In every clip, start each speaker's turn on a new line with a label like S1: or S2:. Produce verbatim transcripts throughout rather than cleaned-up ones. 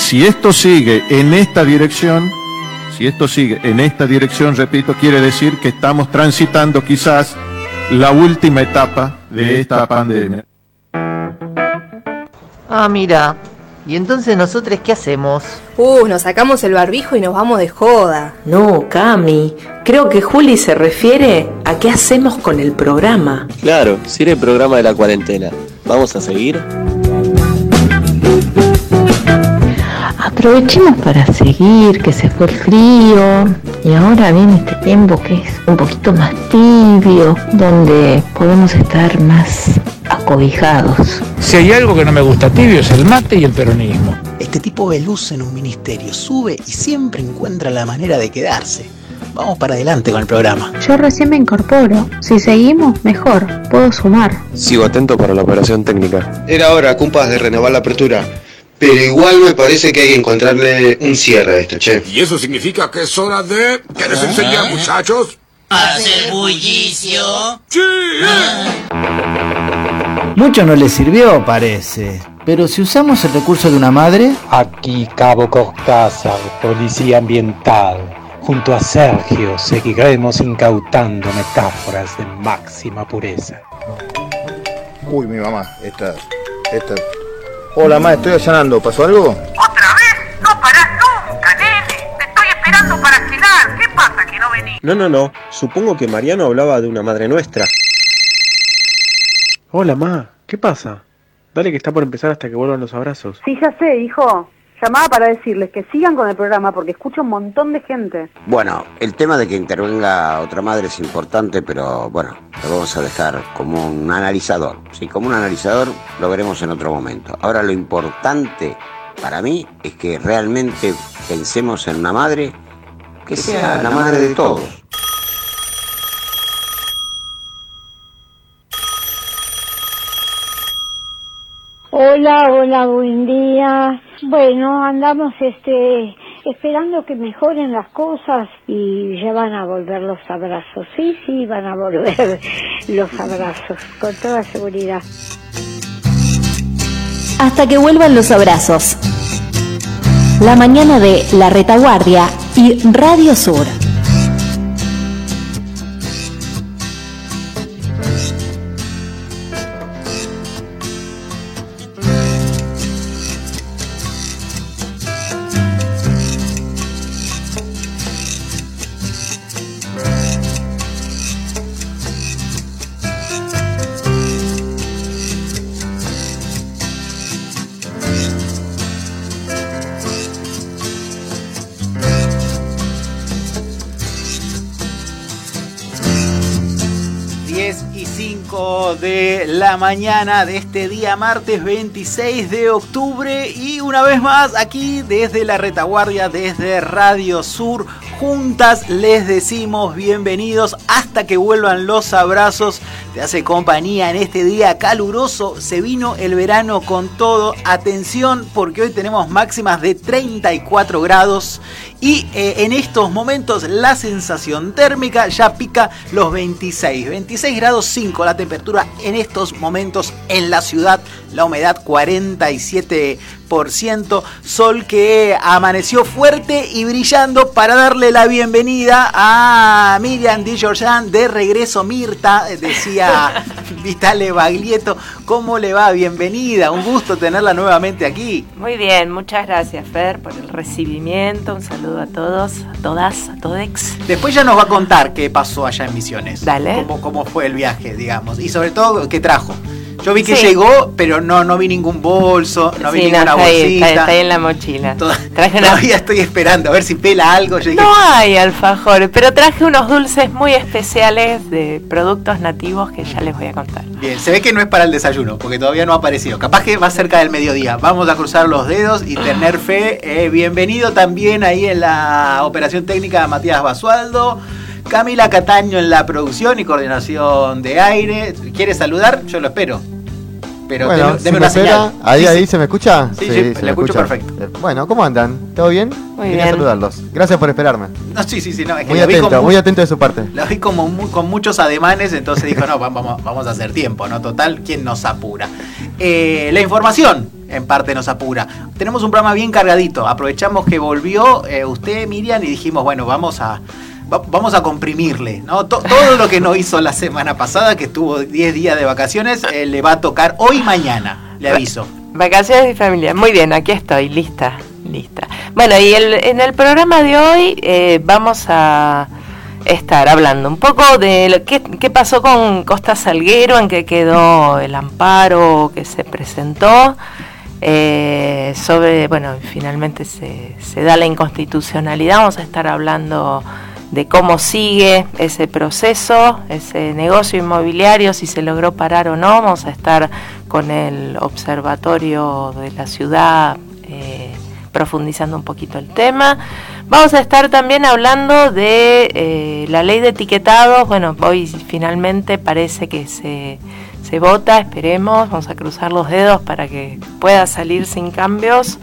S1: si esto sigue en esta dirección, si esto sigue en esta dirección, repito, quiere decir que estamos transitando quizás la última etapa de esta pandemia.
S2: Ah, mira. ¿Y entonces nosotros qué hacemos?
S3: Uh, nos sacamos el barbijo y nos vamos de joda.
S4: No, Cami, creo que Juli se refiere a qué hacemos con el programa.
S5: Claro, si era el programa de la cuarentena. ¿Vamos a seguir?
S6: Aprovechemos para seguir, que se fue el frío y ahora viene este tiempo que es un poquito más tibio, donde podemos estar más acobijados.
S7: Si hay algo que no me gusta tibio es el mate y el peronismo.
S8: Este tipo ve luz en un ministerio, sube y siempre encuentra la manera de quedarse. Vamos para adelante con el programa.
S9: Yo recién me incorporo. Si seguimos, mejor. Puedo sumar.
S5: Sigo atento para la operación técnica.
S10: Era hora, compas, de renovar la apertura. Pero igual me parece que hay que encontrarle un cierre a esto, che.
S11: ¿Y eso significa que es hora de... ¿Qué les enseñar, muchachos?
S12: ¿Hacer bullicio?
S11: ¡Sí!
S13: Mucho no le sirvió, parece. Pero si usamos el recurso de una madre...
S14: Aquí Cabo Cortázar, policía ambiental. Junto a Sergio seguiremos incautando metáforas de máxima pureza.
S15: Uy, mi mamá, esta... esta... Hola, ma, estoy allanando. ¿Pasó algo?
S12: ¿Otra vez? No parás nunca, nene. Te estoy esperando para cenar. ¿Qué pasa que no venís?
S5: No, no, no. Supongo que Mariano hablaba de una madre nuestra.
S16: Hola, ma. ¿Qué pasa? Dale que está por empezar hasta que vuelvan los abrazos.
S17: Sí, ya sé, hijo. Llamaba para decirles que sigan con el programa porque escucho un montón de gente.
S18: Bueno, el tema de que intervenga otra madre es importante, pero bueno, lo vamos a dejar como un analizador. Sí, como un analizador lo veremos en otro momento. Ahora lo importante para mí es que realmente pensemos en una madre que sea la madre de todos.
S19: Hola, hola, buen día. Bueno, andamos este esperando que mejoren las cosas y ya van a volver los abrazos. Sí, sí, van a volver los abrazos, con toda seguridad.
S20: Hasta que vuelvan los abrazos. La mañana de La Retaguardia y Radio Sur.
S21: De la mañana de este día martes veintiséis de octubre y una vez más aquí desde La Retaguardia, desde Radio Sur, juntas les decimos bienvenidos hasta que vuelvan los abrazos. Te hace compañía en este día caluroso, se vino el verano con todo. Atención porque hoy tenemos máximas de treinta y cuatro grados y eh, en estos momentos la sensación térmica ya pica los veintiséis, veintiséis grados cinco la temperatura en estos momentos en la ciudad, la humedad cuarenta y siete por ciento, sol que amaneció fuerte y brillando para darle la bienvenida a Miriam Di Giorgian de regreso. Mirta, decía Vitale Baglietto, ¿cómo le va? Bienvenida, un gusto tenerla nuevamente aquí.
S4: Muy bien, muchas gracias Fer por el recibimiento, un saludo a todos, a todas, a todex.
S21: Después ya nos va a contar qué pasó allá en Misiones.
S4: Dale.
S21: Cómo, cómo fue el viaje, digamos, y sobre todo qué trajo. Yo vi que
S4: sí.
S21: llegó, pero no no vi ningún bolso, no vi
S4: sí,
S21: ninguna
S4: no, está
S21: bolsita.
S4: Ahí, está, está ahí en la mochila.
S21: Toda,
S4: traje una...
S21: Todavía estoy esperando a ver si pela algo. Yo dije...
S4: No hay alfajores, pero traje unos dulces muy especiales de productos nativos que ya les voy a contar.
S21: Bien, se ve que no es para el desayuno, porque todavía no ha aparecido. Capaz que va cerca del mediodía. Vamos a cruzar los dedos y tener fe. Eh, bienvenido también ahí en la operación técnica Matías Basualdo. Camila Cataño en la producción y coordinación de aire. ¿Quiere saludar? Yo lo espero. Pero
S22: bueno,
S21: deme,
S22: si
S21: deme una
S22: señal. Ahí,
S21: sí,
S22: ahí,
S21: sí.
S22: ¿se me escucha?
S21: Sí, sí, sí se le escucho
S22: escucha.
S21: Perfecto.
S22: Bueno, ¿cómo andan? ¿Todo bien?
S4: Muy
S22: Quería
S4: bien.
S22: saludarlos. Gracias por esperarme.
S21: No, sí, sí, sí. No, es que
S22: muy
S21: la
S22: atento,
S21: vi con
S22: muy
S21: mu-
S22: atento de su parte.
S21: La vi como mu- con muchos ademanes, entonces dijo, no, vamos, vamos a hacer tiempo, ¿no? Total, ¿quién nos apura? Eh, la información en parte nos apura. Tenemos un programa bien cargadito. Aprovechamos que volvió eh, usted, Miriam, y dijimos, bueno, vamos a va, vamos a comprimirle, ¿no? To, todo lo que no hizo la semana pasada, que estuvo diez días de vacaciones, eh, le va a tocar hoy y mañana, le aviso.
S4: Vacaciones y familia. Muy bien, aquí estoy, lista, lista. Bueno, y el, en el programa de hoy eh, vamos a estar hablando un poco de lo que, qué pasó con Costa Salguero, en qué quedó el amparo que se presentó, eh, sobre, bueno, finalmente se, se da la inconstitucionalidad. Vamos a estar hablando de cómo sigue ese proceso, ese negocio inmobiliario, si se logró parar o no. Vamos a estar con el observatorio de la ciudad eh, profundizando un poquito el tema. Vamos a estar también hablando de eh, la ley de etiquetados. Bueno, hoy finalmente parece que se, se vota, esperemos, vamos a cruzar los dedos para que pueda salir sin cambios.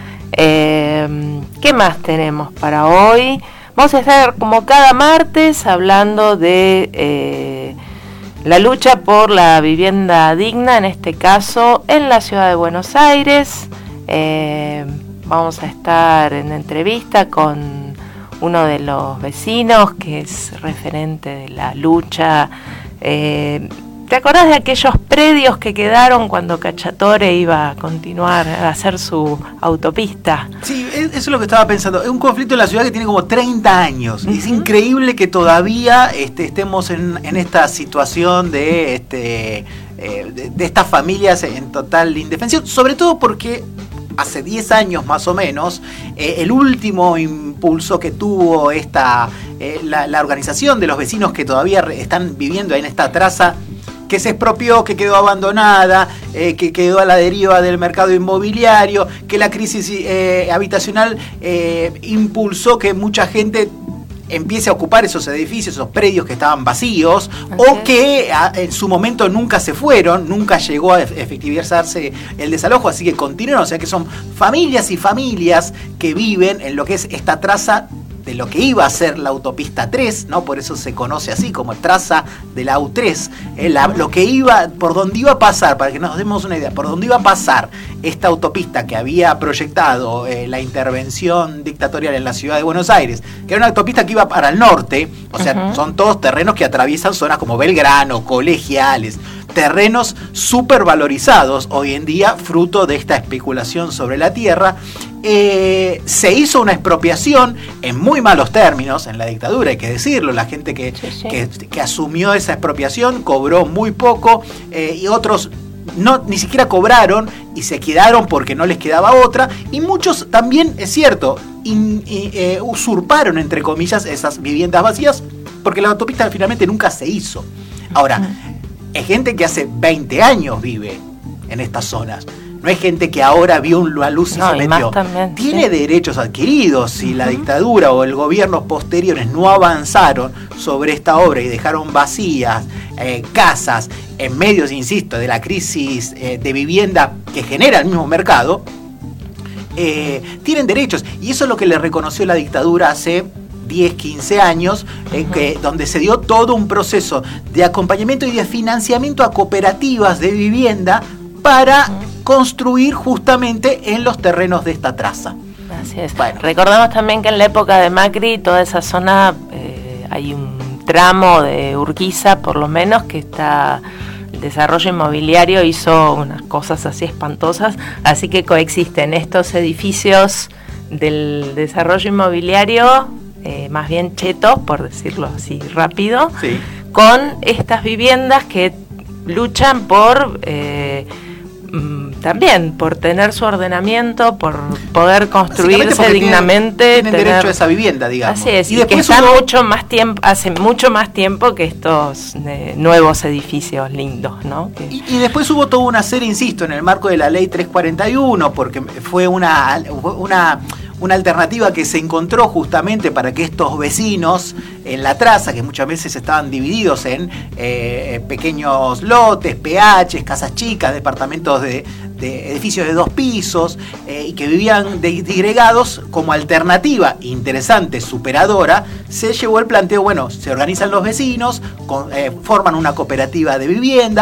S4: Eh, ¿Qué más tenemos para hoy? Vamos a estar como cada martes hablando de eh, la lucha por la vivienda digna, en este caso en la ciudad de Buenos Aires. Eh, Vamos a estar en entrevista con uno de los vecinos que es referente de la lucha. Eh, ¿Te acordás de aquellos predios que quedaron cuando Cacciatore iba a continuar a hacer su autopista?
S21: Sí, eso es lo que estaba pensando. Es un conflicto en la ciudad que tiene como treinta años. Uh-huh. Es increíble que todavía este, estemos en, en esta situación de, este, eh, de, de estas familias en total indefensión, sobre todo porque hace diez años más o menos, eh, el último impulso que tuvo esta eh, la, la organización de los vecinos que todavía re, están viviendo en esta traza que se expropió, que quedó abandonada, eh, que quedó a la deriva del mercado inmobiliario, que la crisis eh, habitacional eh, impulsó que mucha gente empiece a ocupar esos edificios, esos predios que estaban vacíos, okay, o que a, en su momento nunca se fueron, nunca llegó a efectivizarse el desalojo, así que continúan, o sea que son familias y familias que viven en lo que es esta traza de lo que iba a ser la autopista tres, ¿no? Por eso se conoce así como traza de la U tres, eh, la, lo que iba, por donde iba a pasar, para que nos demos una idea, por donde iba a pasar esta autopista que había proyectado eh, la intervención dictatorial en la ciudad de Buenos Aires, que era una autopista que iba para el norte, o sea, uh-huh, son todos terrenos que atraviesan zonas como Belgrano, Colegiales, terrenos súper valorizados hoy en día, fruto de esta especulación sobre la tierra. Eh, se hizo una expropiación en muy malos términos en la dictadura, hay que decirlo. La gente que, sí, sí. que, que asumió esa expropiación cobró muy poco, eh, y otros no ni siquiera cobraron y se quedaron porque no les quedaba otra, y muchos también, es cierto, in, in, eh, usurparon, entre comillas, esas viviendas vacías porque la autopista finalmente nunca se hizo. Ahora, es gente que hace veinte años vive en estas zonas. No es gente que ahora vio la luz y no, se y metió. También, tiene sí. derechos adquiridos. Si uh-huh. la dictadura o el gobierno posteriores no avanzaron sobre esta obra y dejaron vacías eh, casas en medio, insisto, de la crisis eh, de vivienda que genera el mismo mercado, eh, tienen derechos. Y eso es lo que le reconoció la dictadura hace diez, quince años, eh, que, donde se dio todo un proceso de acompañamiento y de financiamiento a cooperativas de vivienda para uh-huh. construir justamente en los terrenos de esta traza.
S4: Así es. Bueno. Recordamos también que en la época de Macri, toda esa zona, eh, hay un tramo de Urquiza, por lo menos, que está... El desarrollo inmobiliario hizo unas cosas así espantosas, así que coexisten estos edificios del desarrollo inmobiliario, eh, más bien chetos, por decirlo así rápido, sí. con estas viviendas que luchan por... Eh, también por tener su ordenamiento, por poder construirse dignamente,
S21: tienen, tienen tener derecho a esa vivienda, digamos.
S4: Así es,
S21: y,
S4: y
S21: después
S4: que están
S21: hubo...
S4: mucho más tiempo, hace mucho más tiempo que estos eh, nuevos edificios lindos, ¿no? Que...
S21: Y, y después hubo toda una serie, insisto, en el marco de la ley trescientos cuarenta y uno, porque fue una una una alternativa que se encontró justamente para que estos vecinos en la traza, que muchas veces estaban divididos en eh, pequeños lotes, P Hs, casas chicas, departamentos de, de edificios de dos pisos, eh, y que vivían disgregados, como alternativa interesante, superadora, se llevó el planteo, bueno, se organizan los vecinos, con, eh, forman una cooperativa de vivienda,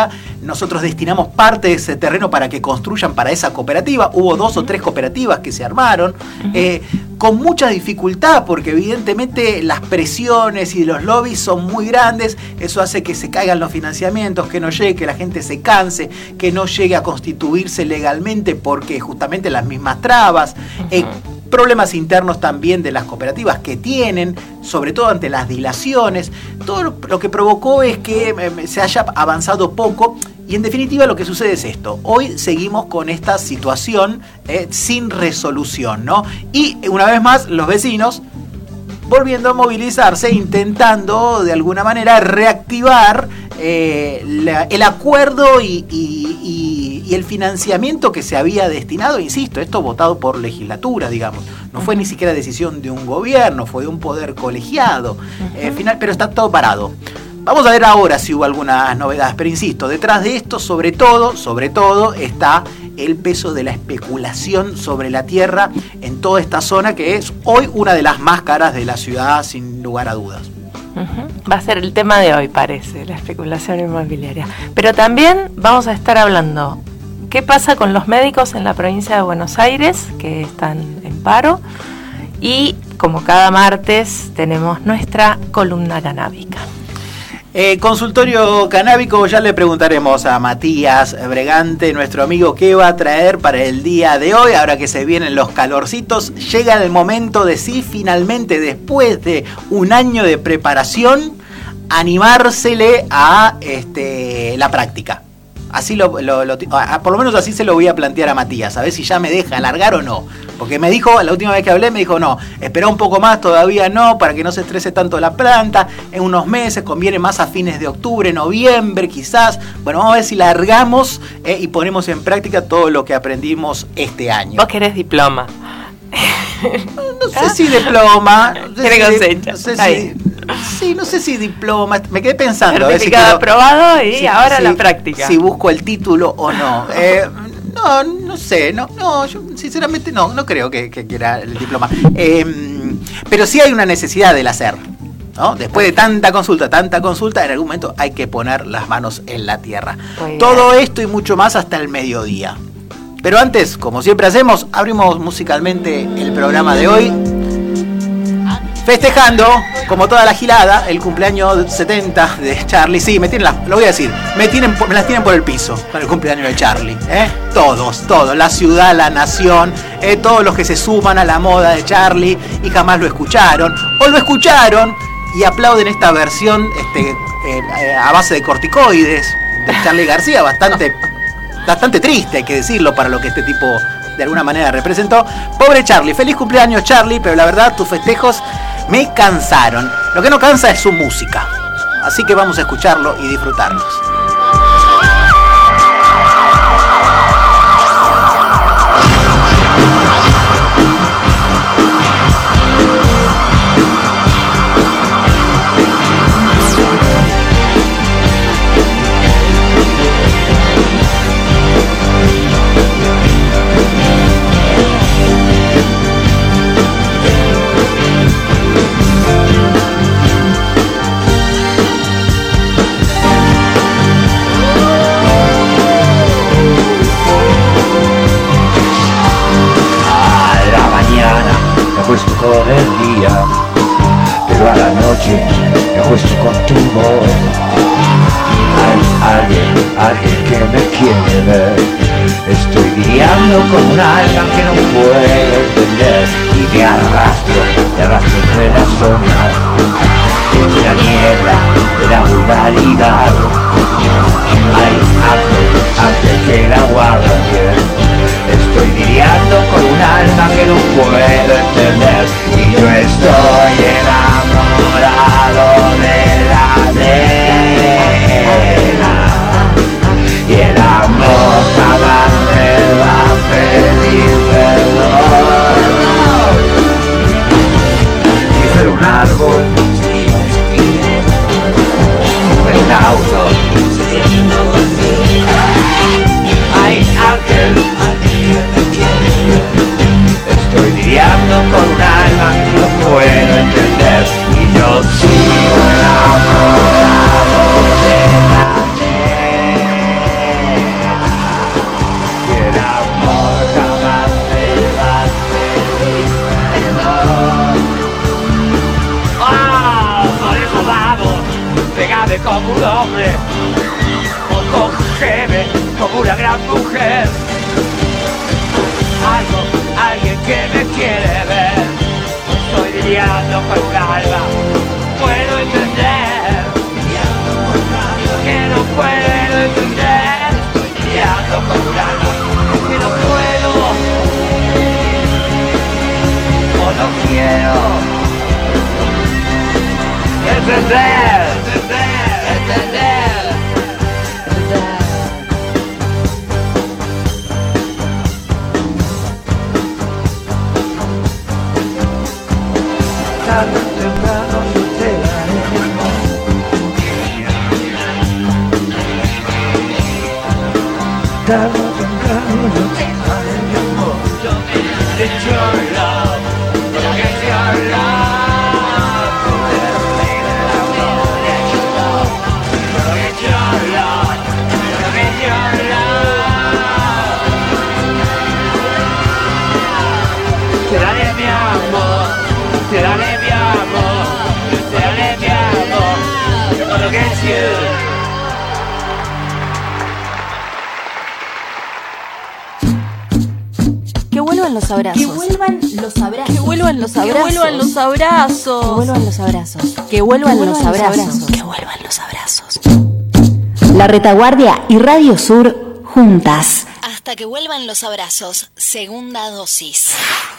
S21: nosotros destinamos parte de ese terreno para que construyan para esa cooperativa. Hubo dos o tres cooperativas que se armaron, eh, con mucha dificultad, porque evidentemente las presiones y los lobbies son muy grandes. Eso hace que se caigan los financiamientos, que no llegue, que la gente se canse, que no llegue a constituirse legalmente porque justamente las mismas trabas. Eh, problemas internos también de las cooperativas que tienen, sobre todo ante las dilaciones. Todo lo que provocó es que eh, se haya avanzado poco, y en definitiva lo que sucede es esto: hoy seguimos con esta situación eh, sin resolución, ¿no? Y una vez más los vecinos volviendo a movilizarse, intentando de alguna manera reactivar eh, la, el acuerdo y, y, y, y el financiamiento que se había destinado. Insisto, esto votado por legislatura, digamos, no fue ni siquiera decisión de un gobierno, fue de un poder colegiado, eh, final, pero está todo parado. Vamos a ver ahora si hubo algunas novedades, pero insisto, detrás de esto, sobre todo, sobre todo, está el peso de la especulación sobre la tierra en toda esta zona, que es hoy una de las más caras de la ciudad, sin lugar a dudas.
S4: Uh-huh. Va a ser el tema de hoy, parece, la especulación inmobiliaria. Pero también vamos a estar hablando qué pasa con los médicos en la provincia de Buenos Aires, que están en paro, y como cada martes tenemos nuestra columna canábica.
S21: Eh, consultorio canábico, ya le preguntaremos a Matías Bregante, nuestro amigo, qué va a traer para el día de hoy. Ahora que se vienen los calorcitos, llega el momento de sí, finalmente, después de un año de preparación, animársele a este, la práctica. Así lo, lo, lo, por lo menos así se lo voy a plantear a Matías, a ver si ya me deja largar o no. Porque me dijo, la última vez que hablé, me dijo, no, espera un poco más, todavía no, para que no se estrese tanto la planta. En unos meses, conviene más a fines de octubre, noviembre, quizás. Bueno, vamos a ver si largamos eh, y ponemos en práctica todo lo que aprendimos este año.
S4: Vos querés diploma.
S21: No sé si diploma. No sé
S4: ¿Qué
S21: si,
S4: cosecha?
S21: No sé si, sí, no sé si diploma. Me quedé pensando.
S4: Certificado aprobado y
S21: sí,
S4: ahora
S21: sí,
S4: la práctica.
S21: Si busco el título o no. Eh, no, no sé. No, no, yo sinceramente no, no creo que, que quiera el diploma. Eh, pero sí hay una necesidad del hacer, ¿no? Después de tanta consulta, tanta consulta, en algún momento hay que poner las manos en la tierra. Todo esto y mucho más hasta el mediodía. Pero antes, como siempre hacemos, abrimos musicalmente el programa de hoy, festejando, como toda la gilada, el cumpleaños setenta de Charlie. Sí, me tienen las, lo voy a decir, me, tienen, me las tienen por el piso con el cumpleaños de Charlie, ¿eh? Todos, todos, la ciudad, la nación, eh, todos los que se suman a la moda de Charlie y jamás lo escucharon, o lo escucharon y aplauden esta versión este, eh, a base de corticoides de Charlie García, bastante... Bastante triste, hay que decirlo, para lo que este tipo de alguna manera representó. Pobre Charlie, feliz cumpleaños Charlie, pero la verdad tus festejos me cansaron. Lo que no cansa es su música. Así que vamos a escucharlo y disfrutarlos.
S1: Con el día, pero a la noche me acuesto contigo. Hay alguien, alguien que me quiere ver. Estoy guiando con un alma que no puedo entender y me arrastro, me arrastro entre las sombras, entre la niebla de la vulgaridad. Hay ángel, ángel que la guarda bien. Estoy lidiando con un alma que no puedo entender y yo estoy enamorado de la arena y el amor jamás me va a pedir perdón. Y ser un árbol, un auto, hay ángel. Estoy lidiando con un alma que no puedo entender hombre, o cógeme como una gran mujer. Algo, alguien que me quiere ver. Estoy lidiando con un alma, puedo entender que no puedo entender. Estoy lidiando con un alma que no puedo o no quiero entender, entender, entender. Tarde o temprano yo te daré. Tarde o temprano yo te daré mi amor. It's your love, it's your love. It's your love, it's your love, it's your love. Te daré mi amor, te daré mi amor, te daré mi amor. Gonna get you.
S20: Que vuelvan los abrazos.
S2: Que vuelvan los abrazos.
S20: Que vuelvan los abrazos.
S2: Que vuelvan los abrazos.
S20: Que vuelvan los abrazos. Que vuelvan los abrazos.
S2: Que vuelvan los abrazos.
S20: La Retaguardia y Radio Sur juntas.
S2: Hasta que vuelvan los abrazos. Segunda dosis.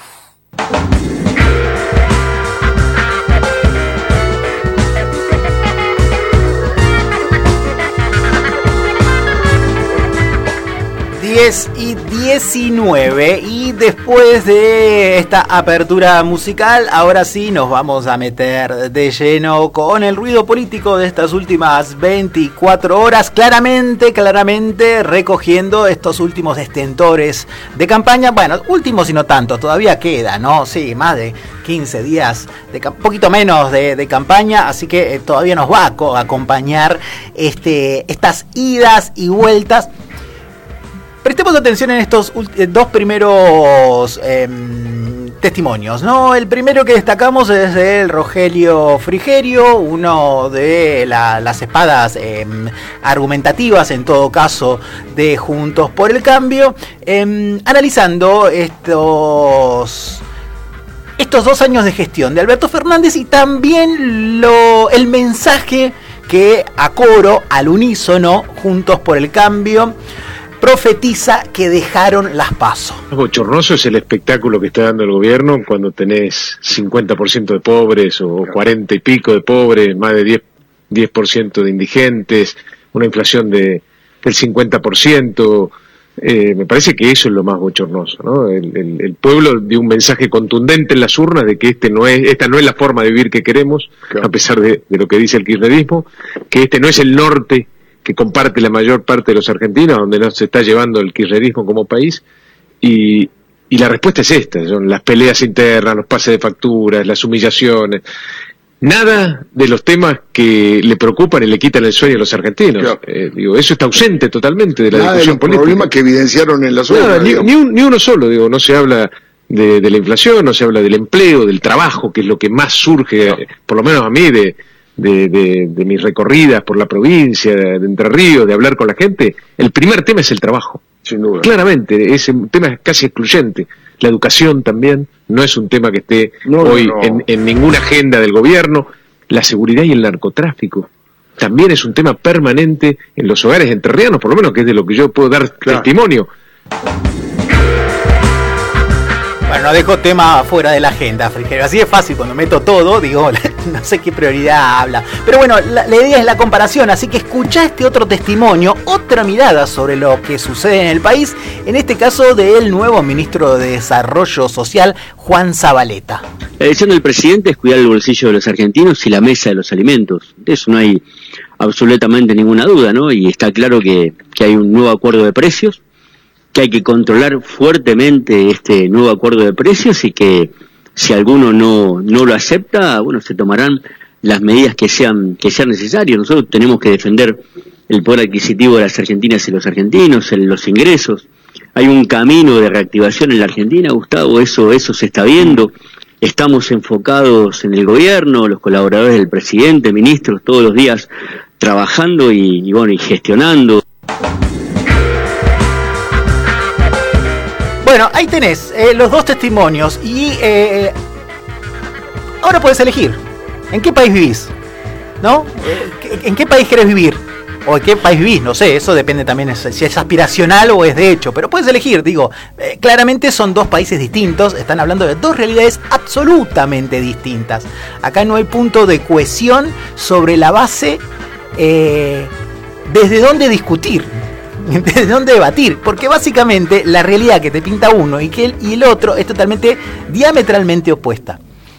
S21: diez y diecinueve, y después de esta apertura musical, ahora sí nos vamos a meter de lleno con el ruido político de estas últimas veinticuatro horas, claramente, claramente recogiendo estos últimos estentores de campaña. Bueno, últimos y no tanto, todavía queda, ¿no? Sí, más de quince días, de poquito menos de, de campaña, así que eh, todavía nos va a co- acompañar este, estas idas y vueltas. Prestemos atención en estos ulti- dos primeros eh, testimonios, ¿no? El primero que destacamos es de Rogelio Frigerio, uno de la, las espadas eh, argumentativas, en todo caso, de Juntos por el Cambio, eh, analizando estos... estos dos años de gestión de Alberto Fernández y también lo, el mensaje que a coro, al unísono, Juntos por el Cambio, profetiza que dejaron las PASO.
S3: Bochornoso es el espectáculo que está dando el gobierno cuando tenés cincuenta por ciento de pobres o cuarenta y pico de pobres, más de diez por ciento de indigentes, una inflación de, del cincuenta por ciento. Eh, me parece que eso es lo más bochornoso, ¿no? El, el, el pueblo dio un mensaje contundente en las urnas de que este no es, esta no es la forma de vivir que queremos, claro, a pesar de, de lo que dice el kirchnerismo, que este no es el norte que comparte la mayor parte de los argentinos, donde no se está llevando el kirchnerismo como país, y, y la respuesta es esta, son las peleas internas, los pases de facturas, las humillaciones, nada de los temas que le preocupan y le quitan el sueño a los argentinos. Claro. Eh, digo, eso está ausente totalmente de la nada discusión política. Nada de los problemas
S11: que evidenciaron en las urnas.
S3: Ni, ni, un, ni uno solo, digo, no se habla de, de la inflación, no se habla del empleo, del trabajo, que es lo que más surge, no. por lo menos a mí, de De, de, de mis recorridas por la provincia, de, de Entre Ríos, de hablar con la gente. El primer tema es el trabajo. Sin duda. Claramente, ese tema es casi excluyente. La educación también no es un tema que esté no, hoy no. En, en ninguna agenda del gobierno. La seguridad y el narcotráfico también es un tema permanente en los hogares entrerrianos, por lo menos, que es de lo que yo puedo dar claro. testimonio.
S21: Bueno, no dejo tema fuera de la agenda, Frigerio. Así es fácil, cuando meto todo, digo, no sé qué prioridad habla. Pero bueno, la, la idea es la comparación, así que escuchá este otro testimonio, otra mirada sobre lo que sucede en el país, en este caso del nuevo ministro de Desarrollo Social, Juan Zabaleta.
S23: La decisión del presidente es cuidar el bolsillo de los argentinos y la mesa de los alimentos. De eso no hay absolutamente ninguna duda, ¿no? Y está claro que, que hay un nuevo acuerdo de precios, que hay que controlar fuertemente este nuevo acuerdo de precios y que si alguno no no lo acepta, bueno, se tomarán las medidas que sean que sean necesarias. Nosotros tenemos que defender el poder adquisitivo de las argentinas y los argentinos, en los ingresos. Hay un camino de reactivación en la Argentina, Gustavo, eso eso se está viendo. Estamos enfocados en el gobierno, los colaboradores del presidente, ministros, todos los días trabajando y, y bueno, y gestionando.
S21: Bueno, ahí tenés eh, los dos testimonios y eh, ahora puedes elegir en qué país vivís, ¿no? Eh, ¿En qué país querés vivir? O en qué país vivís, no sé, eso depende también si es aspiracional o es de hecho, pero puedes elegir, digo, eh, claramente son dos países distintos, están hablando de dos realidades absolutamente distintas. Acá no hay punto de cohesión sobre la base eh, desde dónde discutir, desde dónde debatir, porque básicamente la realidad que te pinta uno y que el, y el otro es totalmente diametralmente opuesta.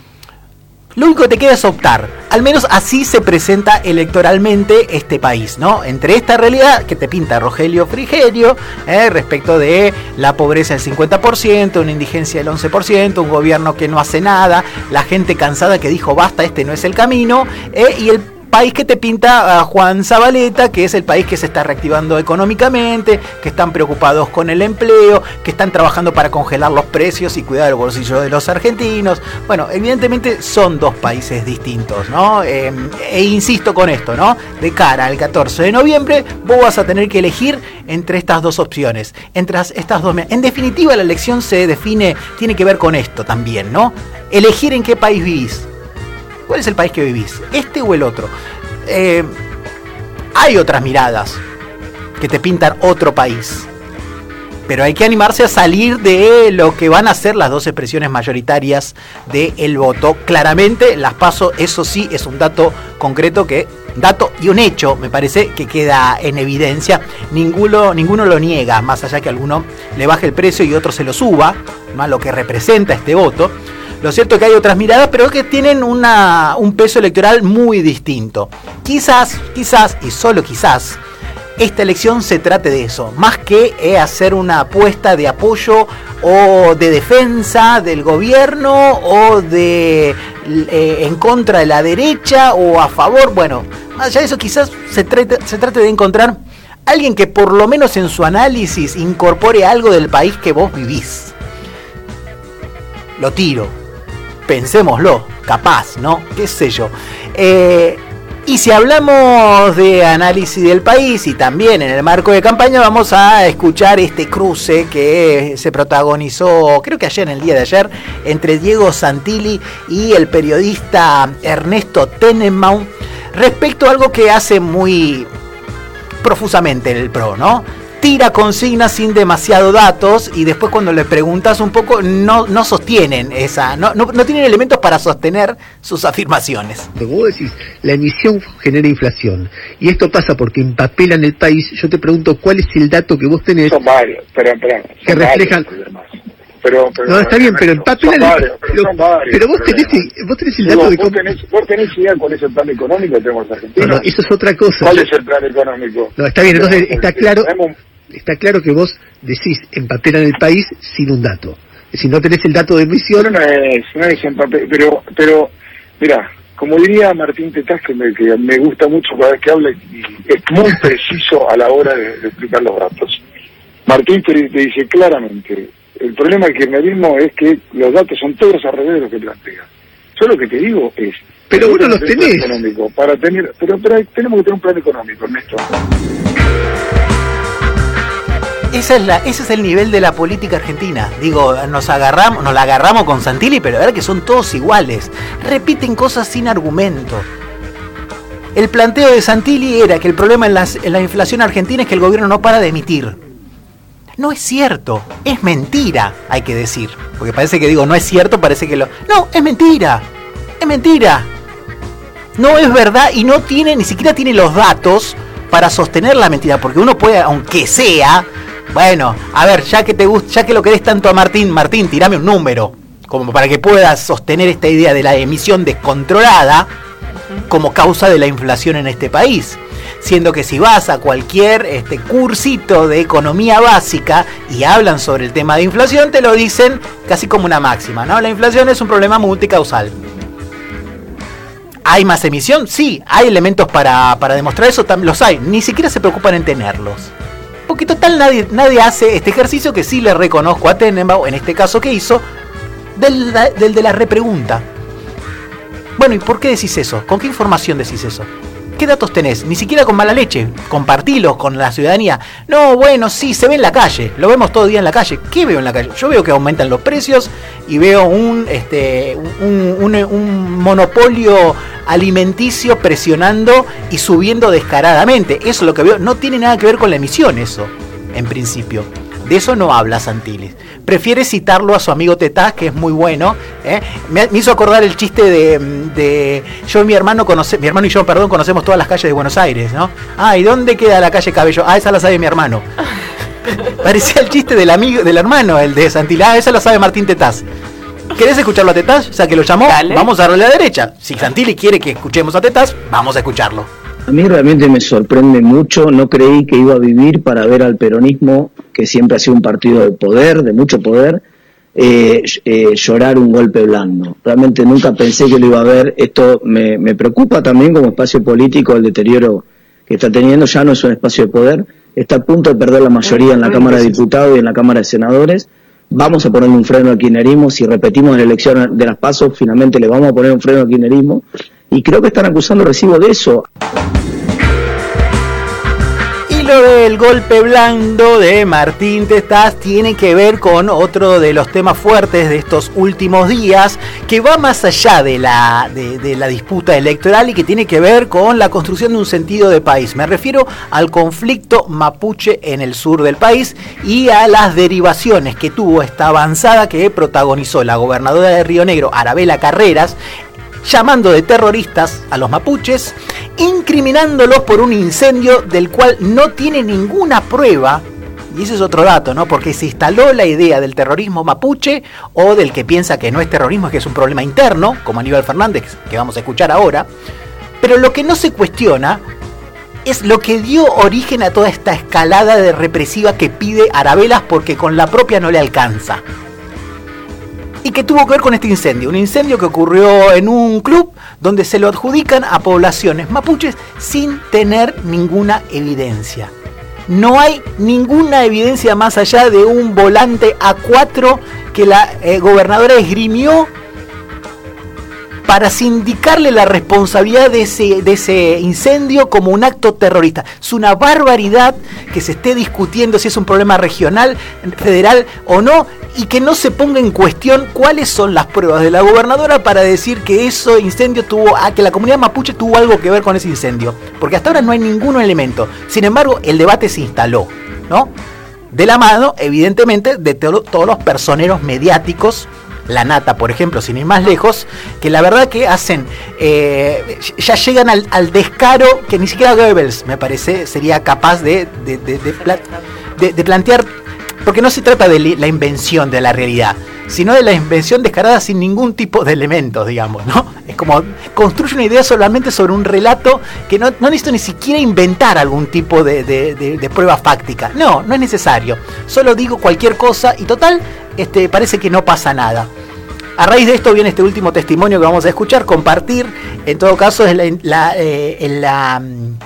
S21: Lo único que te queda es optar, al menos así se presenta electoralmente este país, ¿no? Entre esta realidad que te pinta Rogelio Frigerio, eh, respecto de la pobreza del cincuenta por ciento, una indigencia del once por ciento, un gobierno que no hace nada, la gente cansada que dijo basta, este no es el camino, eh, y el país que te pinta a Juan Zabaleta, que es el país que se está reactivando económicamente, que están preocupados con el empleo, que están trabajando para congelar los precios y cuidar el bolsillo de los argentinos. Bueno, evidentemente son dos países distintos, ¿no? Eh, e insisto con esto, ¿no? De cara al catorce de noviembre, vos vas a tener que elegir entre estas dos opciones, entre estas dos. En definitiva, la elección se define, tiene que ver con esto también, ¿no? Elegir en qué país vivís. ¿Cuál es el país que vivís? ¿Este o el otro? Eh, hay otras miradas que te pintan otro país. Pero hay que animarse a salir de lo que van a ser las dos expresiones mayoritarias del voto. Claramente, las PASO, eso sí, es un dato concreto que... Dato y un hecho, me parece, que queda en evidencia. Ninguno, ninguno lo niega, más allá que alguno le baje el precio y otro se lo suba, más lo que representa este voto. Lo cierto es que hay otras miradas, pero que tienen una, un peso electoral muy distinto. Quizás, quizás, y solo quizás, esta elección se trate de eso, más que eh, hacer una apuesta de apoyo o de defensa del gobierno o de eh, en contra de la derecha o a favor. Bueno, más allá de eso, quizás se trate, se trate de encontrar alguien que por lo menos en su análisis incorpore algo del país que vos vivís. Lo tiro. Pensémoslo, capaz, ¿no? ¿Qué sé yo? Eh, y si hablamos de análisis del país y también en el marco de campaña, vamos a escuchar este cruce que se protagonizó, creo que ayer, en el día de ayer, entre Diego Santilli y el periodista Ernesto Tenenbaum, respecto a algo que hace muy profusamente el P R O, ¿no? Tira consignas sin demasiados datos y después cuando le preguntas un poco no, no sostienen esa, no, no, no tienen elementos para sostener sus afirmaciones.
S6: Como vos decís, la emisión genera inflación y esto pasa porque empapelan el país. Yo te pregunto cuál es el dato que vos tenés.
S7: Son varios, pero, pero,
S6: que
S7: son
S6: reflejan.
S7: Pero, pero,
S6: no, está bien, pero empapelan el
S7: varios, pero,
S6: pero, varios, pero vos tenés, vos tenés el dato
S7: Digo,
S6: de
S7: vos tenés, vos tenés idea cuál es el plan económico que tenemos los argentinos.
S6: No, no, eso es otra cosa.
S7: ¿Cuál es el plan económico?
S6: No, está bien, entonces está claro.
S7: Tenemos...
S6: Está claro que vos decís empapelan el país sin un dato. Si no tenés el dato de emisión...
S7: Pero no es, no es empapel, pero, pero, mira, como diría Martín Tetaz, que me, que me gusta mucho cada vez que habla, y es muy preciso a la hora de, de explicar los datos. Martín te, te dice claramente, el problema del kirchnerismo es que los datos son todos al revés de lo que plantea. Yo lo que te digo es...
S6: Pero uno los tenés.
S7: Económico, para tener, pero, pero tenemos que tener un plan económico, Ernesto.
S21: Esa es la, ese es el nivel de la política argentina. Digo, nos agarramos, nos la agarramos con Santilli, pero la verdad que son todos iguales. Repiten cosas sin argumento. El planteo de Santilli era que el problema en, las, en la inflación argentina es que el gobierno no para de emitir. No es cierto, es mentira, hay que decir. Porque parece que digo, no es cierto, parece que lo... No, es mentira, es mentira. No es verdad y no tiene, ni siquiera tiene los datos para sostener la mentira. Porque uno puede, aunque sea... Bueno, a ver, ya que te gusta, ya que lo querés tanto a Martín, Martín, tirame un número, como para que puedas sostener esta idea de la emisión descontrolada como causa de la inflación en este país. Siendo que si vas a cualquier este cursito de economía básica y hablan sobre el tema de inflación, te lo dicen casi como una máxima, ¿no? La inflación es un problema multicausal. ¿Hay más emisión? Sí, hay elementos para, para demostrar eso, también los hay, ni siquiera se preocupan en tenerlos. Porque total nadie, nadie hace este ejercicio que sí le reconozco a Tenenbaum, en este caso que hizo, del, del de la repregunta. Bueno, ¿y por qué decís eso? ¿Con qué información decís eso? ¿Qué datos tenés? Ni siquiera con mala leche. Compartilos con la ciudadanía. No, bueno, sí, se ve en la calle. Lo vemos todo el día en la calle. ¿Qué veo en la calle? Yo veo que aumentan los precios y veo un, este, un, un, un monopolio alimenticio presionando y subiendo descaradamente. Eso es lo que veo. No tiene nada que ver con la emisión eso, en principio. De eso no habla Santilli. Prefiere citarlo a su amigo Tetaz, que es muy bueno. ¿eh? Me, me hizo acordar el chiste de, de yo y mi hermano conoce, mi hermano y yo, perdón, conocemos todas las calles de Buenos Aires, ¿no? Ah, ¿y dónde queda la calle Cabello? Ah, esa la sabe mi hermano. Parecía el chiste del amigo, del hermano, el de Santilli. Ah, esa la sabe Martín Tetaz. ¿Querés escucharlo a Tetaz? O sea, que lo llamó. Dale. Vamos a darle a la derecha. Si Santilli quiere que escuchemos a Tetaz, vamos a escucharlo.
S8: A mí realmente me sorprende mucho, no creí que iba a vivir para ver al peronismo, que siempre ha sido un partido de poder, de mucho poder, eh, eh, llorar un golpe blando. Realmente nunca pensé que lo iba a ver. Esto me, me preocupa también como espacio político, el deterioro que está teniendo. Ya no es un espacio de poder, está a punto de perder la mayoría en la Cámara de Diputados y en la Cámara de Senadores. Vamos a ponerle un freno al kirchnerismo. Si repetimos la elección de las PASO, finalmente le vamos a poner un freno al kirchnerismo. Y creo que están acusando recibo de eso.
S21: Y lo del golpe blando de Martín Tetaz tiene que ver con otro de los temas fuertes de estos últimos días, que va más allá de la, de, de la disputa electoral y que tiene que ver con la construcción de un sentido de país. Me refiero al conflicto mapuche en el sur del país y a las derivaciones que tuvo esta avanzada que protagonizó la gobernadora de Río Negro, Arabela Carreras, llamando de terroristas a los mapuches, incriminándolos por un incendio del cual no tiene ninguna prueba. Y ese es otro dato, ¿no? Porque se instaló la idea del terrorismo mapuche, o del que piensa que no es terrorismo, es que es un problema interno, como Aníbal Fernández, que vamos a escuchar ahora. Pero lo que no se cuestiona es lo que dio origen a toda esta escalada de represiva que pide Arabelas, porque con la propia no le alcanza. Y que tuvo que ver con este incendio, un incendio que ocurrió en un club donde se lo adjudican a poblaciones mapuches sin tener ninguna evidencia. No hay ninguna evidencia más allá de un volante A cuatro que la eh, gobernadora esgrimió para sindicarle la responsabilidad de ese, de ese incendio como un acto terrorista. Es una barbaridad que se esté discutiendo si es un problema regional, federal o no, y que no se ponga en cuestión cuáles son las pruebas de la gobernadora para decir que ese incendio tuvo, a que la comunidad mapuche tuvo algo que ver con ese incendio. Porque hasta ahora no hay ningún elemento. Sin embargo, el debate se instaló, ¿no? De la mano, evidentemente, de to- todos los personeros mediáticos, La Nata, por ejemplo, sin ir más lejos, que la verdad que hacen, eh, ya llegan al, al descaro que ni siquiera Goebbels, me parece, sería capaz de, de, de, de, pla- de, de plantear, porque no se trata de la invención de la realidad, sino de la invención descarada sin ningún tipo de elementos, digamos, ¿no? Es como construye una idea solamente sobre un relato que no, no necesito ni siquiera inventar algún tipo de, de, de, de prueba fáctica. No, no es necesario. Solo digo cualquier cosa y total, este, parece que no pasa nada. A raíz de esto viene este último testimonio que vamos a escuchar, compartir, en todo caso, es la, la, eh, en la,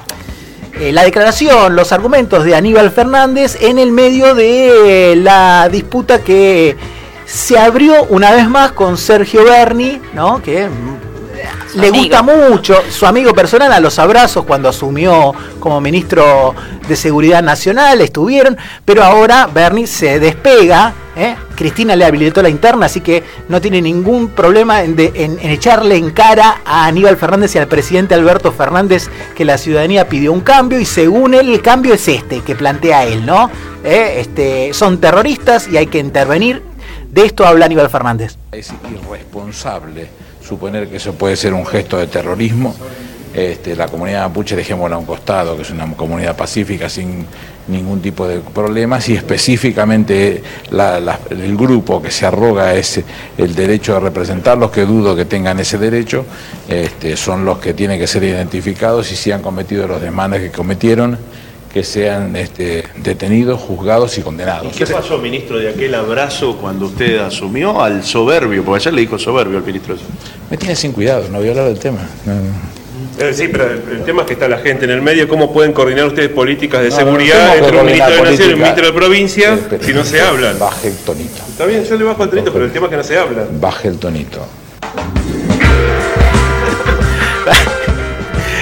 S21: eh, la declaración, los argumentos de Aníbal Fernández en el medio de la disputa que se abrió una vez más con Sergio Berni, ¿no? Que su le amigo. Gusta mucho, su amigo personal, a los abrazos cuando asumió como ministro de Seguridad Nacional, estuvieron, pero ahora Berni se despega, ¿eh? Cristina le habilitó la interna, así que no tiene ningún problema en, de, en, en echarle en cara a Aníbal Fernández y al presidente Alberto Fernández que la ciudadanía pidió un cambio, y según él el cambio es este que plantea él, ¿no? ¿Eh? Este, son terroristas y hay que intervenir. De esto habla Aníbal Fernández.
S9: Es irresponsable suponer que eso puede ser un gesto de terrorismo. Este, la comunidad mapuche, dejémosla a un costado, que es una comunidad pacífica sin ningún tipo de problemas, y específicamente la, la, el grupo que se arroga ese, el derecho de representarlos, que dudo que tengan ese derecho, este, son los que tienen que ser identificados, y si han cometido los desmanes que cometieron, que sean este, detenidos, juzgados y condenados.
S10: ¿Y qué pasó, ministro, de aquel abrazo cuando usted asumió al soberbio? Porque ayer le dijo soberbio al ministro.
S9: Me tiene sin cuidado, no voy a hablar del tema. No, no.
S10: Eh, sí, pero el, el tema es que está la gente en el medio. ¿Cómo pueden coordinar ustedes políticas de
S9: no,
S10: seguridad
S9: no
S10: entre un ministro de Nación y un ministro de
S9: pero,
S10: provincia
S9: pero,
S10: si no se hablan?
S9: Baje el tonito.
S10: Está bien, yo le bajo el tonito, pero el tema es que no se habla.
S9: Baje el tonito.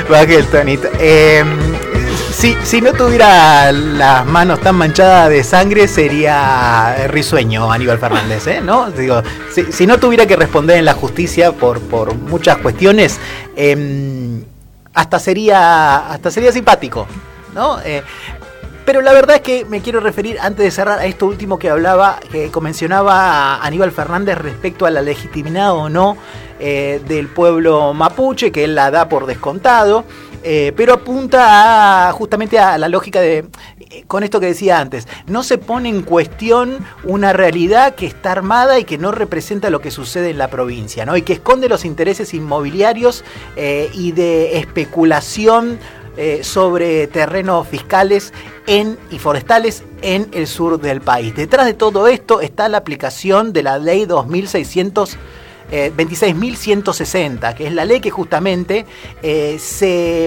S21: Bajé el tonito. Eh, si, si no tuviera las manos tan manchadas de sangre, sería risueño Aníbal Fernández, ¿eh? ¿No? Digo, si, si no tuviera que responder en la justicia por, por muchas cuestiones, eh, hasta sería hasta sería simpático, ¿no? Eh, pero la verdad es que me quiero referir, antes de cerrar, a esto último que hablaba, que mencionaba a Aníbal Fernández respecto a la legitimidad o no eh, del pueblo mapuche, que él la da por descontado, eh, pero apunta a, justamente a la lógica de, eh, con esto que decía antes, no se pone en cuestión una realidad que está armada y que no representa lo que sucede en la provincia, ¿no? Y que esconde los intereses inmobiliarios eh, y de especulación Eh, sobre terrenos fiscales en, y forestales en el sur del país. Detrás de todo esto está la aplicación de la ley dos mil seiscientos veintiséis mil ciento sesenta, que es la ley que justamente eh, se,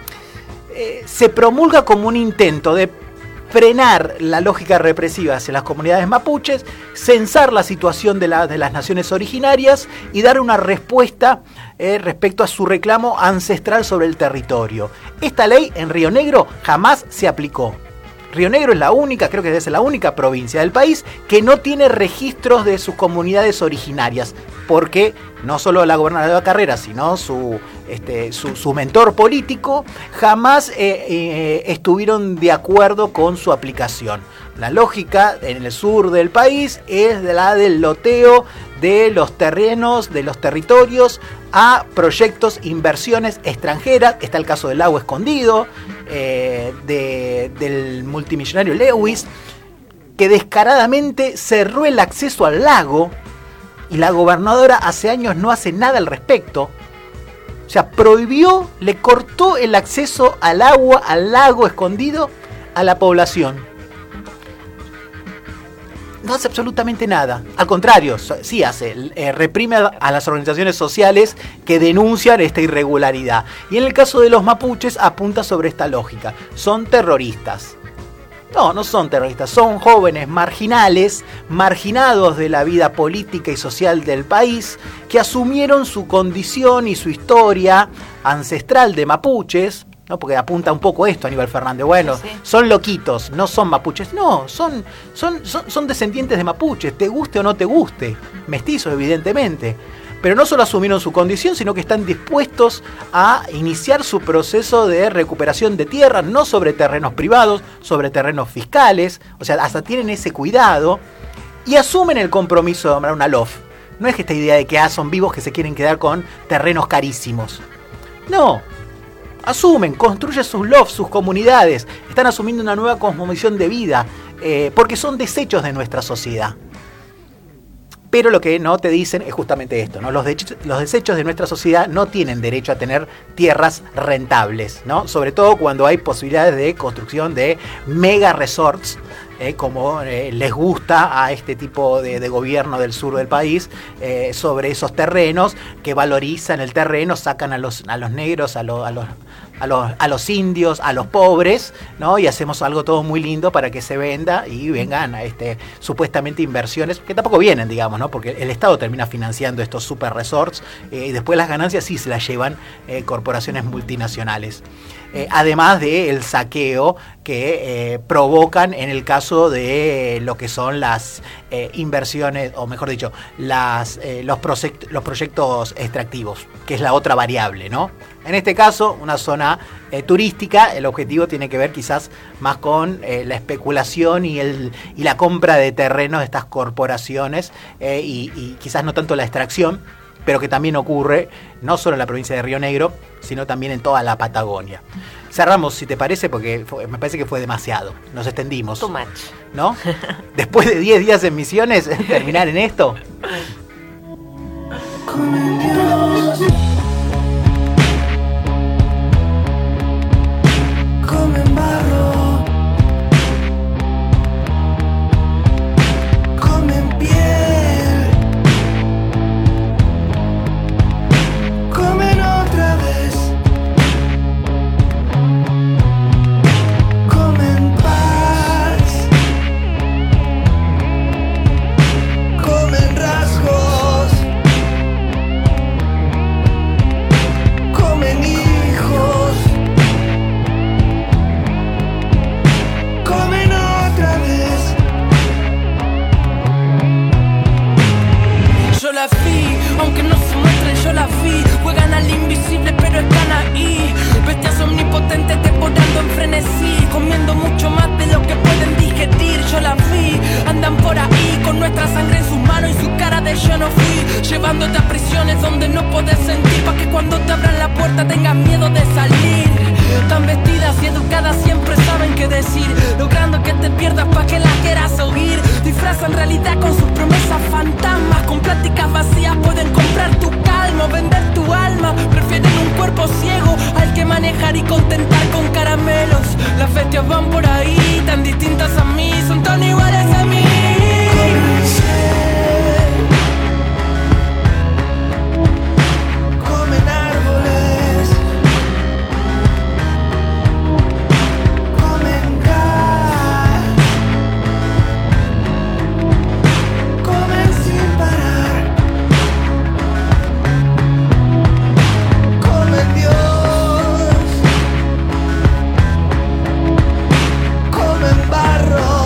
S21: eh, se promulga como un intento de frenar la lógica represiva hacia las comunidades mapuches, censar la situación de, la, de las naciones originarias y dar una respuesta eh, respecto a su reclamo ancestral sobre el territorio. Esta ley en Río Negro jamás se aplicó. Río Negro es la única, creo que es la única provincia del país que no tiene registros de sus comunidades originarias, porque no solo la gobernadora Carreras, sino su, este, su, su mentor político jamás eh, eh, estuvieron de acuerdo con su aplicación. La lógica en el sur del país es la del loteo de los terrenos, de los territorios a proyectos, inversiones extranjeras. Está el caso del lago escondido, eh, de, del multimillonario Lewis, que descaradamente cerró el acceso al lago y la gobernadora hace años no hace nada al respecto. O sea, prohibió, le cortó el acceso al agua, al lago escondido a la población. No hace absolutamente nada. Al contrario, sí hace, eh, reprime a las organizaciones sociales que denuncian esta irregularidad. Y en el caso de los mapuches apunta sobre esta lógica. Son terroristas. No, no son terroristas, son jóvenes marginales, marginados de la vida política y social del país, que asumieron su condición y su historia ancestral de mapuches, ¿no? Porque apunta un poco esto Aníbal Fernández, bueno, sí, sí. Son loquitos, no son mapuches, no, son, son, son, son descendientes de mapuches, te guste o no te guste, mestizos evidentemente. Pero no solo asumieron su condición, sino que están dispuestos a iniciar su proceso de recuperación de tierras, no sobre terrenos privados, sobre terrenos fiscales, o sea, hasta tienen ese cuidado, y asumen el compromiso de nombrar una L O F. No es que esta idea de que ah, son vivos que se quieren quedar con terrenos carísimos. No, asumen, construyen sus L O F, sus comunidades, están asumiendo una nueva cosmovisión de vida, eh, porque son desechos de nuestra sociedad. Pero lo que no te dicen es justamente esto, ¿no? Los, de- los desechos de nuestra sociedad no tienen derecho a tener tierras rentables, ¿no? Sobre todo cuando hay posibilidades de construcción de mega resorts, eh, como eh, les gusta a este tipo de, de gobierno del sur del país, eh, sobre esos terrenos que valorizan el terreno, sacan a los, a los negros, a, lo, a los... A los, a los indios, a los pobres, ¿no? Y hacemos algo todo muy lindo para que se venda y vengan a este, supuestamente inversiones, que tampoco vienen, digamos, ¿no? Porque el Estado termina financiando estos super resorts eh, y después las ganancias sí se las llevan eh, corporaciones multinacionales. Eh, además del saqueo que eh, provocan en el caso de lo que son las eh, inversiones, o mejor dicho, las, eh, los, proyect- los proyectos extractivos, que es la otra variable, ¿no? En este caso, una zona eh, turística, el objetivo tiene que ver quizás más con eh, la especulación y, el, y la compra de terrenos de estas corporaciones eh, y, y quizás no tanto la extracción, pero que también ocurre no solo en la provincia de Río Negro, sino también en toda la Patagonia. Cerramos, si te parece, porque fue, me parece que fue demasiado. Nos extendimos.
S4: Too much.
S21: ¿No? Después de diez días en Misiones, terminar en esto.
S13: Comen barro, comen piel, comen otra vez, comen paz, comen rasgos, la vi, aunque no se muestren yo la vi. Juegan al invisible pero están ahí, bestias omnipotentes devorando en frenesí, comiendo mucho más de lo que pueden digerir. Yo la vi, andan por ahí con nuestra sangre en sus manos y su cara de yo no fui, llevándote a prisiones donde no podés sentir, pa' que cuando te abran la puerta tengas miedo de salir. Tan vestidas y educadas siempre saben qué decir, logrando que te pierdas pa' que las quieras oír. Disfrazan realidad con sus promesas fantasmas, con pláticas vacías pueden comprar tu calma o vender tu alma. Prefieren un cuerpo ciego al que manejar y contentar con caramelos. Las bestias van por ahí, tan distintas a mí, son tan iguales a mí. Comen árboles, comen gas, comen sin parar, comen Dios, comen barro.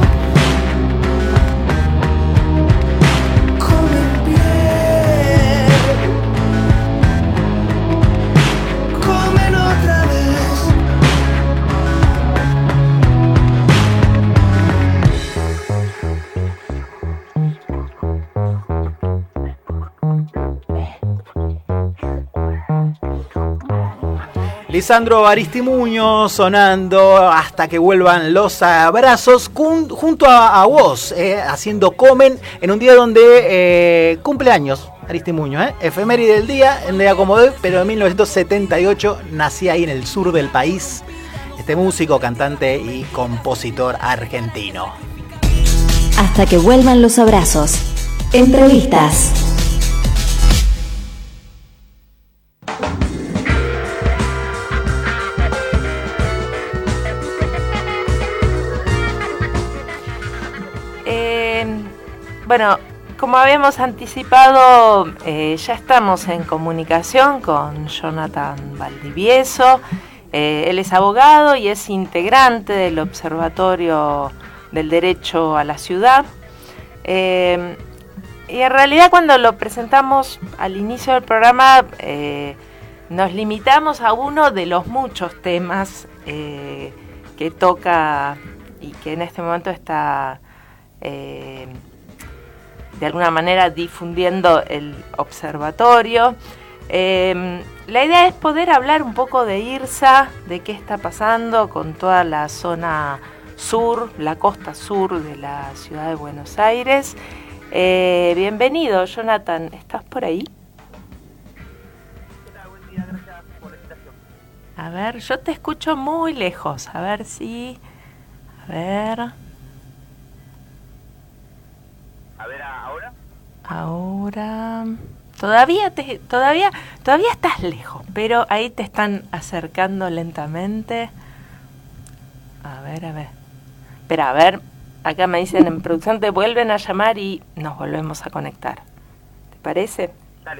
S21: Lisandro Aristimuño sonando Hasta que vuelvan los abrazos jun, junto a, a vos, eh, haciendo Comen en un día donde eh, cumple años Aristimuño, eh, efeméride del día, en día como hoy, pero en mil novecientos setenta y ocho nacía ahí en el sur del país este músico, cantante y compositor argentino.
S20: Hasta que vuelvan los abrazos. Entrevistas.
S4: Bueno, como habíamos anticipado, eh, ya estamos en comunicación con Jonathan Valdivieso. Eh, él es abogado y es integrante del Observatorio del Derecho a la Ciudad. Eh, y en realidad cuando lo presentamos al inicio del programa, eh, nos limitamos a uno de los muchos temas eh, que toca y que en este momento está... Eh, de alguna manera difundiendo el observatorio. Eh, la idea es poder hablar un poco de IRSA, de qué está pasando con toda la zona sur, la costa sur de la ciudad de Buenos Aires. Eh, bienvenido, Jonathan, ¿estás por ahí? A ver, yo te escucho muy lejos, a ver si... A ver...
S12: A ver, ¿ahora?
S4: Ahora... Todavía, te, todavía, todavía estás lejos, pero ahí te están acercando lentamente. A ver, a ver. Espera, a ver. Acá me dicen en producción, te vuelven a llamar y nos volvemos a conectar. ¿Te parece?
S12: Dale.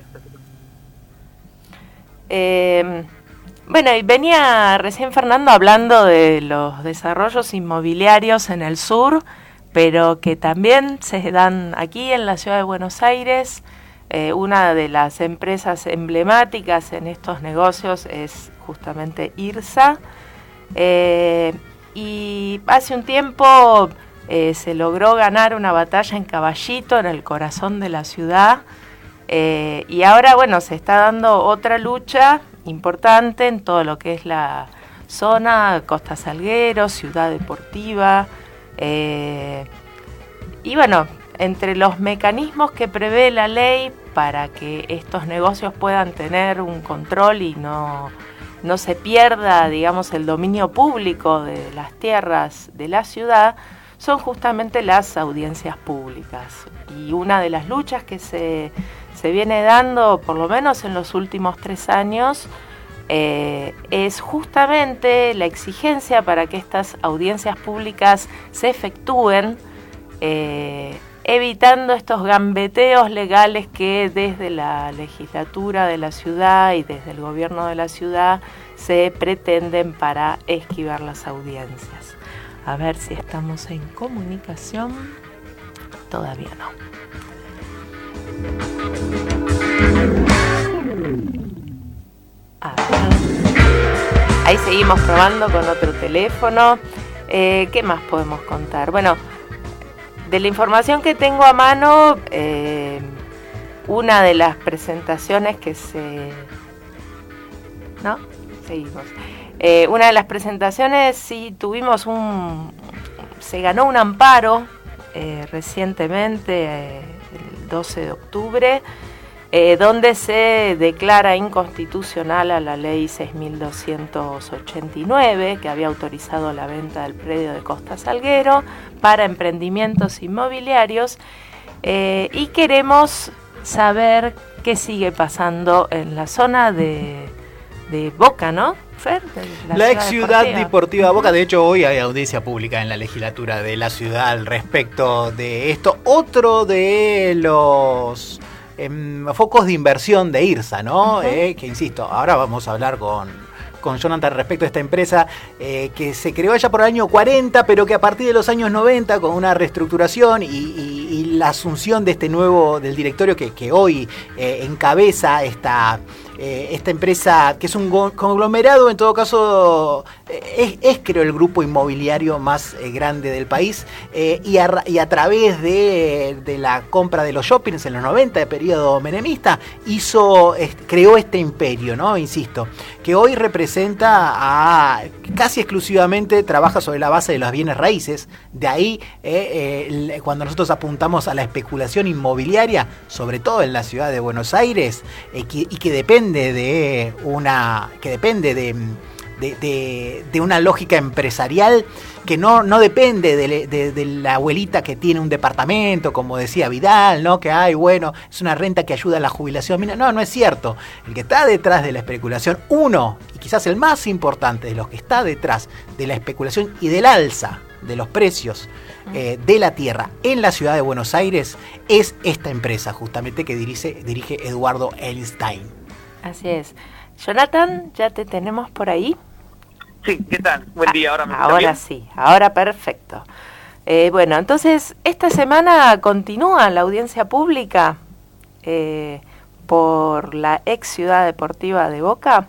S4: Eh, bueno, y venía recién Fernando hablando de los desarrollos inmobiliarios en el sur, pero que también se dan aquí en la ciudad de Buenos Aires. Eh, una de las empresas emblemáticas en estos negocios es justamente IRSA. Eh, y hace un tiempo eh, se logró ganar una batalla en Caballito, en el corazón de la ciudad. Eh, y ahora, bueno, se está dando otra lucha importante en todo lo que es la zona Costa Salguero, Ciudad Deportiva. Eh, y bueno, entre los mecanismos que prevé la ley para que estos negocios puedan tener un control y no, no se pierda, digamos, el dominio público de las tierras de la ciudad, son justamente las audiencias públicas. Y una de las luchas que se, se viene dando, por lo menos en los últimos tres años, Eh, es justamente la exigencia para que estas audiencias públicas se efectúen, eh, evitando estos gambeteos legales que desde la legislatura de la ciudad y desde el gobierno de la ciudad se pretenden para esquivar las audiencias. A ver si estamos en comunicación. Todavía no. seguimos probando con otro teléfono. Eh, ¿Qué más podemos contar? Bueno, de la información que tengo a mano, eh, una de las presentaciones que se... ¿No? Seguimos. Eh, una de las presentaciones, sí, tuvimos un... Se ganó un amparo eh, recientemente, eh, el doce de octubre, eh, donde se declara inconstitucional a la ley seis mil doscientos ochenta y nueve, que había autorizado la venta del predio de Costa Salguero para emprendimientos inmobiliarios, eh, y queremos saber qué sigue pasando en la zona de, de Boca, ¿no? Fer,
S21: la, la ex ciudad deportiva. deportiva Boca. De hecho, hoy hay audiencia pública en la legislatura de la ciudad al respecto de esto. Otro de los eh, focos de inversión de IRSA, ¿no? Uh-huh. Eh, que insisto, ahora vamos a hablar con, con Jonathan respecto a esta empresa eh, que se creó allá por el año cuarenta, pero que a partir de los años noventa, con una reestructuración y, y, y la asunción de este nuevo, del directorio que, que hoy eh, encabeza esta... Eh, esta empresa, que es un conglomerado, en todo caso, eh, es, es creo el grupo inmobiliario más eh, grande del país, eh, y, a, y a través de, de la compra de los shoppings en los noventa, de periodo menemista, hizo, es, creó este imperio, ¿no? Insisto, que hoy representa a, casi exclusivamente trabaja sobre la base de los bienes raíces. De ahí, eh, eh, cuando nosotros apuntamos a la especulación inmobiliaria, sobre todo en la ciudad de Buenos Aires, eh, que, y que depende de una que depende de, de, de, de una lógica empresarial que no, no depende de, de, de la abuelita que tiene un departamento, como decía Vidal, ¿no? Que ay, bueno, es una renta que ayuda a la jubilación. Mira, no, no es cierto. El que está detrás de la especulación, uno, y quizás el más importante de los que está detrás de la especulación y del alza de los precios eh, de la tierra en la ciudad de Buenos Aires, es esta empresa justamente que dirige, dirige Eduardo Einstein.
S4: Así es. Jonathan, ¿ya te tenemos por ahí?
S12: Sí, ¿qué tal? Buen día, ahora me escucha
S4: Ahora
S12: bien.
S4: Sí, ahora perfecto. Eh, bueno, entonces, esta semana continúa la audiencia pública eh, por la ex ciudad deportiva de Boca.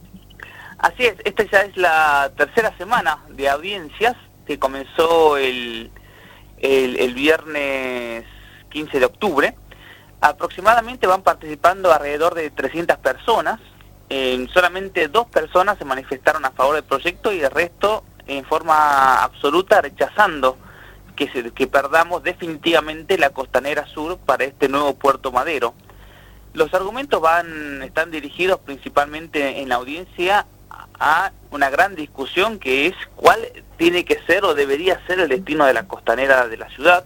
S12: Así es, esta ya es la tercera semana de audiencias que comenzó el, el, el viernes quince de octubre. Aproximadamente van participando alrededor de trescientas personas. Eh, solamente dos personas se manifestaron a favor del proyecto y el resto en forma absoluta rechazando que, se, que perdamos definitivamente la Costanera Sur para este nuevo Puerto Madero. Los argumentos van están dirigidos principalmente en la audiencia a una gran discusión que es cuál tiene que ser o debería ser el destino de la costanera de la ciudad.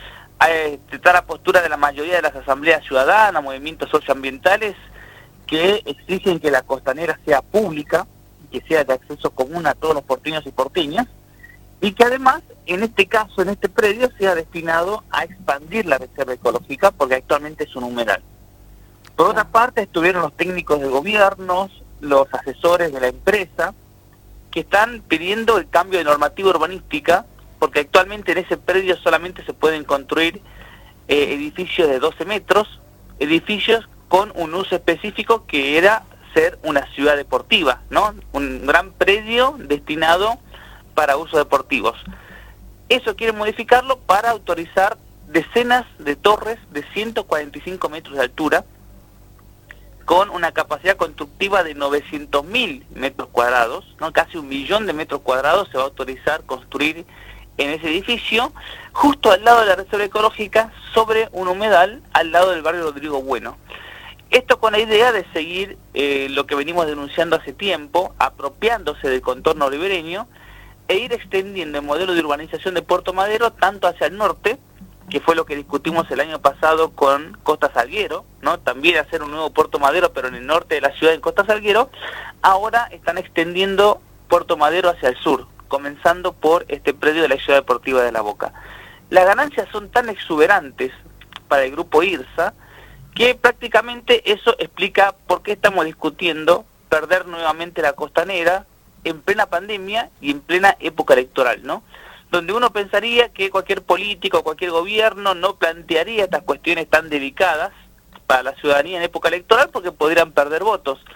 S12: Está la postura de la mayoría de las asambleas ciudadanas, movimientos socioambientales, que exigen que la costanera sea pública, que sea de acceso común a todos los porteños y porteñas, y que además, en este caso, en este predio, sea destinado a expandir la reserva ecológica, porque actualmente es un humedal. Por otra parte, estuvieron los técnicos de gobiernos, los asesores de la empresa, que están pidiendo el cambio de normativa urbanística, porque actualmente en ese predio solamente se pueden construir eh, edificios de doce metros, edificios con un uso específico que era ser una ciudad deportiva, ¿no? Un gran predio destinado para usos deportivos. Eso quiere modificarlo para autorizar decenas de torres de ciento cuarenta y cinco metros de altura, con una capacidad constructiva de novecientos mil metros cuadrados, ¿no? Casi un millón de metros cuadrados se va a autorizar construir en ese edificio, justo al lado de la reserva ecológica, sobre un humedal, al lado del barrio Rodrigo Bueno. Esto con la idea de seguir eh, lo que venimos denunciando hace tiempo, apropiándose del contorno ribereño, e ir extendiendo el modelo de urbanización de Puerto Madero tanto hacia el norte, que fue lo que discutimos el año pasado con Costa Salguero, ¿no? También hacer un nuevo Puerto Madero, pero en el norte de la ciudad, en Costa Salguero. Ahora están extendiendo Puerto Madero hacia el sur, comenzando por este predio de la ciudad deportiva de La Boca. Las ganancias son tan exuberantes para el grupo IRSA que prácticamente eso explica por qué estamos discutiendo perder nuevamente la costanera en plena pandemia y en plena época electoral, ¿no? Donde uno pensaría que cualquier político, cualquier gobierno no plantearía estas cuestiones tan delicadas para la ciudadanía en época electoral porque podrían perder votos.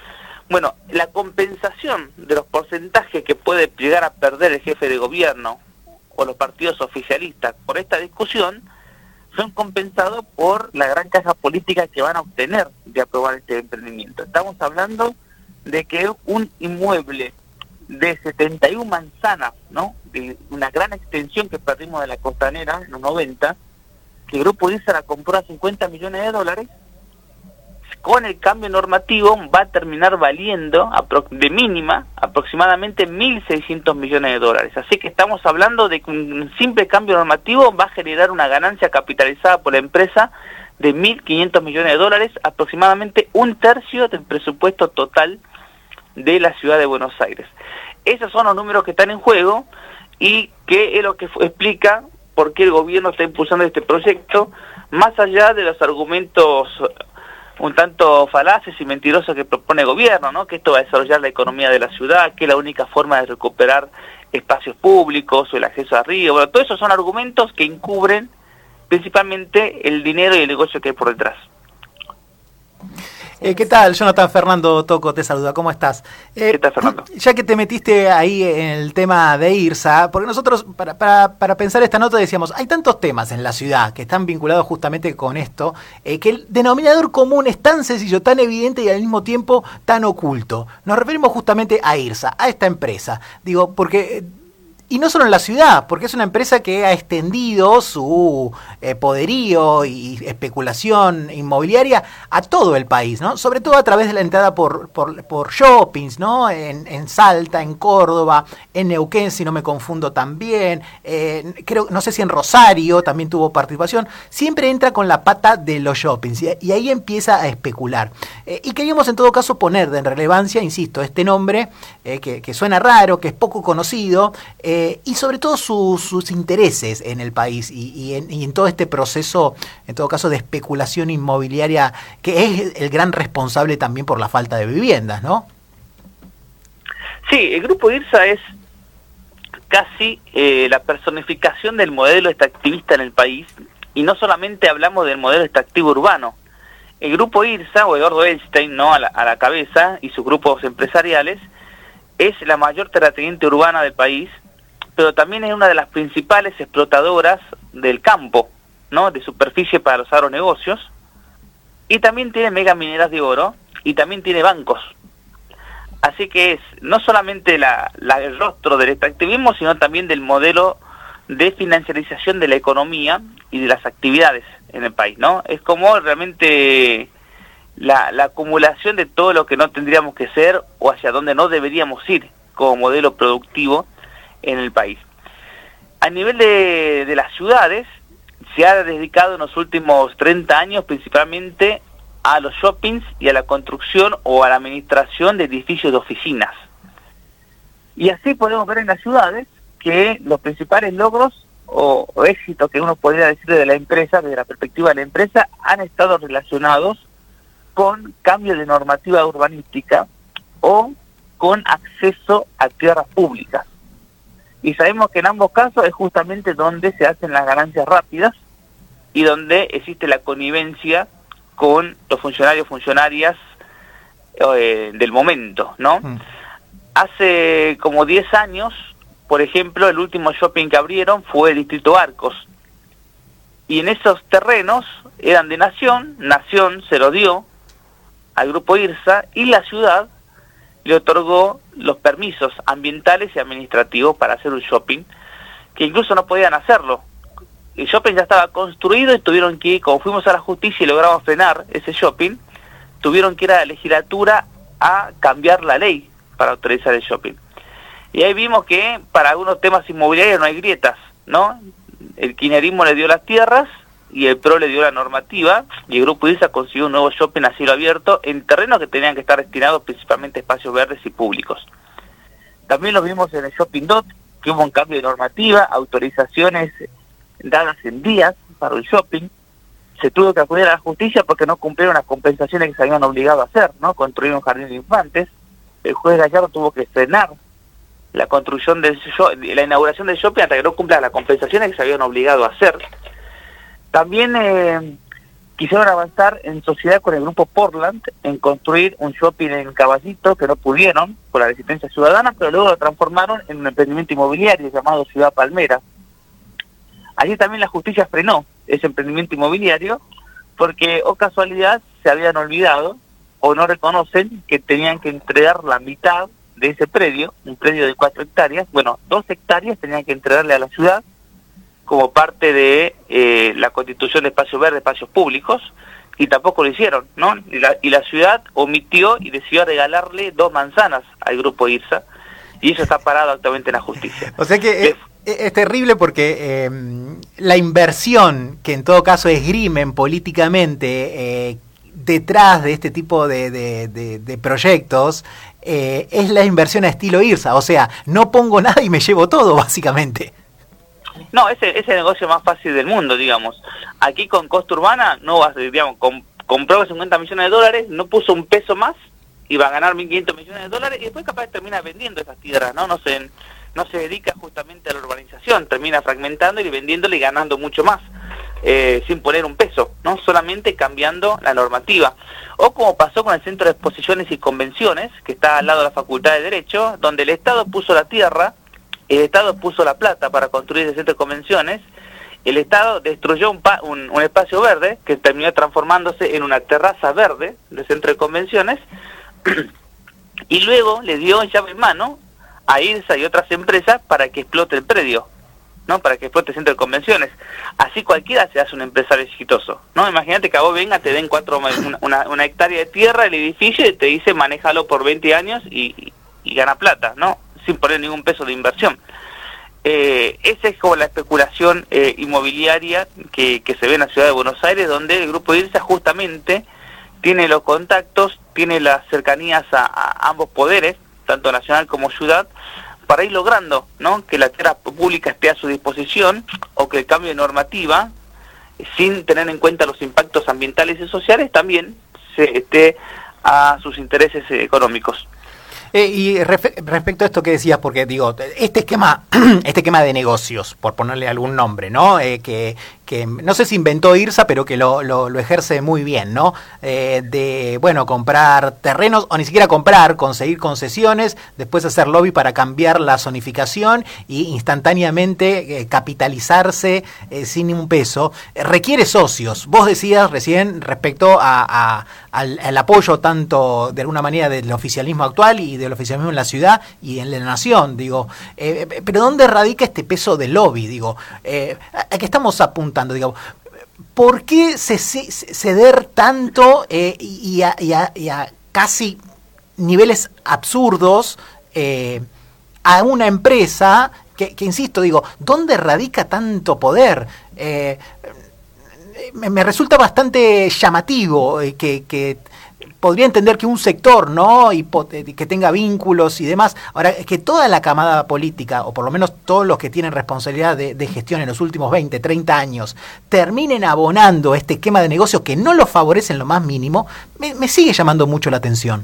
S12: Bueno, la compensación de los porcentajes que puede llegar a perder el jefe de gobierno o los partidos oficialistas por esta discusión son compensados por la gran caja política que van a obtener de aprobar este emprendimiento. Estamos hablando de que un inmueble de setenta y una manzanas, ¿no?, de una gran extensión que perdimos de la Costanera en los noventa, que el Grupo IRSA la compró a cincuenta millones de dólares, con el cambio normativo va a terminar valiendo de mínima aproximadamente mil seiscientos millones de dólares. Así que estamos hablando de que un simple cambio normativo va a generar una ganancia capitalizada por la empresa de mil quinientos millones de dólares, aproximadamente un tercio del presupuesto total de la ciudad de Buenos Aires. Esos son los números que están en juego y que es lo que explica por qué el gobierno está impulsando este proyecto, más allá de los argumentos un tanto falaces y mentirosos que propone el gobierno, ¿no?, que esto va a desarrollar la economía de la ciudad, que es la única forma de recuperar espacios públicos o el acceso a río. Bueno, todos esos son argumentos que encubren principalmente el dinero y el negocio que hay por detrás.
S21: Eh, ¿Qué tal, Jonathan? Fernando Toco te saluda, ¿cómo estás? Eh,
S12: ¿Qué tal, Fernando?
S21: Ya que te metiste ahí en el tema de IRSA, porque nosotros para, para, para pensar esta nota decíamos, hay tantos temas en la ciudad que están vinculados justamente con esto, eh, que el denominador común es tan sencillo, tan evidente y al mismo tiempo tan oculto. Nos referimos justamente a IRSA, a esta empresa. Digo, porque... Y no solo en la ciudad, porque es una empresa que ha extendido su eh, poderío y especulación inmobiliaria a todo el país, ¿no? Sobre todo a través de la entrada por, por, por shoppings, ¿no? En, en Salta, en Córdoba, en Neuquén, si no me confundo también, eh, creo, no sé si en Rosario también tuvo participación. Siempre entra con la pata de los shoppings y, y ahí empieza a especular. Eh, y queríamos en todo caso poner de relevancia, insisto, este nombre eh, que, que suena raro, que es poco conocido, eh, Eh, y sobre todo su, sus intereses en el país y, y, en, y en todo este proceso, en todo caso, de especulación inmobiliaria, que es el gran responsable también por la falta de viviendas, ¿no?
S12: Sí, el Grupo IRSA es casi eh, la personificación del modelo extractivista en el país, y no solamente hablamos del modelo extractivo urbano. El Grupo IRSA, o Eduardo Elstein, ¿no?, a la, a la cabeza, y sus grupos empresariales, es la mayor terrateniente urbana del país, pero también es una de las principales explotadoras del campo, ¿no?, de superficie para los agronegocios, y también tiene megamineras de oro, y también tiene bancos. Así que es no solamente la, la, el rostro del extractivismo, sino también del modelo de financiarización de la economía y de las actividades en el país, ¿no? Es como realmente la, la acumulación de todo lo que no tendríamos que ser o hacia donde no deberíamos ir como modelo productivo en el país. A nivel de, de las ciudades, se ha dedicado en los últimos treinta años principalmente a los shoppings y a la construcción o a la administración de edificios de oficinas. Y así podemos ver en las ciudades que los principales logros o, o éxitos que uno podría decir de la empresa, desde la perspectiva de la empresa, han estado relacionados con cambios de normativa urbanística o con acceso a tierras públicas. Y sabemos que en ambos casos es justamente donde se hacen las ganancias rápidas y donde existe la connivencia con los funcionarios funcionarias eh, del momento, ¿no? Mm. Hace como diez años, por ejemplo, el último shopping que abrieron fue el Distrito Arcos. Y en esos terrenos eran de Nación, Nación se lo dio al Grupo IRSA y la ciudad le otorgó los permisos ambientales y administrativos para hacer un shopping, que incluso no podían hacerlo. El shopping ya estaba construido y tuvieron que ir, como fuimos a la justicia y logramos frenar ese shopping, tuvieron que ir a la legislatura a cambiar la ley para autorizar el shopping. Y ahí vimos que para algunos temas inmobiliarios no hay grietas, ¿no? El kirchnerismo le dio las tierras y el P R O le dio la normativa, y el Grupo IRSA consiguió un nuevo shopping a cielo abierto en terrenos que tenían que estar destinados principalmente a espacios verdes y públicos. También lo vimos en el Shopping Dot, que hubo un cambio de normativa, autorizaciones dadas en días para el shopping. Se tuvo que acudir a la justicia porque no cumplieron las compensaciones que se habían obligado a hacer, ¿no? Construir un jardín de infantes. El juez Gallardo tuvo que frenar la construcción del la inauguración del shopping hasta que no cumpla las compensaciones que se habían obligado a hacer. También eh, quisieron avanzar en sociedad con el grupo Portland en construir un shopping en Caballito, que no pudieron por la resistencia ciudadana, pero luego lo transformaron en un emprendimiento inmobiliario llamado Ciudad Palmera. Allí también la justicia frenó ese emprendimiento inmobiliario porque, o casualidad, se habían olvidado o no reconocen que tenían que entregar la mitad de ese predio, un predio de cuatro hectáreas, bueno, dos hectáreas tenían que entregarle a la ciudad como parte de eh, la constitución de espacios verdes, espacios públicos, y tampoco lo hicieron, ¿no? Y la, y la ciudad omitió y decidió regalarle dos manzanas al grupo IRSA, y eso está parado actualmente en la justicia.
S21: O sea que es, es terrible porque eh, la inversión, que en todo caso esgrimen políticamente eh, detrás de este tipo de, de, de, de proyectos, eh, es la inversión a estilo IRSA, o sea, no pongo nada y me llevo todo, básicamente.
S12: No, ese es el negocio más fácil del mundo, digamos. Aquí con Costa Urbana, no vas, digamos, com, compró cincuenta millones de dólares, no puso un peso más, y va a ganar mil quinientos millones de dólares, y después capaz termina vendiendo esas tierras, ¿no? No se, no se dedica justamente a la urbanización, termina fragmentando y vendiéndole y ganando mucho más, eh, sin poner un peso, ¿no? Solamente cambiando la normativa. O como pasó con el Centro de Exposiciones y Convenciones, que está al lado de la Facultad de Derecho, donde el Estado puso la tierra, el Estado puso la plata para construir el centro de convenciones, el Estado destruyó un, pa un, un espacio verde que terminó transformándose en una terraza verde del centro de convenciones y luego le dio llave en mano a IRSA y otras empresas para que explote el predio, ¿no? Para que explote el centro de convenciones. Así cualquiera se hace un empresario exitoso, ¿no? Imagínate que a vos venga, te den cuatro, una, una, una hectárea de tierra, el edificio, y te dice manéjalo por veinte años y, y, y gana plata, ¿no? Sin poner ningún peso de inversión. Eh, esa es como la especulación eh, inmobiliaria que, que se ve en la ciudad de Buenos Aires, donde el grupo IRSA justamente tiene los contactos, tiene las cercanías a, a ambos poderes, tanto nacional como ciudad, para ir logrando, ¿no?, que la tierra pública esté a su disposición o que el cambio de normativa, sin tener en cuenta los impactos ambientales y sociales, también se esté a sus intereses eh, económicos.
S21: Eh, y refe respecto a esto que decías, porque digo, este esquema, este esquema de negocios, por ponerle algún nombre, ¿no? Eh, que, que no sé si inventó IRSA, pero que lo, lo, lo ejerce muy bien, ¿no? Eh, de, bueno, comprar terrenos, o ni siquiera comprar, conseguir concesiones, después hacer lobby para cambiar la zonificación y instantáneamente eh, capitalizarse eh, sin ningún peso. Eh, requiere socios. Vos decías recién respecto a, a, al, al apoyo tanto, de alguna manera, del oficialismo actual y del oficialismo en la ciudad y en la nación, digo, eh, pero ¿dónde radica este peso del lobby? Digo, eh, ¿a qué estamos apuntando? Digo, ¿por qué se, se, ceder tanto eh, y, a, y, a, y a casi niveles absurdos eh, a una empresa que, que, insisto, digo, ¿dónde radica tanto poder? Eh, me, me resulta bastante llamativo eh, que, que podría entender que un sector, ¿no?, y que tenga vínculos y demás. Ahora, es que toda la camada política, o por lo menos todos los que tienen responsabilidad de, de gestión en los últimos veinte, treinta años, terminen abonando este esquema de negocio que no los favorece en lo más mínimo, me, me sigue llamando mucho la atención.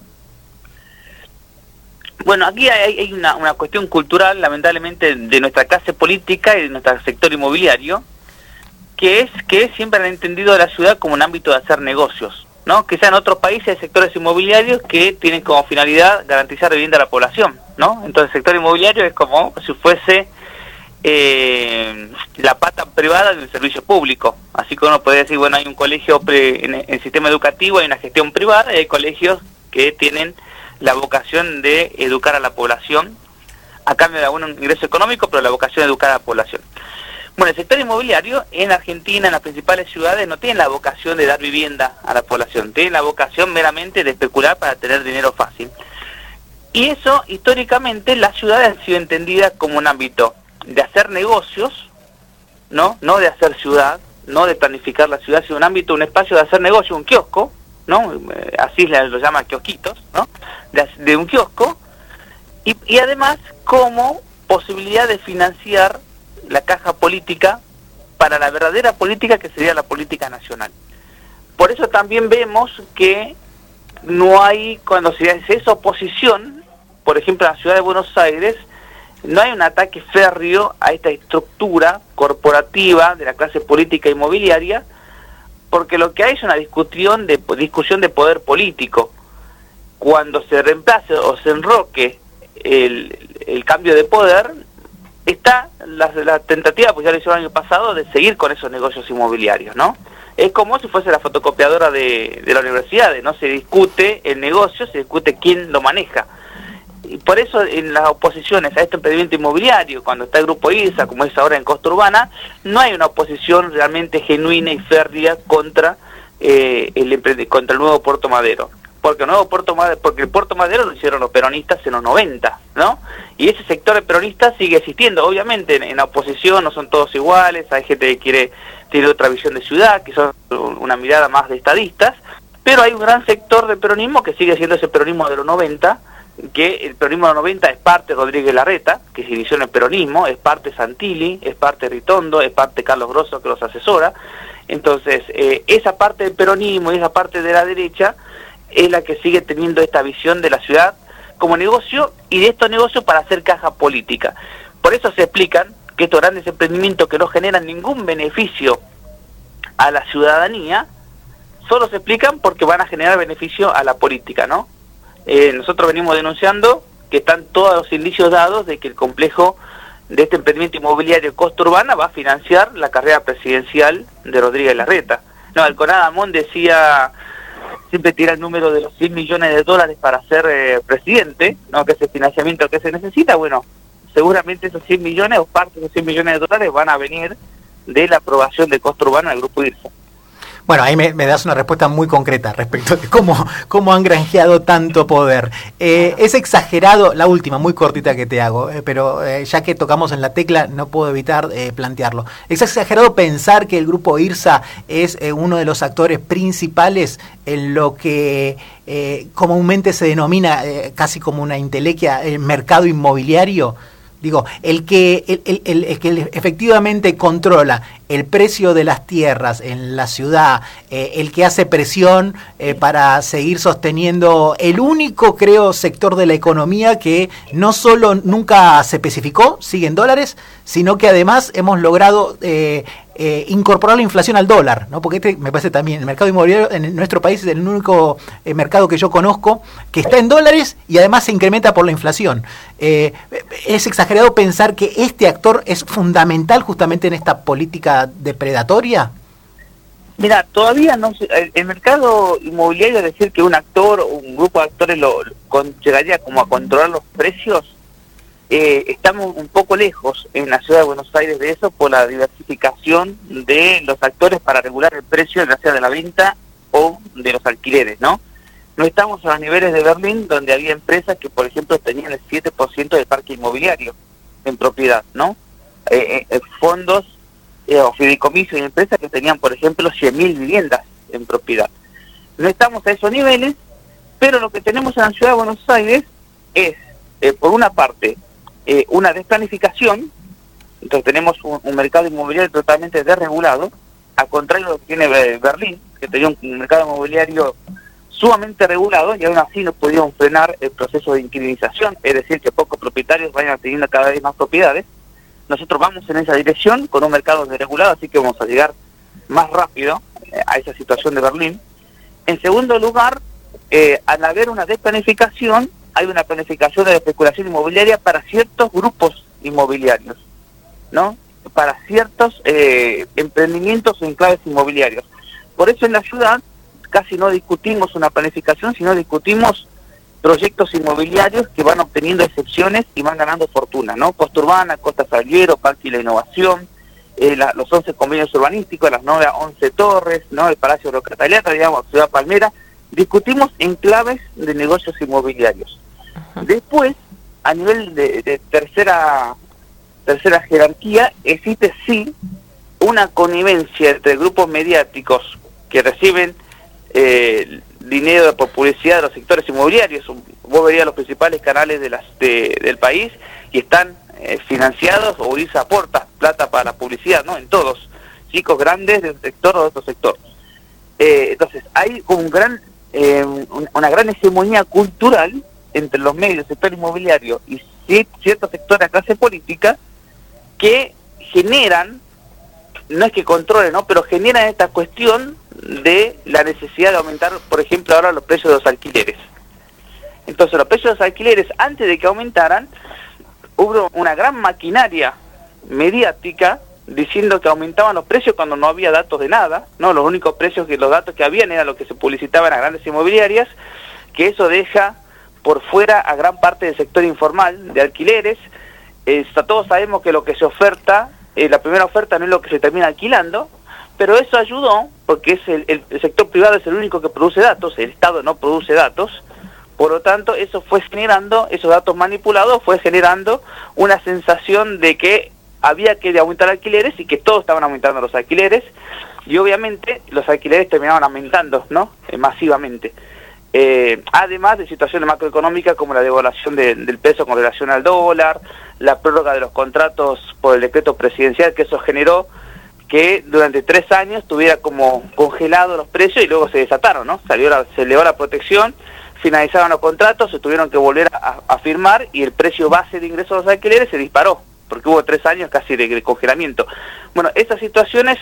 S12: Bueno, aquí hay, hay una, una cuestión cultural, lamentablemente, de nuestra clase política y de nuestro sector inmobiliario, que es que siempre han entendido a la ciudad como un ámbito de hacer negocios, ¿no? Quizá en otros países hay sectores inmobiliarios que tienen como finalidad garantizar vivienda a la población, ¿no? Entonces el sector inmobiliario es como si fuese eh, la pata privada del servicio público. Así que uno podría decir, bueno, hay un colegio pre, en, en el sistema educativo, hay una gestión privada, y hay colegios que tienen la vocación de educar a la población a cambio de algún ingreso económico, pero la vocación de educar a la población. Bueno, el sector inmobiliario en Argentina, en las principales ciudades, no tiene la vocación de dar vivienda a la población, tiene la vocación meramente de especular para tener dinero fácil. Y eso, históricamente, las ciudades han sido entendidas como un ámbito de hacer negocios, ¿no? No de hacer ciudad, no de planificar la ciudad, sino un ámbito, un espacio de hacer negocio, un kiosco, ¿no? Así lo llaman kiosquitos, ¿no? De, de un kiosco, y, y además como posibilidad de financiar la caja política para la verdadera política que sería la política nacional. Por eso también vemos que no hay, cuando se hace esa oposición, por ejemplo en la ciudad de Buenos Aires, no hay un ataque férreo a esta estructura corporativa de la clase política inmobiliaria, porque lo que hay es una discusión de discusión de poder político. Cuando se reemplace o se enroque el, el cambio de poder, está la, la tentativa, pues ya lo hicieron el año pasado, de seguir con esos negocios inmobiliarios, ¿no? Es como si fuese la fotocopiadora de, de la universidad, no se discute el negocio, se discute quién lo maneja. Y por eso en las oposiciones a este emprendimiento inmobiliario, cuando está el Grupo IRSA, como es ahora en Costa Urbana, no hay una oposición realmente genuina y férrea contra, eh, el, emprend- contra el nuevo Puerto Madero. Porque el nuevo Puerto Madero, porque el Puerto Madero lo hicieron los peronistas en los noventa, ¿no? Y ese sector de peronistas sigue existiendo. Obviamente en, en la oposición no son todos iguales, hay gente que quiere tiene otra visión de ciudad, que son una mirada más de estadistas, pero hay un gran sector de peronismo que sigue siendo ese peronismo de los noventa, que el peronismo de los noventa es parte de Rodríguez Larreta, que se inició en el peronismo, es parte Santilli, es parte Ritondo, es parte Carlos Grosso, que los asesora. Entonces, eh, esa parte del peronismo y esa parte de la derecha es la que sigue teniendo esta visión de la ciudad como negocio y de estos negocios para hacer caja política. Por eso se explican que estos grandes emprendimientos que no generan ningún beneficio a la ciudadanía, solo se explican porque van a generar beneficio a la política, ¿no? Eh, nosotros venimos denunciando que están todos los indicios dados de que el complejo de este emprendimiento inmobiliario Costa Urbana va a financiar la carrera presidencial de Rodríguez Larreta. No, el Conad Amón decía, siempre tira el número de los cien millones de dólares para ser eh, presidente, ¿no? Que es el financiamiento que se necesita. Bueno, seguramente esos cien millones o parte de esos cien millones de dólares van a venir de la aprobación de Costa Urbana del Grupo IRSA.
S21: Bueno, ahí me, me das una respuesta muy concreta respecto de cómo, cómo han granjeado tanto poder. Eh, es exagerado, la última, muy cortita que te hago, eh, pero eh, ya que tocamos en la tecla, no puedo evitar eh, plantearlo. ¿Es exagerado pensar que el Grupo IRSA es eh, uno de los actores principales en lo que eh, comúnmente se denomina eh, casi como una entelequia, el mercado inmobiliario? Digo, el que, el, el, el, el que efectivamente controla el precio de las tierras en la ciudad, eh, el que hace presión eh, para seguir sosteniendo el único, creo, sector de la economía que no solo nunca se especificó, sigue en dólares, sino que además hemos logrado eh, eh, incorporar la inflación al dólar, ¿no? Porque este me parece también, el mercado inmobiliario en nuestro país es el único eh, mercado que yo conozco que está en dólares y además se incrementa por la inflación. Eh, es exagerado pensar que este actor es fundamental justamente en esta política depredatoria.
S12: Mira, todavía no se, el, el mercado inmobiliario, decir que un actor o un grupo de actores lo, con, llegaría como a controlar los precios, eh, estamos un poco lejos en la ciudad de Buenos Aires de eso por la diversificación de los actores para regular el precio, ya sea de la venta o de los alquileres, ¿no? No estamos a los niveles de Berlín, donde había empresas que, por ejemplo, tenían el siete por ciento del parque inmobiliario en propiedad, ¿no? Eh, eh, fondos eh, o fideicomisos y empresas que tenían, por ejemplo, cien mil viviendas en propiedad. No estamos a esos niveles, pero lo que tenemos en la ciudad de Buenos Aires es, eh, por una parte, eh, una desplanificación. Entonces tenemos un, un mercado inmobiliario totalmente desregulado, al contrario de lo que tiene Berlín, que tenía un, un mercado inmobiliario sumamente regulado, y aún así no pudieron frenar el proceso de inquilinización, es decir, que pocos propietarios vayan teniendo cada vez más propiedades. Nosotros vamos en esa dirección con un mercado desregulado, así que vamos a llegar más rápido eh, a esa situación de Berlín. En segundo lugar, eh, al haber una desplanificación, hay una planificación de la especulación inmobiliaria para ciertos grupos inmobiliarios, ¿no? Para ciertos eh, emprendimientos o enclaves inmobiliarios. Por eso en la ciudad casi no discutimos una planificación, sino discutimos proyectos inmobiliarios que van obteniendo excepciones y van ganando fortuna, ¿no? Costa Urbana, Costa Salguero, Parque y la Innovación, eh, la, los once convenios urbanísticos, las nueve once torres, ¿no? El Palacio de los Cataliatas, digamos, Ciudad Palmera. Discutimos enclaves de negocios inmobiliarios. Ajá. Después, a nivel de, de tercera tercera jerarquía, existe sí una connivencia entre grupos mediáticos que reciben eh, dinero por publicidad de los sectores inmobiliarios. Vos verías los principales canales de las de, del país y están eh, financiados, o IRSA aporta plata para la publicidad, ¿no? En todos, chicos grandes de un sector o de otro sector. Eh, entonces, hay un gran eh, una gran hegemonía cultural entre los medios, sector inmobiliario y ciertos sectores de la clase política que generan, no es que controlen, ¿no? Pero generan esta cuestión de la necesidad de aumentar, por ejemplo, ahora los precios de los alquileres. Entonces los precios de los alquileres, antes de que aumentaran, hubo una gran maquinaria mediática diciendo que aumentaban los precios cuando no había datos de nada, no, los únicos precios que los datos que habían eran los que se publicitaban en las grandes inmobiliarias, que eso deja por fuera a gran parte del sector informal de alquileres. Eh, todos sabemos que lo que se oferta, eh, la primera oferta no es lo que se termina alquilando, pero eso ayudó, porque es el, el, el sector privado es el único que produce datos, el Estado no produce datos, por lo tanto eso fue generando, esos datos manipulados fue generando una sensación de que había que aumentar alquileres y que todos estaban aumentando los alquileres, y obviamente los alquileres terminaban aumentando, ¿no? Eh, masivamente. Eh, además de situaciones macroeconómicas como la devaluación de, del peso con relación al dólar, la prórroga de los contratos por el decreto presidencial, que eso generó que durante tres años tuviera como congelado los precios y luego se desataron, ¿no? Salió la, se elevó la protección, finalizaron los contratos, se tuvieron que volver a, a firmar y el precio base de ingresos de los alquileres se disparó, porque hubo tres años casi de, de congelamiento. Bueno, estas situaciones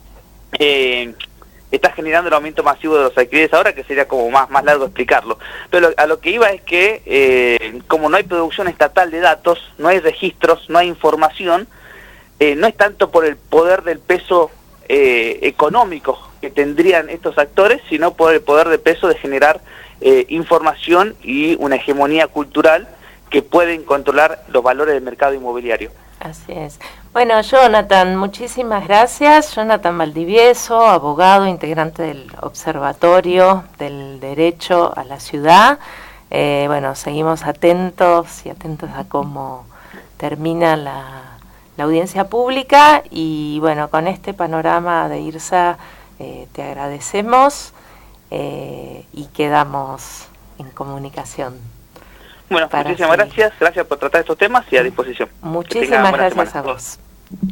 S12: eh, está generando el aumento masivo de los alquileres ahora, que sería como más, más largo explicarlo. Pero lo, a lo que iba es que, eh, como no hay producción estatal de datos, no hay registros, no hay información, eh, no es tanto por el poder del peso eh, económico que tendrían estos actores, sino por el poder de peso de generar eh, información y una hegemonía cultural que pueden controlar los valores del mercado inmobiliario.
S4: Así es. Bueno, Jonathan, muchísimas gracias. Jonathan Valdivieso, abogado, integrante del Observatorio del Derecho a la Ciudad. Eh, bueno, seguimos atentos y atentos a cómo termina la, la audiencia pública y bueno, con este panorama de IRSA eh, te agradecemos eh, y quedamos en comunicación.
S12: Bueno, muchísimas seguir. gracias, gracias por tratar estos temas y a disposición.
S4: Muchísimas gracias semana. a vos.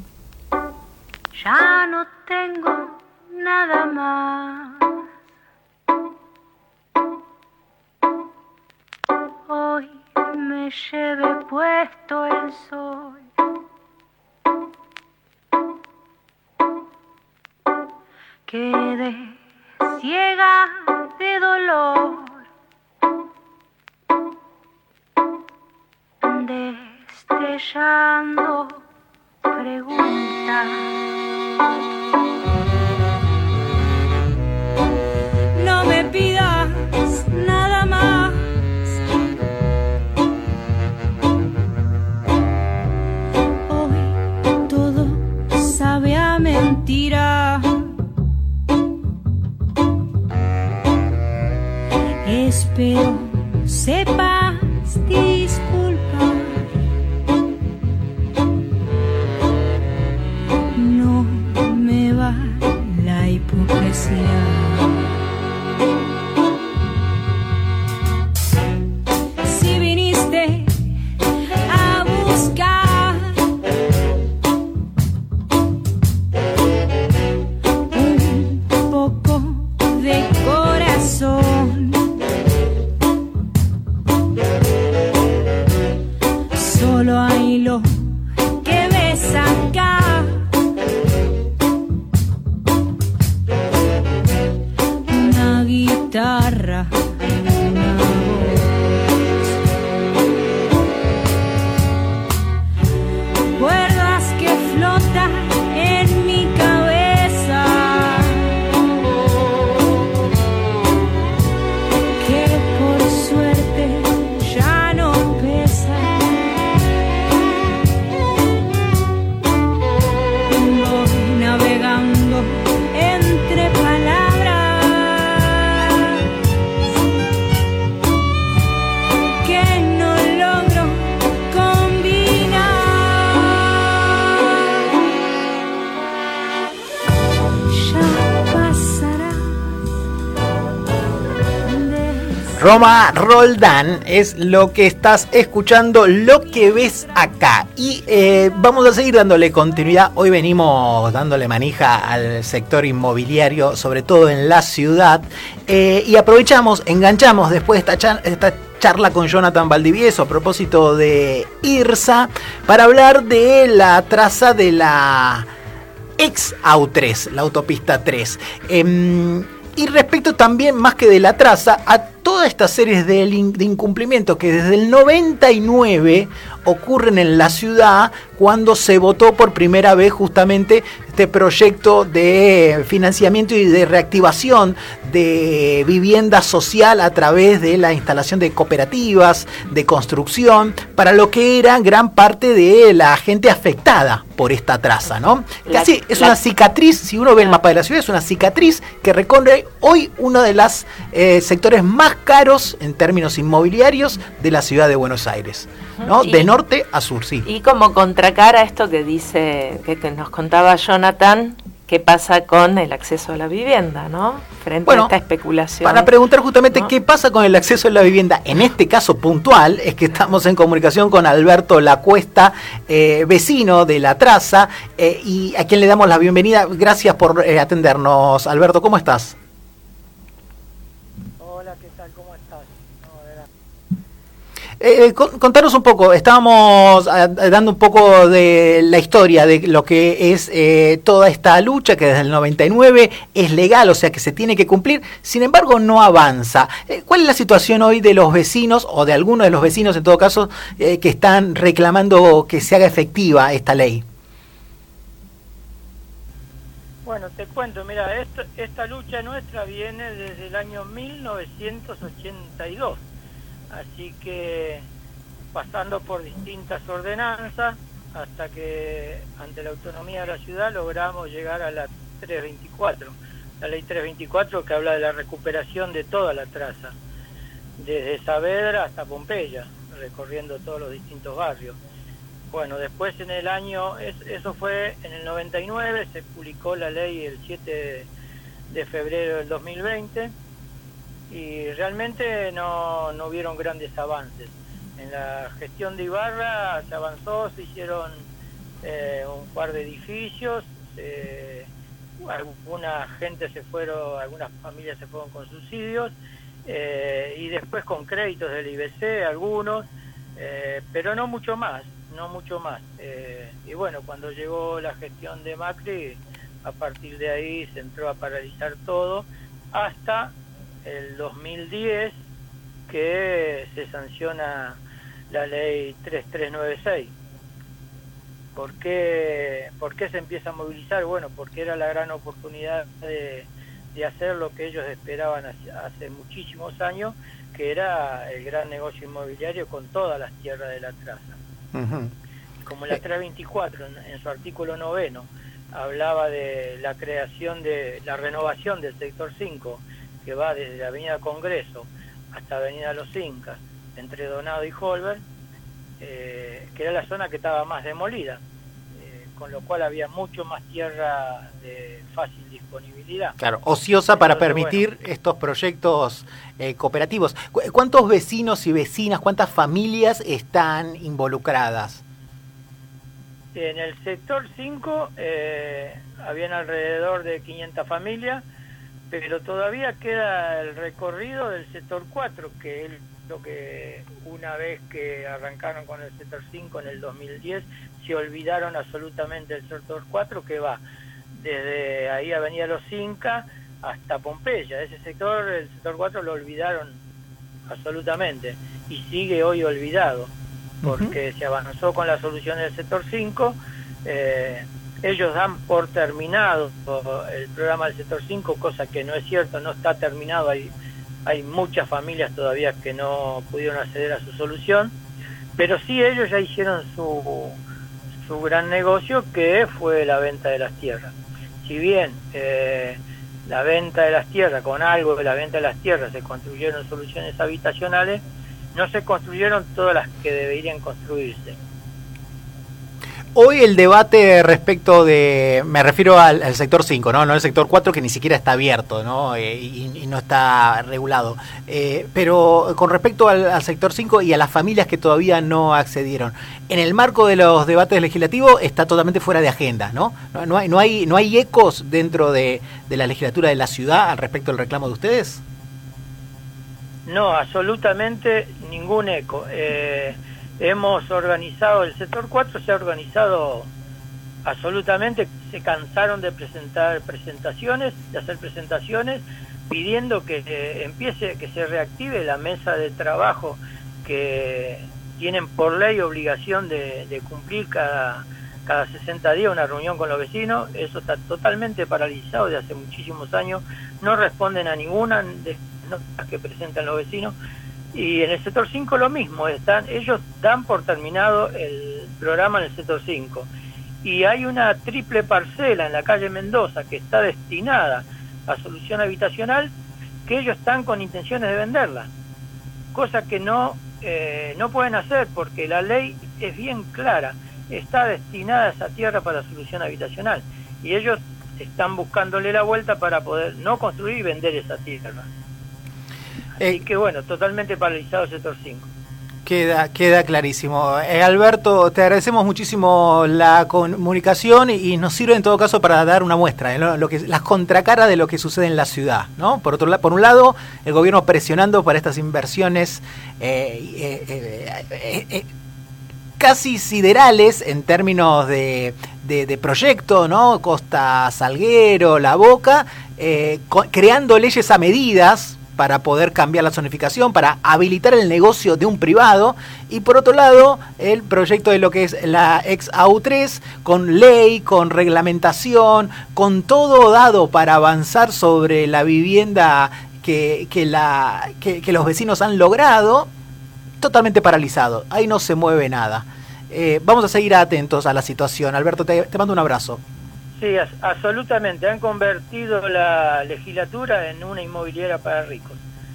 S13: Ya no tengo nada más. Hoy me lleve puesto el sol. Quedé ciega de dolor. Destellando preguntas. No me pidas nada más. Hoy todo sabe a mentira. Espero sepas disculpar. No me va la hipocresía. Si viniste a buscar un poco de corazón, solo hay lo que ves acá. Una guitarra, una voz, cuerdas que flotan en mi cabeza, que por suerte ya no pesan. Voy navegando entre palabras que no logro combinar. Ya pasará.
S21: Roma Roldán es lo que estás escuchando, lo que ves acá. Y eh, vamos a seguir dándole continuidad. Hoy venimos dándole manija al sector inmobiliario, sobre todo en la ciudad. Eh, y aprovechamos, enganchamos después de esta, char- esta charla con Jonathan Valdivieso a propósito de IRSA para hablar de la traza de la ex A U tres, la autopista tres. Eh, y respecto también, más que de la traza, a todas estas series de, de incumplimientos que desde el noventa y nueve ocurren en la ciudad, cuando se votó por primera vez justamente este proyecto de financiamiento y de reactivación de vivienda social a través de la instalación de cooperativas, de construcción, para lo que era gran parte de la gente afectada por esta traza, ¿no? Casi es una cicatriz, si uno ve el mapa de la ciudad, es una cicatriz que recorre hoy uno de los eh, sectores más caros en términos inmobiliarios de la ciudad de Buenos Aires, ¿no?
S4: Y,
S21: de norte a sur, sí.
S4: Y como contracara a esto que dice, que, que nos contaba Jonathan, ¿qué pasa con el acceso a la vivienda, no? Frente bueno, a esta especulación.
S21: Para preguntar justamente, ¿no?, qué pasa con el acceso a la vivienda, en este caso puntual, es que estamos en comunicación con Alberto Lacuesta, eh, vecino de La Traza, eh, y a quien le damos la bienvenida. Gracias por eh, atendernos, Alberto. ¿Cómo estás? Eh, contanos un poco, estábamos eh, dando un poco de la historia de lo que es eh, toda esta lucha que desde el noventa y nueve es legal, o sea que se tiene que cumplir, sin embargo no avanza. Eh, ¿Cuál es la situación hoy de los vecinos, o de algunos de los vecinos en todo caso, eh, que están reclamando que se haga efectiva esta ley?
S5: Bueno, te cuento, mira, esto, esta lucha nuestra viene desde el año mil novecientos ochenta y dos. Así que pasando por distintas ordenanzas hasta que ante la autonomía de la ciudad logramos llegar a la trescientos veinticuatro, la ley trescientos veinticuatro, que habla de la recuperación de toda la traza, desde Saavedra hasta Pompeya, recorriendo todos los distintos barrios. Bueno, después en el año, eso fue en el noventa y nueve, se publicó la ley el siete de febrero del dos mil veinte, y realmente no, no hubieron grandes avances. En la gestión de Ibarra se avanzó, se hicieron eh, un par de edificios, eh, alguna gente se fueron, algunas familias se fueron con subsidios, eh, y después con créditos del I B C, algunos, eh, pero no mucho más, no mucho más. Eh, y bueno, cuando llegó la gestión de Macri, a partir de ahí se entró a paralizar todo, hasta el dos mil diez, que se sanciona la ley tres mil trescientos noventa y seis. ¿Por qué, ¿Por qué se empieza a movilizar? Bueno, porque era la gran oportunidad de, de hacer lo que ellos esperaban hace, hace muchísimos años, que era el gran negocio inmobiliario con todas las tierras de la traza. Uh-huh. Como la trescientos veinticuatro, en, en su artículo noveno, hablaba de la creación de la renovación del sector cinco, que va desde la avenida Congreso hasta avenida Los Incas, entre Donado y Holberg, eh, que era la zona que estaba más demolida, eh, con lo cual había mucho más tierra de fácil disponibilidad.
S21: Claro, ociosa para Entonces, permitir bueno, estos proyectos eh, cooperativos. ¿Cuántos vecinos y vecinas, cuántas familias están involucradas?
S5: En el sector cinco eh, habían alrededor de quinientas familias, pero todavía queda el recorrido del sector cuatro, que es lo que una vez que arrancaron con el sector cinco en el dos mil diez, se olvidaron absolutamente del sector cuatro, que va desde ahí avenida Los Incas hasta Pompeya. Ese sector, el sector cuatro, lo olvidaron absolutamente y sigue hoy olvidado, porque uh-huh. se avanzó con la solución del sector cinco. eh, Ellos dan por terminado el programa del sector cinco, cosa que no es cierto, no está terminado. Hay, hay muchas familias todavía que no pudieron acceder a su solución, pero sí ellos ya hicieron su, su gran negocio, que fue la venta de las tierras. Si bien eh, la venta de las tierras, con algo de la venta de las tierras se construyeron soluciones habitacionales, no se construyeron todas las que deberían construirse.
S21: Hoy el debate respecto de, me refiero al, al sector cinco, ¿no? No el sector cuatro, que ni siquiera está abierto, ¿no? Eh, y, y no está regulado. Eh, pero con respecto al, al sector cinco y a las familias que todavía no accedieron, en el marco de los debates legislativos está totalmente fuera de agenda, ¿no? No, no, hay, no, hay, no hay ecos dentro de, de la legislatura de la ciudad al respecto del reclamo de ustedes.
S5: No, absolutamente ningún eco. Eh... Hemos organizado, el sector cuatro se ha organizado absolutamente se cansaron de presentar presentaciones, de hacer presentaciones, pidiendo que eh, empiece, que se reactive la mesa de trabajo que tienen por ley obligación de, de cumplir cada, cada sesenta días una reunión con los vecinos. Eso está totalmente paralizado de hace muchísimos años, no responden a ninguna de las notas que presentan los vecinos. Y en el sector cinco lo mismo, están, ellos dan por terminado el programa en el sector cinco. Y hay una triple parcela en la calle Mendoza que está destinada a solución habitacional, que ellos están con intenciones de venderla, cosa que no eh, no pueden hacer porque la ley es bien clara, está destinada a esa tierra para solución habitacional y ellos están buscándole la vuelta para poder no construir y vender esa tierra. Así eh, que bueno, totalmente paralizado el sector cinco.
S21: Queda, queda clarísimo. Eh, Alberto, te agradecemos muchísimo la comunicación y, y nos sirve en todo caso para dar una muestra, ¿no? Lo que, las contracaras de lo que sucede en la ciudad, ¿no? Por otro lado, por un lado, el gobierno presionando para estas inversiones eh, eh, eh, eh, eh, casi siderales en términos de, de, de proyecto, ¿no? Costa Salguero, La Boca, eh, co- creando leyes a medidas para poder cambiar la zonificación, para habilitar el negocio de un privado, y por otro lado, el proyecto de lo que es la ex A U tres, con ley, con reglamentación, con todo dado para avanzar sobre la vivienda que, que, la, que, que los vecinos han logrado, totalmente paralizado. Ahí no se mueve nada. Eh, vamos a seguir atentos a la situación. Alberto, te, te mando un abrazo.
S5: Sí, as- absolutamente. Han convertido la legislatura en una inmobiliaria para ricos.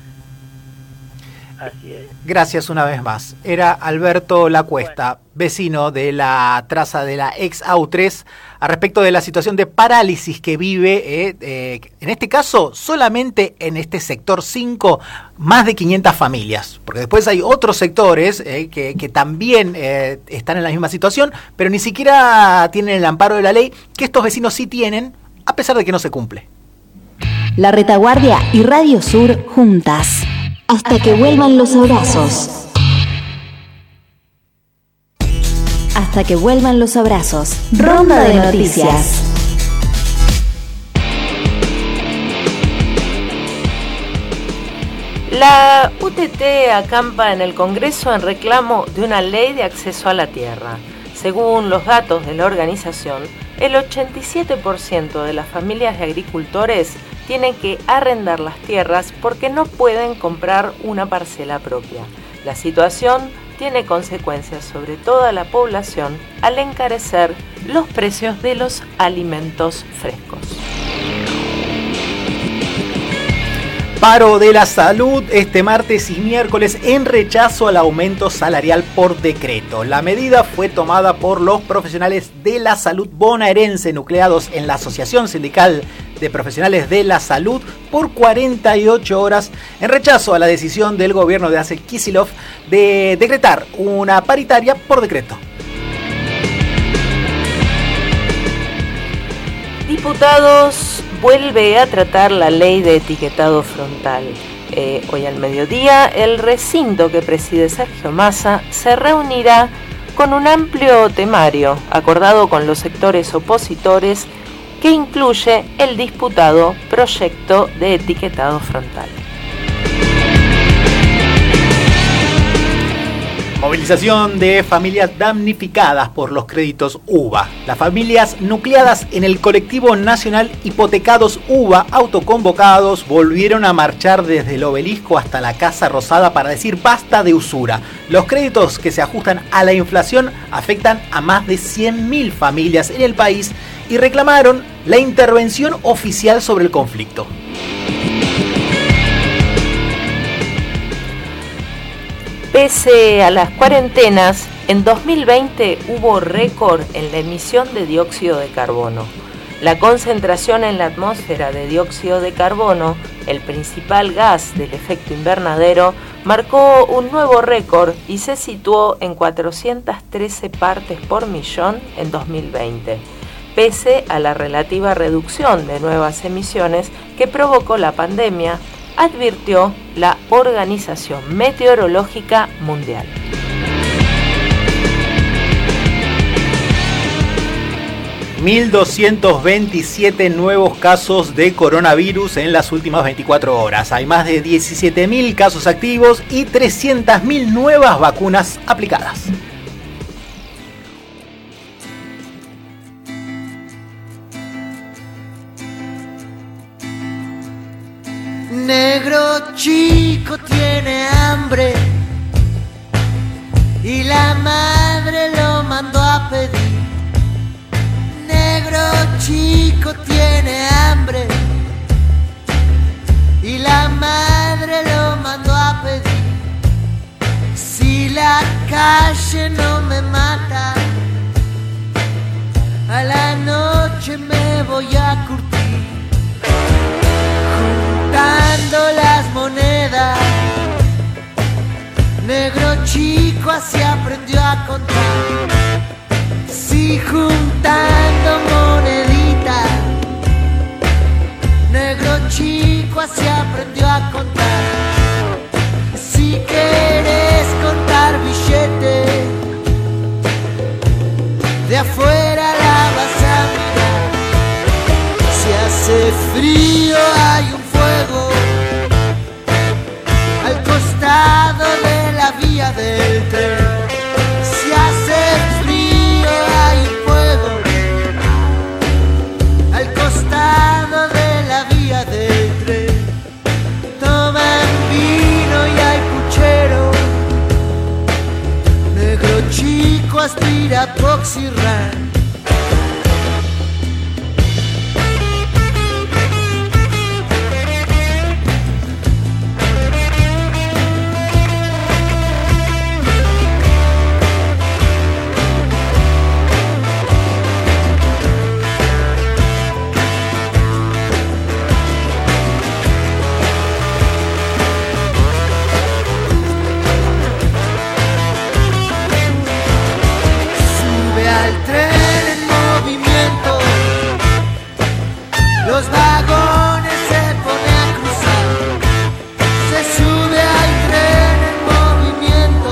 S5: Así es.
S21: Gracias una vez más. Era Alberto Lacuesta, bueno, vecino de la traza de la ex A U tres, a respecto de la situación de parálisis que vive, eh, eh, en este caso, solamente en este sector cinco, más de quinientas familias. Porque después hay otros sectores eh, que, que también eh, están en la misma situación, pero ni siquiera tienen el amparo de la ley, que estos vecinos sí tienen, a pesar de que no se cumple.
S20: La Retaguardia y Radio Sur juntas. Hasta que vuelvan los abrazos. Hasta que vuelvan los abrazos. Ronda de noticias.
S4: La U T T acampa en el Congreso en reclamo de una ley de acceso a la tierra. Según los datos de la organización, el ochenta y siete por ciento de las familias de agricultores tienen que arrendar las tierras porque no pueden comprar una parcela propia. La situación tiene consecuencias sobre toda la población al encarecer los precios de los alimentos frescos.
S21: Paro de la salud este martes y miércoles en rechazo al aumento salarial por decreto. La medida fue tomada por los profesionales de la salud bonaerense nucleados en la Asociación Sindical de Profesionales de la Salud por cuarenta y ocho horas en rechazo a la decisión del gobierno de Axel Kicillof de decretar una paritaria por decreto.
S4: Diputados vuelve a tratar la ley de etiquetado frontal. Eh, hoy al mediodía, el recinto que preside Sergio Massa se reunirá con un amplio temario acordado con los sectores opositores que incluye el disputado proyecto de etiquetado frontal.
S21: Movilización de familias damnificadas por los créditos U B A. Las familias nucleadas en el colectivo nacional Hipotecados U B A autoconvocados volvieron a marchar desde el obelisco hasta la Casa Rosada para decir basta de usura. Los créditos que se ajustan a la inflación afectan a más de cien mil familias en el país y reclamaron la intervención oficial sobre el conflicto.
S4: Pese a las cuarentenas, en dos mil veinte hubo récord en la emisión de dióxido de carbono. La concentración en la atmósfera de dióxido de carbono, el principal gas del efecto invernadero, marcó un nuevo récord y se situó en cuatrocientas trece partes por millón en dos mil veinte, pese a la relativa reducción de nuevas emisiones que provocó la pandemia, advirtió la Organización Meteorológica
S21: mil doscientos veintisiete nuevos casos de coronavirus en las últimas veinticuatro horas. Hay más de diecisiete mil casos activos y trescientas mil nuevas vacunas aplicadas.
S14: Negro chico tiene hambre y la madre lo mandó a pedir. Negro chico tiene hambre y la madre lo mandó a pedir. Si la calle no me mata, a la noche me voy a curtir. Juntando las monedas, negro chico así aprendió a contar. Si juntando moneditas, negro chico así aprendió a contar. Si quieres contar billetes, de afuera la vas a mirar. Si hace frío hay un fuego al costado de la vía del tren. Si hace frío hay un fuego al costado de la vía del tren. Toman vino y hay puchero, negro chico aspira Poxirran. Los vagones se pone a cruzar, se sube al tren en movimiento.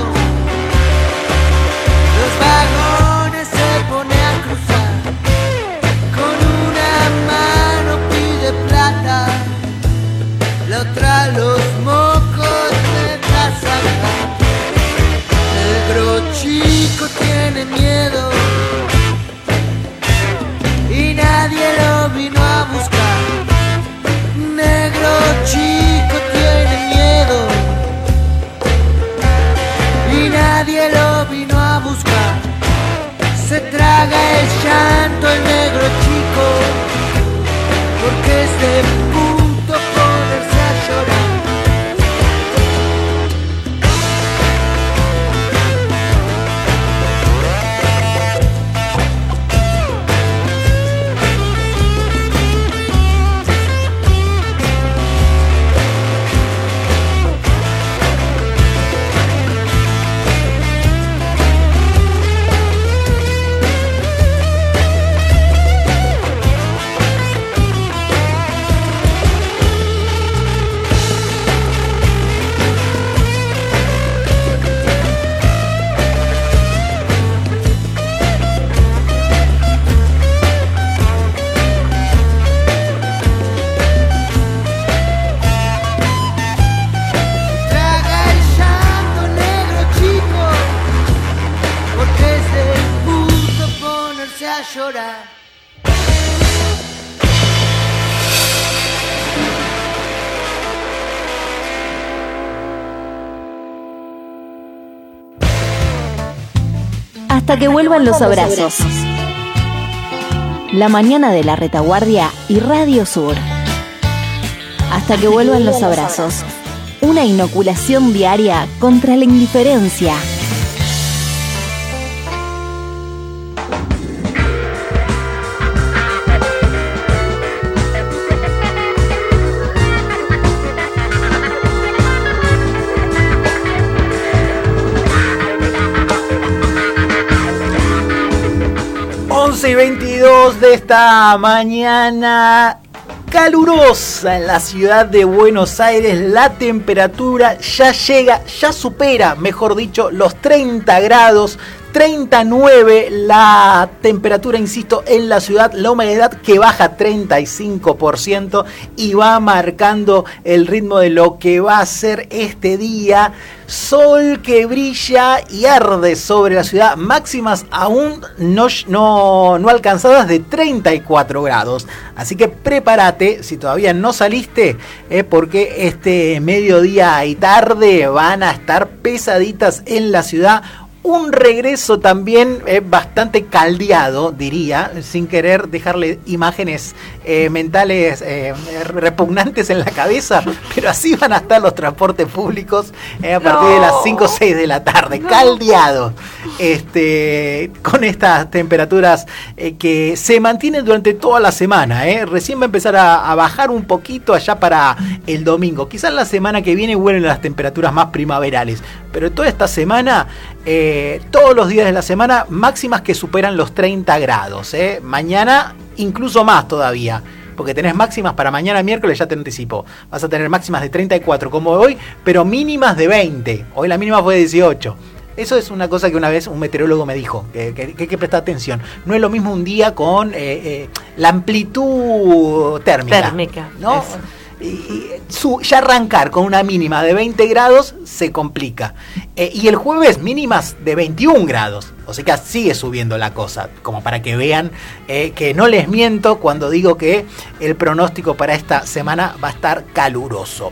S14: Los vagones se pone a cruzar, con una mano pide plata, la otra los mocos de casaca. Negro chico tiene miedo y nadie lo vino a buscar. Negro chico tiene miedo y nadie lo vino a buscar. Se traga el llanto el negro chico porque es de punto ponerse a llorar. Llorar.
S20: Hasta que vuelvan los abrazos. La mañana de la retaguardia y Radio Sur. Hasta que vuelvan los abrazos. Una inoculación diaria contra la indiferencia.
S21: once y veintidós de esta mañana calurosa en la ciudad de Buenos Aires. La temperatura ya llega, ya supera, mejor dicho, los treinta grados. treinta y nueve la temperatura, insisto, en la ciudad, la humedad que baja treinta y cinco por ciento y va marcando el ritmo de lo que va a ser este día. Sol que brilla y arde sobre la ciudad, máximas aún no, no, no alcanzadas de treinta y cuatro grados. Así que prepárate, si todavía no saliste, eh, porque este mediodía y tarde van a estar pesaditas en la ciudad. Un regreso también eh, bastante caldeado, diría, sin querer dejarle imágenes eh, mentales eh, repugnantes en la cabeza, pero así van a estar los transportes públicos eh, a partir no. de las cinco o seis de la tarde, no. caldeado, este, con estas temperaturas eh, que se mantienen durante toda la semana. Eh. Recién va a empezar a, a bajar un poquito allá para el domingo. Quizás la semana que viene vuelven las temperaturas más primaverales, pero toda esta semana... Eh, todos los días de la semana máximas que superan los treinta grados, eh. Mañana incluso más todavía, porque tenés máximas para mañana miércoles, ya te anticipo, vas a tener máximas de treinta y cuatro como hoy, pero mínimas de veinte. Hoy la mínima fue de dieciocho. Eso es una cosa que una vez un meteorólogo me dijo, que, que, que hay que prestar atención. No es lo mismo un día con eh, eh, la amplitud térmica,
S4: térmica,
S21: ¿no? Eso. Y, y su, ya arrancar con una mínima de veinte grados se complica. Eh, y el jueves mínimas de veintiún grados. O sea que sigue subiendo la cosa. Como para que vean eh, que no les miento cuando digo que el pronóstico para esta semana va a estar caluroso.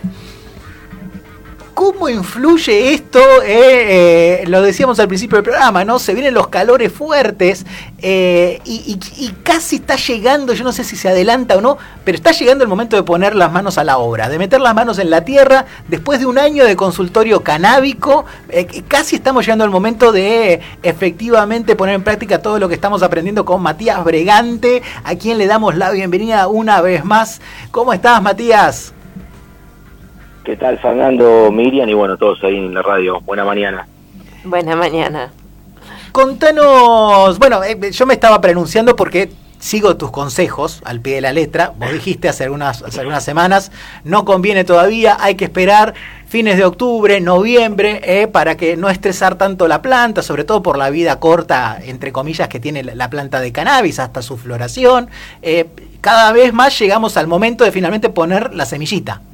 S21: ¿Cómo influye esto? Eh, eh, lo decíamos al principio del programa, ¿no? Se vienen los calores fuertes eh, y, y, y casi está llegando, yo no sé si se adelanta o no, pero está llegando el momento de poner las manos a la obra, de meter las manos en la tierra. Después de un año de consultorio canábico, eh, casi estamos llegando al momento de efectivamente poner en práctica todo lo que estamos aprendiendo con Matías Bregante, a quien le damos la bienvenida una vez más. ¿Cómo estás, Matías?
S15: ¿Qué tal, Fernando, Miriam y bueno, todos ahí en la radio? Buena mañana.
S4: Buena mañana.
S21: Contanos, bueno, eh, yo me estaba pronunciando porque sigo tus consejos al pie de la letra. Vos dijiste hace algunas, hace algunas semanas, no conviene todavía, hay que esperar fines de octubre, noviembre, eh, para que no estresar tanto la planta, sobre todo por la vida corta, entre comillas, que tiene la planta de cannabis hasta su floración. Eh, cada vez más llegamos al momento de finalmente poner la semillita.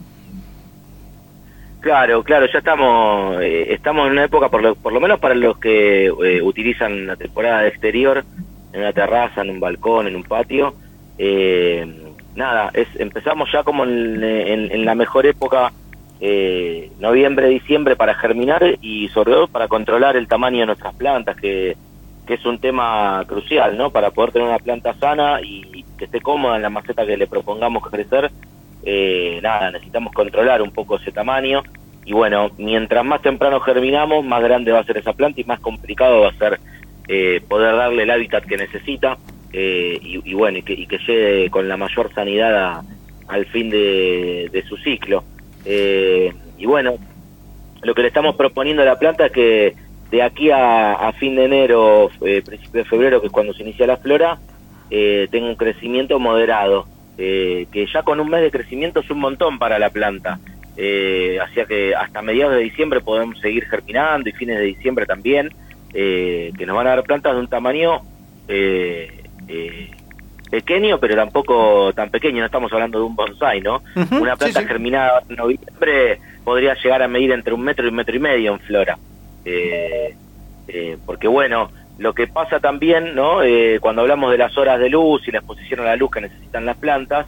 S15: Claro, claro, ya estamos eh, estamos en una época, por lo, por lo menos para los que eh, utilizan la temporada de exterior, en una terraza, en un balcón, en un patio, eh, nada, es empezamos ya como en, en, en la mejor época, eh, noviembre, diciembre, para germinar y sobre todo para controlar el tamaño de nuestras plantas, que, que es un tema crucial, ¿no? Para poder tener una planta sana y que esté cómoda en la maceta que le propongamos crecer. Eh, nada, necesitamos controlar un poco ese tamaño y bueno, mientras más temprano germinamos, más grande va a ser esa planta y más complicado va a ser eh, poder darle el hábitat que necesita eh, y, y bueno, y que, y que llegue con la mayor sanidad a, al fin de, de su ciclo. Eh, y bueno, lo que le estamos proponiendo a la planta es que de aquí a, a fin de enero, eh, principio de febrero, que es cuando se inicia la flora, eh, tenga un crecimiento moderado. Eh, que ya con un mes de crecimiento es un montón para la planta, eh, hacia que hasta mediados de diciembre podemos seguir germinando y fines de diciembre también, eh, que nos van a dar plantas de un tamaño eh, eh, pequeño, pero tampoco tan pequeño, no estamos hablando de un bonsai, ¿no? Uh-huh, una planta sí, sí. germinada en noviembre podría llegar a medir entre un metro y un metro y medio en flora, eh, eh, porque bueno, lo que pasa también, ¿no? Eh, cuando hablamos de las horas de luz y la exposición a la luz que necesitan las plantas,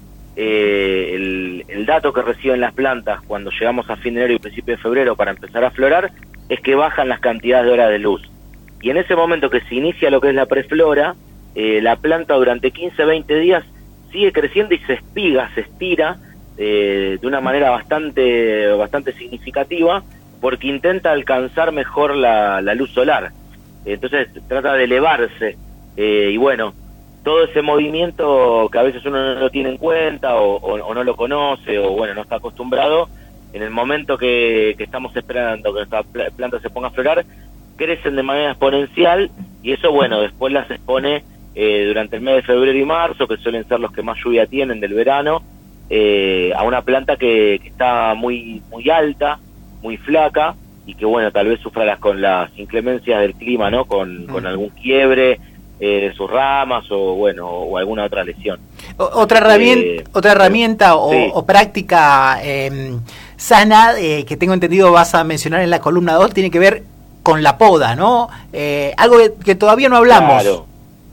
S15: eh, el, el dato que reciben las plantas cuando llegamos a fin de enero y principio de febrero para empezar a florar es que bajan las cantidades de horas de luz. Y en ese momento que se inicia lo que es la preflora, eh, la planta durante quince a veinte días sigue creciendo y se espiga, se estira eh, de una manera bastante, bastante significativa porque intenta alcanzar mejor la, la luz solar. Entonces trata de elevarse eh, y bueno, todo ese movimiento que a veces uno no lo tiene en cuenta o, o, o no lo conoce o bueno, no está acostumbrado, en el momento que, que estamos esperando que nuestra planta se ponga a florar, crecen de manera exponencial y eso bueno, después las expone eh, durante el mes de febrero y marzo, que suelen ser los que más lluvia tienen del verano, eh, a una planta que, que está muy, muy alta, muy flaca, y que bueno, tal vez sufra las, con las inclemencias del clima, ¿no? Con, con algún quiebre eh, de sus ramas o bueno, o alguna otra lesión.
S21: O, otra herramienta,
S15: eh,
S21: otra herramienta o,
S15: sí.
S21: o práctica eh, sana eh, que tengo entendido vas a mencionar en la columna dos tiene que ver con la poda, ¿no? Eh, algo que, que todavía no hablamos.
S15: Claro.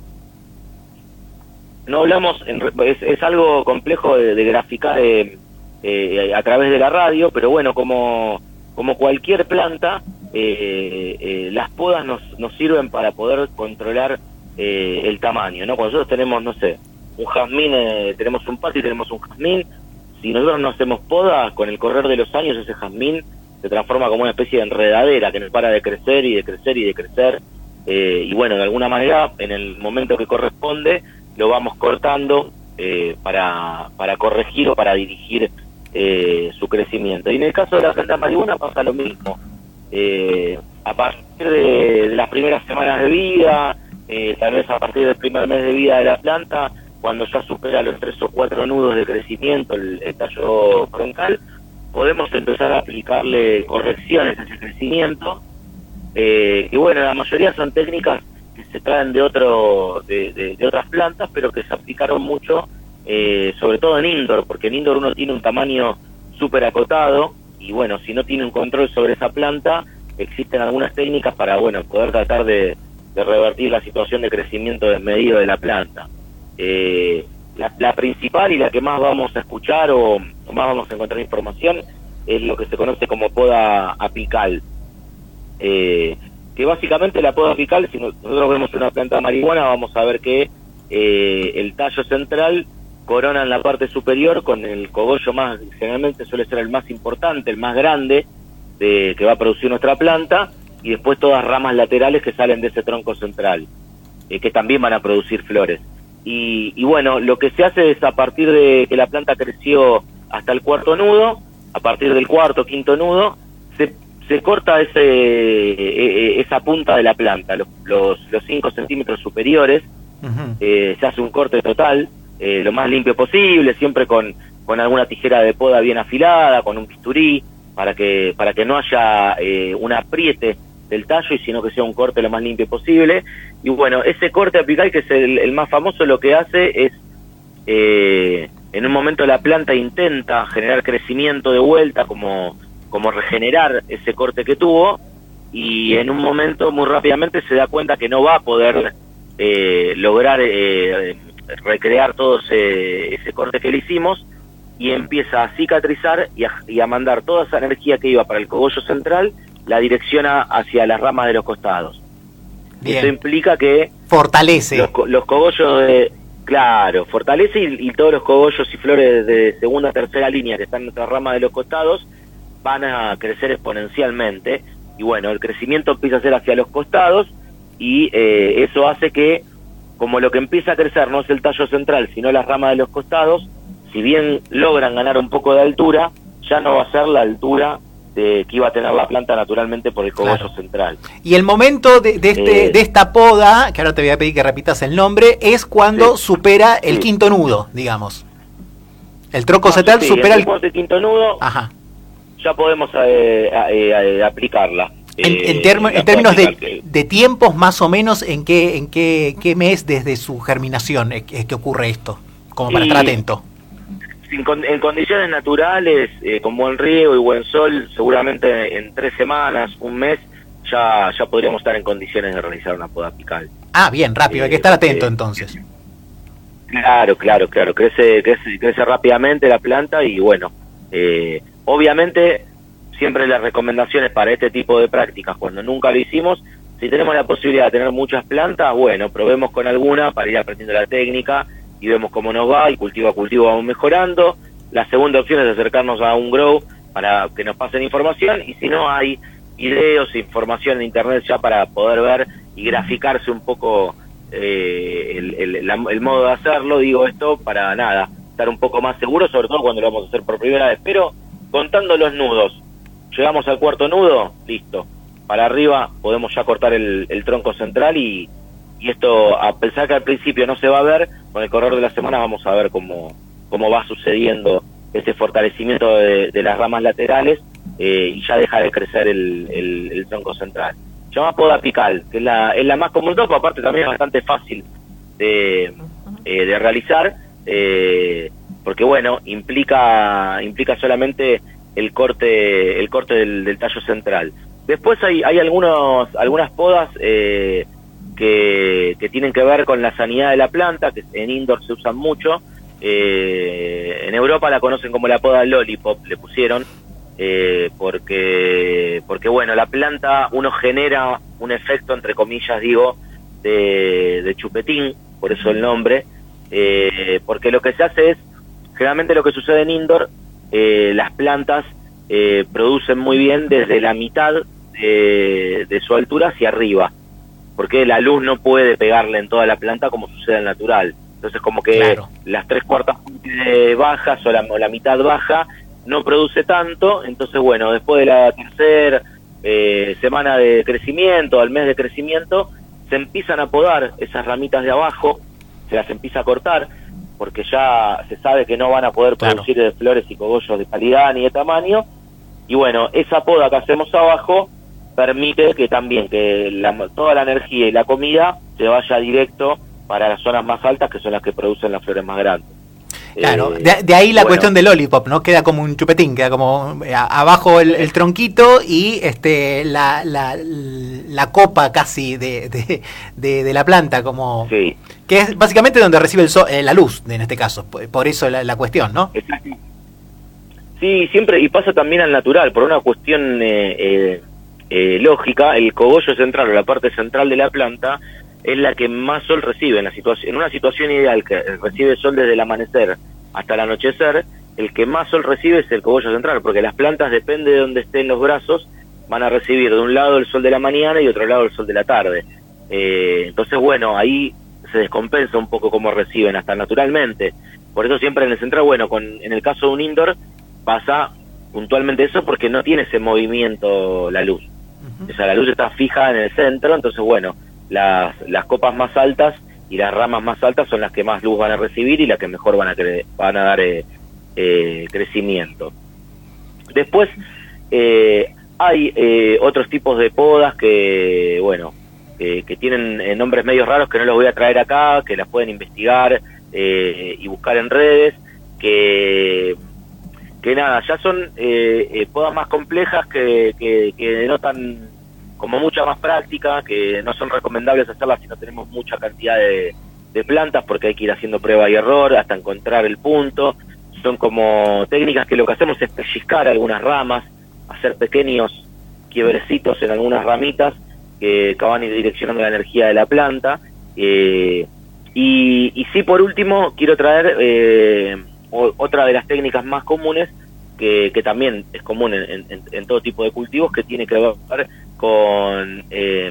S15: No hablamos, en, es, es algo complejo de, de graficar eh, eh, a través de la radio, pero bueno, como como cualquier planta, eh, eh, las podas nos, nos sirven para poder controlar eh, el tamaño, ¿no? Cuando nosotros tenemos, no sé, un jazmín, eh, tenemos un patio y tenemos un jazmín, si nosotros no hacemos poda, con el correr de los años ese jazmín se transforma como una especie de enredadera que no para de crecer y de crecer y de crecer, eh, y bueno, de alguna manera, en el momento que corresponde, lo vamos cortando eh, para, para corregir o para dirigir eh, su crecimiento. Y en el caso de la planta de marihuana pasa lo mismo. Eh, a partir de, de las primeras semanas de vida, eh, tal vez a partir del primer mes de vida de la planta, cuando ya supera los tres o cuatro nudos de crecimiento, el, el tallo troncal, podemos empezar a aplicarle correcciones a ese crecimiento, eh, que bueno, la mayoría son técnicas que se traen de otro de, de, de otras plantas, pero que se aplicaron mucho, eh, sobre todo en indoor, porque en indoor uno tiene un tamaño súper acotado, y bueno, si no tiene un control sobre esa planta, existen algunas técnicas para, bueno, poder tratar de, de revertir la situación de crecimiento desmedido de la planta. Eh, la, la principal y la que más vamos a escuchar o, o más vamos a encontrar información es lo que se conoce como poda apical. Eh, que básicamente la poda apical, si nosotros vemos una planta de marihuana, vamos a ver que eh, el tallo central corona en la parte superior con el cogollo más, generalmente suele ser el más importante, el más grande de, que va a producir nuestra planta, y después todas ramas laterales que salen de ese tronco central, eh, que también van a producir flores. Y, y bueno, lo que se hace es a partir de que la planta creció hasta el cuarto nudo, a partir del cuarto, quinto nudo, se, se corta ese eh, esa punta de la planta, los, los, los cinco centímetros superiores, uh-huh. eh, se hace un corte total, eh, lo más limpio posible, siempre con, con alguna tijera de poda bien afilada, con un bisturí, para que, para que no haya eh, un apriete del tallo, y sino que sea un corte lo más limpio posible. Y bueno, ese corte apical, que es el, el más famoso, lo que hace es, eh, en un momento la planta intenta generar crecimiento de vuelta, como, como regenerar ese corte que tuvo, y en un momento muy rápidamente se da cuenta que no va a poder eh, lograr eh, recrear todo ese, ese corte que le hicimos, y empieza a cicatrizar y a, y a mandar toda esa energía que iba para el cogollo central, la direcciona hacia las ramas de los costados. Bien. Eso implica que
S21: fortalece
S15: los, los cogollos de, claro, fortalece, y, y todos los cogollos y flores de segunda, tercera línea que están en nuestras ramas de los costados van a crecer exponencialmente, y bueno, el crecimiento empieza a ser hacia los costados, y eh, eso hace que, como lo que empieza a crecer no es el tallo central, sino las ramas de los costados, si bien logran ganar un poco de altura, ya no va a ser la altura de, que iba a tener la planta naturalmente por el cogollo claro. central.
S21: Y el momento de, de, este, eh, de esta poda, que ahora te voy a pedir que repitas el nombre, es cuando sí, supera el sí. quinto nudo, digamos. El tronco no, central sí, supera el...
S15: el quinto nudo, Ajá. ya podemos eh, eh, eh, aplicarla.
S21: En,
S15: eh,
S21: en, term, en términos de, que... de tiempos, más o menos, ¿en qué en qué, qué mes desde su germinación es, es que ocurre esto? Como para y... estar atento.
S15: En condiciones naturales, eh, con buen riego y buen sol, seguramente en tres semanas, un mes, ya ya podríamos estar en condiciones de realizar una poda apical.
S21: Ah, bien, rápido, eh, hay que estar atento eh, entonces.
S15: Claro, claro, claro, crece, crece, crece rápidamente la planta, y bueno, eh, obviamente siempre las recomendaciones para este tipo de prácticas, cuando nunca lo hicimos, si tenemos la posibilidad de tener muchas plantas, bueno, probemos con alguna para ir aprendiendo la técnica, y vemos cómo nos va, y cultivo a cultivo vamos mejorando. La segunda opción es acercarnos a un grow para que nos pasen información, y si no, hay videos e información en internet ya para poder ver y graficarse un poco eh, el, el, la, el modo de hacerlo. Digo esto para nada, estar un poco más seguro, sobre todo cuando lo vamos a hacer por primera vez. Pero contando los nudos, llegamos al cuarto nudo, listo, para arriba podemos ya cortar el, el tronco central, y Y esto, a pesar que al principio no se va a ver, con el correr de la semana vamos a ver cómo, cómo va sucediendo ese fortalecimiento de, de las ramas laterales, eh, y ya deja de crecer el, el, el tronco central. Se llama poda apical, que es la, es la más común, pero aparte también es bastante fácil de, eh, de realizar, eh, porque bueno, implica implica solamente el corte el corte del, del tallo central. Después hay hay algunos algunas podas eh, que, que tienen que ver con la sanidad de la planta, que en indoor se usan mucho. Eh, en Europa la conocen como la poda lollipop, le pusieron, eh, porque porque bueno, la planta uno genera un efecto, entre comillas digo, de, de chupetín, por eso el nombre, eh, porque lo que se hace es, generalmente lo que sucede en indoor, eh, las plantas eh, producen muy bien desde la mitad de, de su altura hacia arriba, porque la luz no puede pegarle en toda la planta como sucede en natural. Entonces como que claro, las tres cuartas bajas o la, o la mitad baja no produce tanto. Entonces bueno, después de la tercera eh, semana de crecimiento, al mes de crecimiento, se empiezan a podar esas ramitas de abajo, se las empieza a cortar, porque ya se sabe que no van a poder claro, producir flores y cogollos de calidad ni de tamaño. Y bueno, esa poda que hacemos abajo permite que también que la, toda la energía y la comida se vaya directo para las zonas más altas, que son las que producen las flores más grandes.
S21: Claro, eh, de, de ahí la bueno, cuestión del lollipop, ¿no? Queda como un chupetín, queda como a, abajo el, el tronquito y este la, la, la copa casi de, de, de, de la planta, como sí, que es básicamente donde recibe el sol, eh, la luz, en este caso, por, por eso la, la cuestión, ¿no?
S15: Exacto. Sí, siempre, y pasa también al natural, por una cuestión eh, eh, eh, lógica, el cogollo central o la parte central de la planta es la que más sol recibe. En, la situación, en una situación ideal que recibe sol desde el amanecer hasta el anochecer, el que más sol recibe es el cogollo central, porque las plantas, depende de donde estén los brazos, van a recibir de un lado el sol de la mañana y de otro lado el sol de la tarde. Eh, entonces, bueno, ahí se descompensa un poco cómo reciben, hasta naturalmente. Por eso siempre en el central, bueno, con en el caso de un indoor, pasa puntualmente eso porque no tiene ese movimiento la luz. Uh-huh. O sea, la luz está fija en el centro, entonces, bueno, Las, las copas más altas y las ramas más altas son las que más luz van a recibir y las que mejor van a, cre van a dar eh, eh, crecimiento. Después eh, hay eh, otros tipos de podas que, bueno, eh, que tienen eh, nombres medio raros que no los voy a traer acá, que las pueden investigar eh, y buscar en redes, que, que nada, ya son eh, eh, podas más complejas que, que, que denotan como mucha más práctica, que no son recomendables hacerlas si no tenemos mucha cantidad de, de plantas, porque hay que ir haciendo prueba y error hasta encontrar el punto. Son como técnicas que lo que hacemos es pellizcar algunas ramas, hacer pequeños quiebrecitos en algunas ramitas que, que van a ir direccionando la energía de la planta. Eh, y, y sí, por último, quiero traer eh, o, otra de las técnicas más comunes, que, que también es común en, en, en todo tipo de cultivos, que tiene que ver con eh,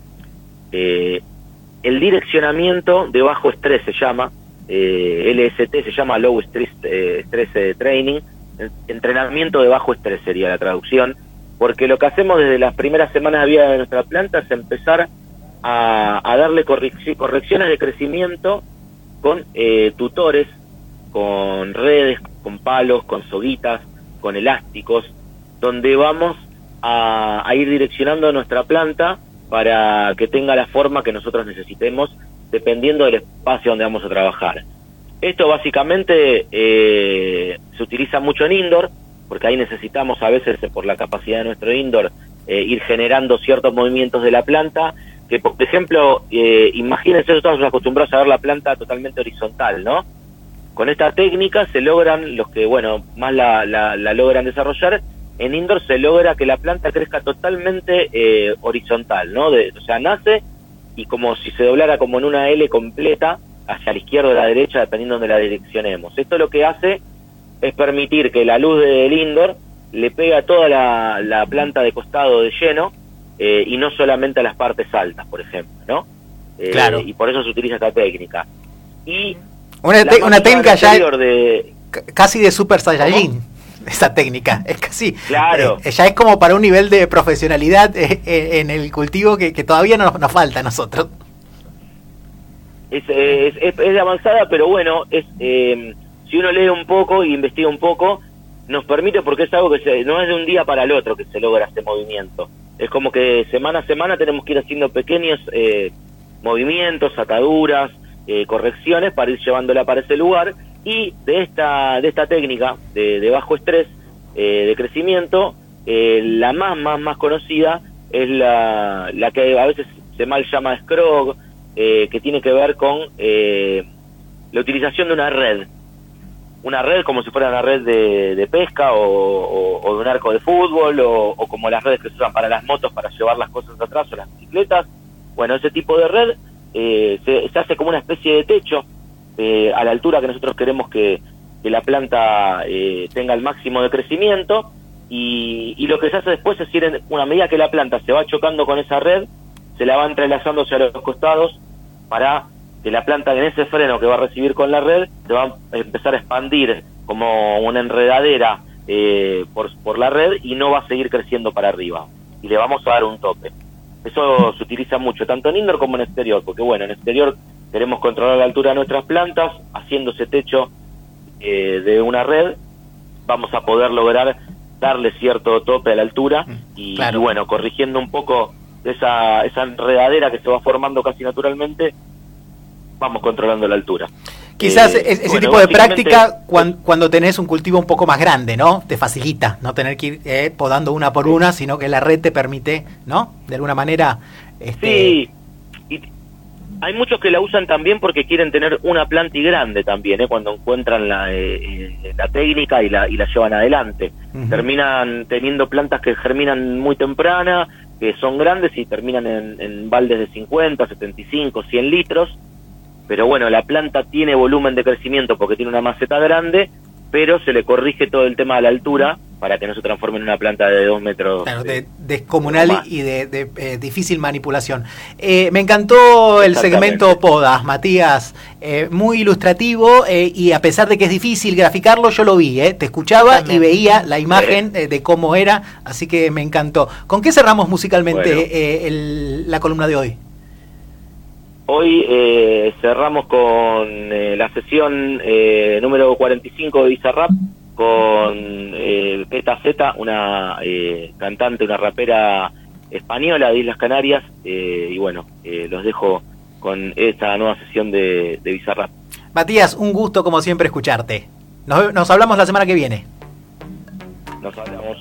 S15: eh, el direccionamiento de bajo estrés, se llama, eh, L S T, se llama Low Stress, eh, Stress eh, Training, entrenamiento de bajo estrés sería la traducción, porque lo que hacemos desde las primeras semanas de vida de nuestra planta es empezar a, a darle correc- correcciones de crecimiento con eh, tutores, con redes, con palos, con soguitas, con elásticos, donde vamos A, a ir direccionando nuestra planta para que tenga la forma que nosotros necesitemos dependiendo del espacio donde vamos a trabajar. Esto básicamente eh, se utiliza mucho en indoor, porque ahí necesitamos a veces, por la capacidad de nuestro indoor, eh, ir generando ciertos movimientos de la planta, que por ejemplo, eh, imagínense, nosotros acostumbrados a ver la planta totalmente horizontal, ¿no? Con esta técnica se logran, los que, bueno, más la, la, la logran desarrollar, en indoor se logra que la planta crezca totalmente eh, horizontal, ¿no? De, o sea, nace y como si se doblara como en una L completa hacia la izquierda o la derecha, dependiendo de donde la direccionemos. Esto lo que hace es permitir que la luz del indoor le pegue a toda la, la planta de costado de lleno eh, y no solamente a las partes altas, por ejemplo, ¿no? Eh, claro. Y por eso se utiliza esta técnica. Y
S21: una, te una técnica ya
S15: de,
S21: casi de Super Saiyajin. ¿Cómo? Esa técnica, es casi,
S15: claro.
S21: eh, ya es como para un nivel de profesionalidad eh, eh, en el cultivo que, que todavía no, nos falta a nosotros.
S15: Es, es, es, es de avanzada, pero bueno, es eh, si uno lee un poco e investiga un poco, nos permite, porque es algo que se, no es de un día para el otro que se logra este movimiento. Es como que semana a semana tenemos que ir haciendo pequeños eh, movimientos, ataduras, eh, correcciones para ir llevándola para ese lugar. Y de esta de esta técnica de, de bajo estrés, eh, de crecimiento, eh, la más más más conocida es la, la que a veces se mal llama Scrog, eh, que tiene que ver con eh, la utilización de una red. Una red como si fuera una red de, de pesca o, o, o de un arco de fútbol o, o como las redes que se usan para las motos para llevar las cosas atrás o las bicicletas. Bueno, ese tipo de red eh, se, se hace como una especie de techo eh, a la altura que nosotros queremos que, que la planta eh, tenga el máximo de crecimiento y, y lo que se hace después es ir en una medida que la planta se va chocando con esa red, se la va entrelazando hacia los costados para que la planta en ese freno que va a recibir con la red se va a empezar a expandir como una enredadera eh, por, por la red y no va a seguir creciendo para arriba y le vamos a dar un tope. Eso se utiliza mucho tanto en indoor como en exterior, porque bueno, en exterior queremos controlar la altura de nuestras plantas, haciendo ese techo eh, de una red vamos a poder lograr darle cierto tope a la altura y, claro. y bueno, corrigiendo un poco esa, esa enredadera que se va formando casi naturalmente, vamos controlando la altura.
S21: Quizás
S15: eh,
S21: ese
S15: bueno,
S21: tipo de práctica cuando, cuando tenés un cultivo un poco más grande, ¿no? Te facilita no tener que ir eh, podando una por una, sino que la red te permite, ¿no? De alguna manera... Este...
S15: Sí, y hay muchos que la usan también porque quieren tener una planta y grande también, ¿eh? Cuando encuentran la, eh, la técnica y la, y la llevan adelante. Uh-huh. Terminan teniendo plantas que germinan muy temprana, que son grandes y terminan en, en baldes de cincuenta, setenta y cinco, cien litros. Pero bueno, la planta tiene volumen de crecimiento porque tiene una maceta grande, pero se le corrige todo el tema de la altura para que no se transforme en una planta de dos metros.
S21: Claro, de, descomunal y de, de eh, difícil manipulación. Eh, me encantó el segmento Podas, Matías, eh, muy ilustrativo eh, y a pesar de que es difícil graficarlo, yo lo vi, eh, te escuchaba También. y veía la imagen eh, de cómo era, así que me encantó. ¿Con qué cerramos musicalmente bueno. eh, el, la columna de hoy?
S15: Hoy eh, cerramos con eh, la sesión eh, número cuarenta y cinco de Bizarrap con eh, Peta Z, una eh, cantante, una rapera española de Islas Canarias, eh, y bueno, eh, los dejo con esta nueva sesión de, de Bizarrap.
S21: Matías, un gusto como siempre escucharte. Nos, nos hablamos la semana que viene.
S15: Nos hablamos.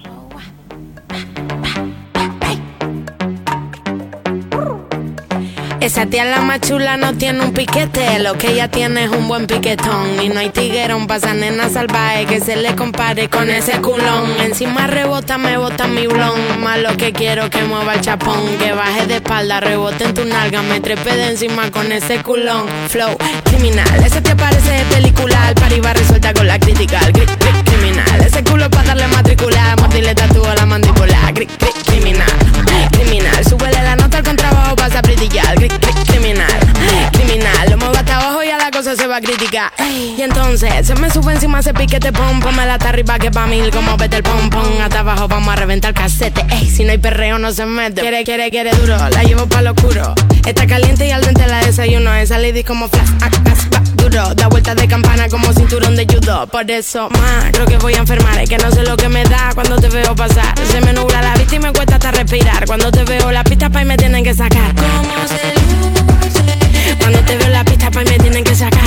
S16: Esa tía la más chula no tiene un piquete, lo que ella tiene es un buen piquetón. Y no hay tiguerón pa' esa nena salvaje que se le compare con ese culón. Encima rebota, me bota mi blon, más lo que quiero que mueva el chapón. Que baje de espalda, rebote en tu nalga, me trepe de encima con ese culón. Flow criminal, ese te parece de película, al par iba resuelta con la crítica. Gri, gri, criminal, ese culo pa' darle matricular, mordirle tatúo a la mandíbula. Gri, gri, criminal, criminal, súbele la nota al contrabajo, pasa a brillar. Gri, criminal, criminal, lo muevo hasta abajo y a la cosa se va a criticar. Y entonces se me sube encima ese piquete pom, ponmela hasta arriba que pa' mil como vete el pom pom. Hasta abajo vamos a reventar casete, ey, si no hay perreo no se mete. Quiere, quiere, quiere duro, la llevo pa' lo oscuro. Está caliente y al dente la desayuno, esa lady como flash, ah, ah, duro. Da vueltas de campana como cinturón de judo. Por eso, más, creo que voy a enfermar, es que no sé lo que me da cuando te veo pasar. Se me nubla la vista y me cuesta hasta respirar. Cuando te veo la pista pa' y me tienen que sacar. ¿Cómo se Cuando te veo la pista pa' y me tienen que sacar.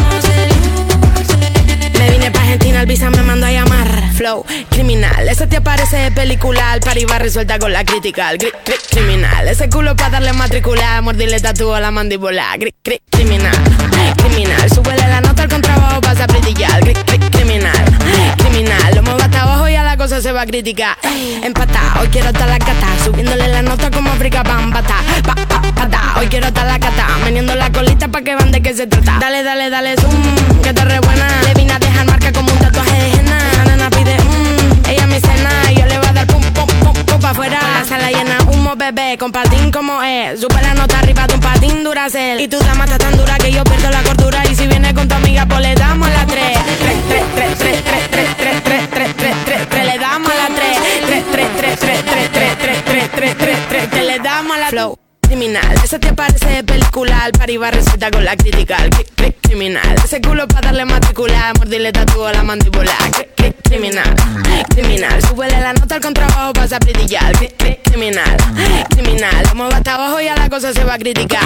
S16: Me vine pa' Argentina, el visa me mandó a llamar. Flow criminal, ese te aparece de película, al par iba resuelta con la crítica. Gri, gri, criminal, ese culo pa' darle matricular, mordirle tatúo a la mandíbula. Gri, gri, criminal, criminal, súbele la nota al contrabajo, pasa a brillar. Gri, gri, criminal, criminal, lo muevo hasta abajo y a la cosa se va a criticar. Empatá, hoy quiero estar la cata, subiéndole la nota como África Bambata. Pa, pa, pata, hoy quiero estar la cata, meneando la colita pa' que van de qué se trata. Dale, dale, dale zoom, que está re buena. Le vine a dejar marca como un tatuaje de henna. La nena pide mmm, ella me cena y yo le voy a dar pum, pum, pum, pum pa' afuera. La sala llena, humo bebé, con patín como es. Sube la nota arriba de un patín Duracell. Y tu dama está tan dura que yo pierdo la cordura. Y si viene con tu amiga, pues le damos a la tres. Tres, tres, tres, tres, tres, tres, tres, tres, tres, tres, tres, tres, le damos a la tres. Tres, tres, tres, tres, tres, tres, tres, tres, tres, tres, tres, que le damos a la flow. criminal. Ese te parece de película, al party va receta con la crítica. Cri- cri- criminal. Ese culo pa' darle matricular, mordirle tatuo a la mandíbula. Cri- cri- criminal, criminal. Súbele la nota al contrabajo, pasa a brillar. Cri- cri- criminal, criminal. Como va hasta abajo ya la cosa se va a criticar.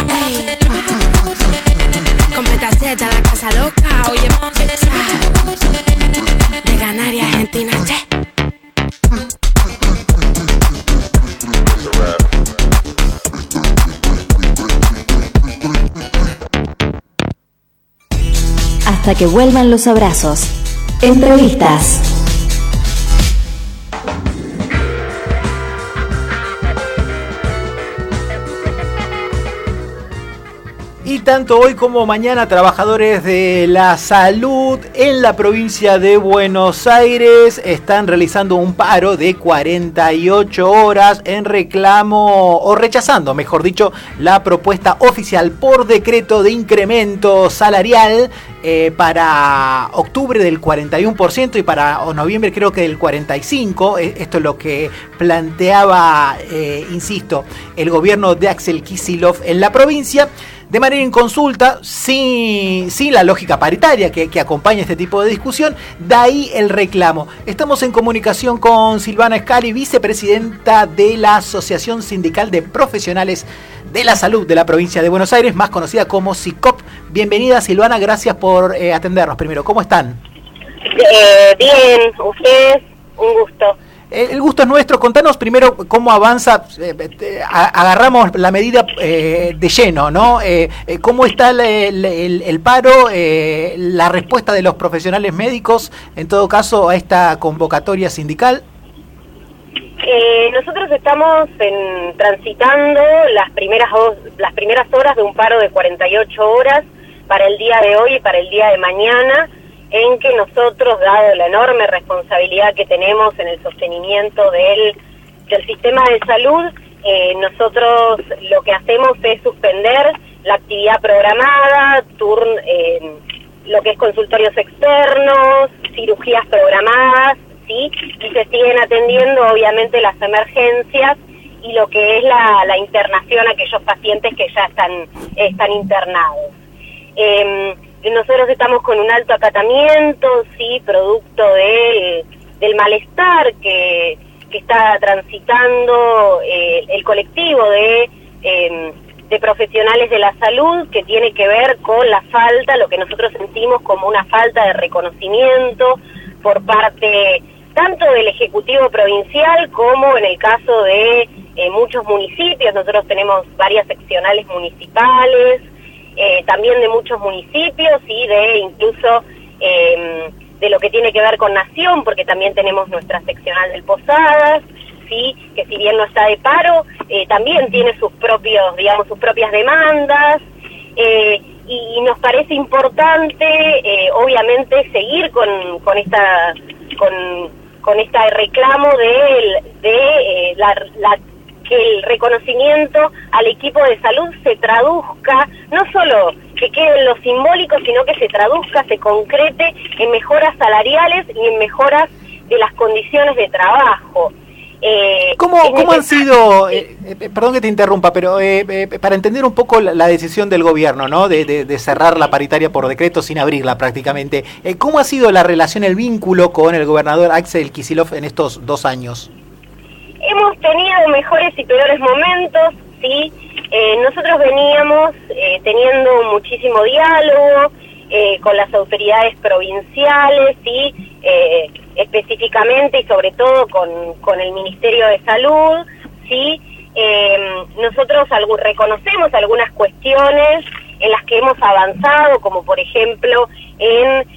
S16: Con petaceta la casa loca, oye, de Canarias, Argentina, che.
S20: Hasta que vuelvan los abrazos. Entrevistas.
S21: Y tanto hoy como mañana, trabajadores de la salud en la provincia de Buenos Aires están realizando un paro de cuarenta y ocho horas en reclamo, o rechazando, mejor dicho, la propuesta oficial por decreto de incremento salarial eh, para octubre del cuarenta y uno por ciento y para o noviembre creo que del cuarenta y cinco por ciento. Esto es lo que planteaba, eh, insisto, el gobierno de Axel Kicillof en la provincia, de manera inconsulta, sin, sin la lógica paritaria que, que acompaña este tipo de discusión. De ahí el reclamo. Estamos en comunicación con Silvana Scali, vicepresidenta de la Asociación Sindical de Profesionales de la Salud de la provincia de Buenos Aires, más conocida como SICOP. Bienvenida, Silvana, gracias por eh, atendernos. Primero, ¿cómo están?
S17: Eh, bien, ustedes, un gusto.
S21: El gusto es nuestro. Contanos primero cómo avanza, eh, agarramos la medida eh, de lleno, ¿no? Eh, eh, ¿Cómo está el, el, el paro, eh, la respuesta de los profesionales médicos, en todo caso, a esta convocatoria sindical?
S17: Eh, nosotros estamos en, transitando las primeras, las primeras horas de un paro de cuarenta y ocho horas para el día de hoy y para el día de mañana, en que nosotros, dado la enorme responsabilidad que tenemos en el sostenimiento del, del sistema de salud, eh, nosotros lo que hacemos es suspender la actividad programada, turn, eh, lo que es consultorios externos, cirugías programadas, ¿sí? Y se siguen atendiendo obviamente las emergencias y lo que es la, la internación a aquellos pacientes que ya están, están internados. Eh, Nosotros estamos con un alto acatamiento, sí, producto de, del malestar que, que está transitando eh, el colectivo de, eh, de profesionales de la salud, que tiene que ver con la falta, lo que nosotros sentimos como una falta de reconocimiento por parte tanto del Ejecutivo Provincial como en el caso de eh, muchos municipios. Nosotros tenemos varias seccionales municipales, Eh, también de muchos municipios y de incluso eh, de lo que tiene que ver con Nación, porque también tenemos nuestra seccional del Posadas, sí, que si bien no está de paro, eh, también tiene sus propios, digamos, sus propias demandas, eh, y, y nos parece importante, eh, obviamente, seguir con, con esta, con, con este reclamo de, de eh, la, la que el reconocimiento al equipo de salud se traduzca, no solo que quede en lo simbólico, sino que se traduzca, se concrete en mejoras salariales y en mejoras de las condiciones de trabajo. Eh,
S21: ¿Cómo, ¿Cómo han sido, eh, eh, perdón que te interrumpa, pero eh, eh, para entender un poco la, la decisión del gobierno, ¿no? De, de, de cerrar la paritaria por decreto sin abrirla prácticamente, eh, ¿cómo ha sido la relación, el vínculo con el gobernador Axel Kicillof en estos dos años?
S17: Hemos tenido mejores y peores momentos, sí. Eh, nosotros veníamos eh, teniendo muchísimo diálogo eh, con las autoridades provinciales, sí, eh, específicamente y sobre todo con, con el Ministerio de Salud, sí. Eh, nosotros algo, reconocemos algunas cuestiones en las que hemos avanzado, como por ejemplo en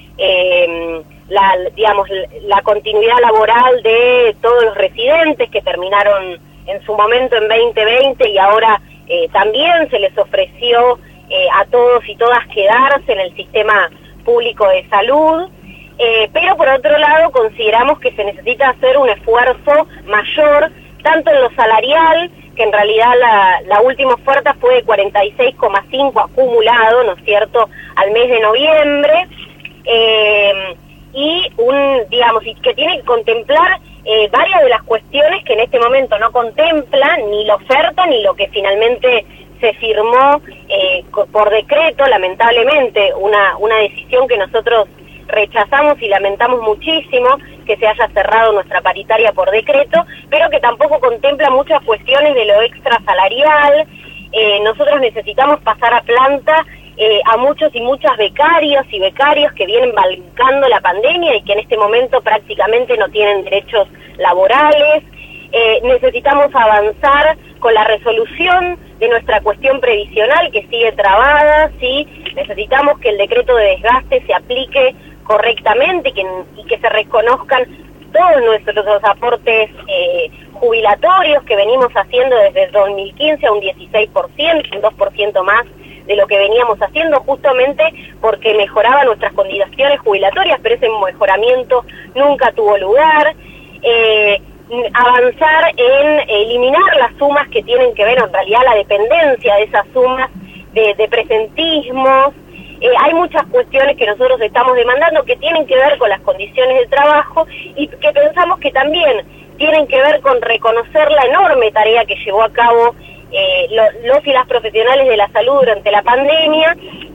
S17: eh, la, digamos, la continuidad laboral de todos los residentes que terminaron en su momento en veinte veinte y ahora eh, también se les ofreció eh, a todos y todas quedarse en el sistema público de salud. Eh, pero por otro lado consideramos que se necesita hacer un esfuerzo mayor, tanto en lo salarial, que en realidad la, la última oferta fue de cuarenta y seis coma cinco acumulado, ¿no es cierto?, al mes de noviembre, eh, y un, digamos, y que tiene que contemplar eh, varias de las cuestiones que en este momento no contempla ni la oferta ni lo que finalmente se firmó eh, por decreto, lamentablemente, una, una decisión que nosotros rechazamos y lamentamos muchísimo, que se haya cerrado nuestra paritaria por decreto, pero que tampoco contempla muchas cuestiones de lo extrasalarial. Eh, nosotros necesitamos pasar a planta eh, a muchos y muchas becarios y becarios que vienen bancando la pandemia y que en este momento prácticamente no tienen derechos laborales. Eh, necesitamos avanzar con la resolución de nuestra cuestión previsional que sigue trabada, ¿sí? Necesitamos que el decreto de desgaste se aplique correctamente que, y que se reconozcan todos nuestros aportes eh, jubilatorios que venimos haciendo desde el dos mil quince a un dieciséis por ciento, un dos por ciento más de lo que veníamos haciendo, justamente porque mejoraba nuestras condiciones jubilatorias, pero ese mejoramiento nunca tuvo lugar. Eh, avanzar en eliminar las sumas que tienen que ver en realidad la dependencia de esas sumas de, de presentismos. Eh, hay muchas cuestiones que nosotros estamos demandando que tienen que ver con las condiciones de trabajo y que pensamos que también tienen que ver con reconocer la enorme tarea que llevó a cabo eh, lo, los y las profesionales de la salud durante la pandemia,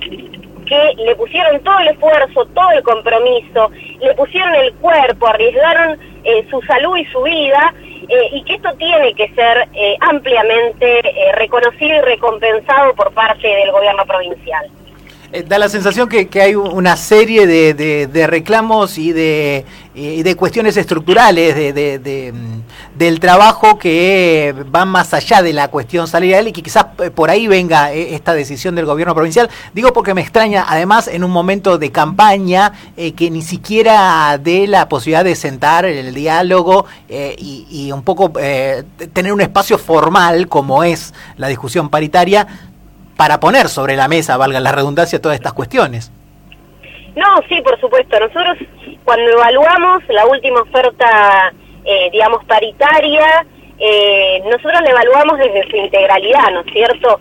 S17: que le pusieron todo el esfuerzo, todo el compromiso, le pusieron el cuerpo, arriesgaron eh, su salud y su vida, eh, y que esto tiene que ser eh, ampliamente eh, reconocido y recompensado por parte del gobierno provincial.
S21: Eh, da la sensación que, que hay una serie de, de, de reclamos y de, y de cuestiones estructurales de, de, de, del trabajo que van más allá de la cuestión salarial y que quizás por ahí venga esta decisión del gobierno provincial. Digo porque me extraña, además, en un momento de campaña eh, que ni siquiera dé la posibilidad de sentar el diálogo eh, y, y un poco eh, tener un espacio formal como es la discusión paritaria, para poner sobre la mesa, valga la redundancia, todas estas cuestiones.
S17: No, sí, por supuesto. Nosotros, cuando evaluamos la última oferta, eh, digamos, paritaria, eh, nosotros la evaluamos desde su integralidad, ¿no es cierto?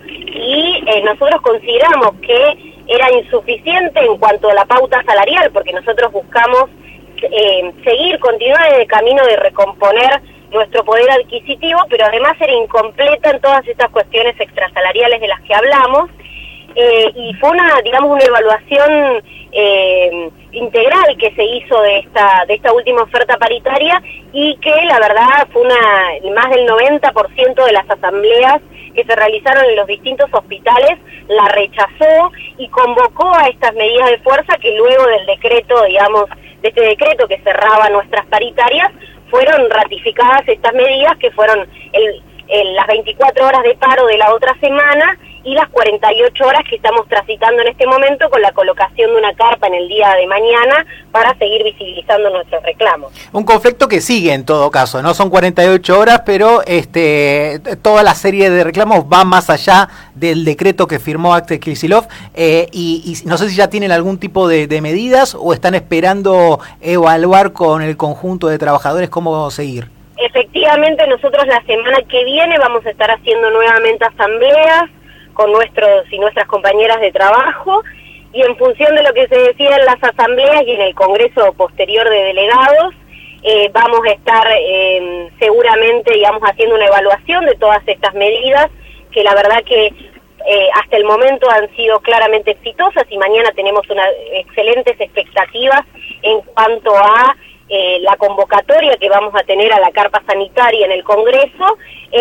S17: Y eh, nosotros consideramos que era insuficiente en cuanto a la pauta salarial, porque nosotros buscamos eh, seguir, continuar en el camino de recomponer nuestro poder adquisitivo, pero además era incompleta en todas estas cuestiones extrasalariales de las que hablamos, eh, y fue una, digamos, una evaluación eh, integral que se hizo de esta de esta última oferta paritaria y que la verdad fue una más del noventa por ciento de las asambleas que se realizaron en los distintos hospitales la rechazó y convocó a estas medidas de fuerza que luego del decreto, digamos, de este decreto que cerraba nuestras paritarias, fueron ratificadas estas medidas que fueron el, el, las veinticuatro horas de paro de la otra semana y las cuarenta y ocho horas que estamos transitando en este momento con la colocación de una carpa en el día de mañana para seguir visibilizando nuestros reclamos.
S21: Un conflicto que sigue en todo caso, no son cuarenta y ocho horas, pero este toda la serie de reclamos va más allá del decreto que firmó Axel Kicillof, eh, y, y no sé si ya tienen algún tipo de, de medidas o están esperando evaluar con el conjunto de trabajadores cómo seguir.
S17: Efectivamente, nosotros la semana que viene vamos a estar haciendo nuevamente asambleas con nuestros y nuestras compañeras de trabajo, y en función de lo que se decida en las asambleas y en el congreso posterior de delegados, eh, vamos a estar eh, seguramente, digamos, haciendo una evaluación de todas estas medidas, que la verdad que eh, hasta el momento han sido claramente exitosas, y mañana tenemos unas excelentes expectativas en cuanto a eh, la convocatoria que vamos a tener a la carpa sanitaria en el congreso,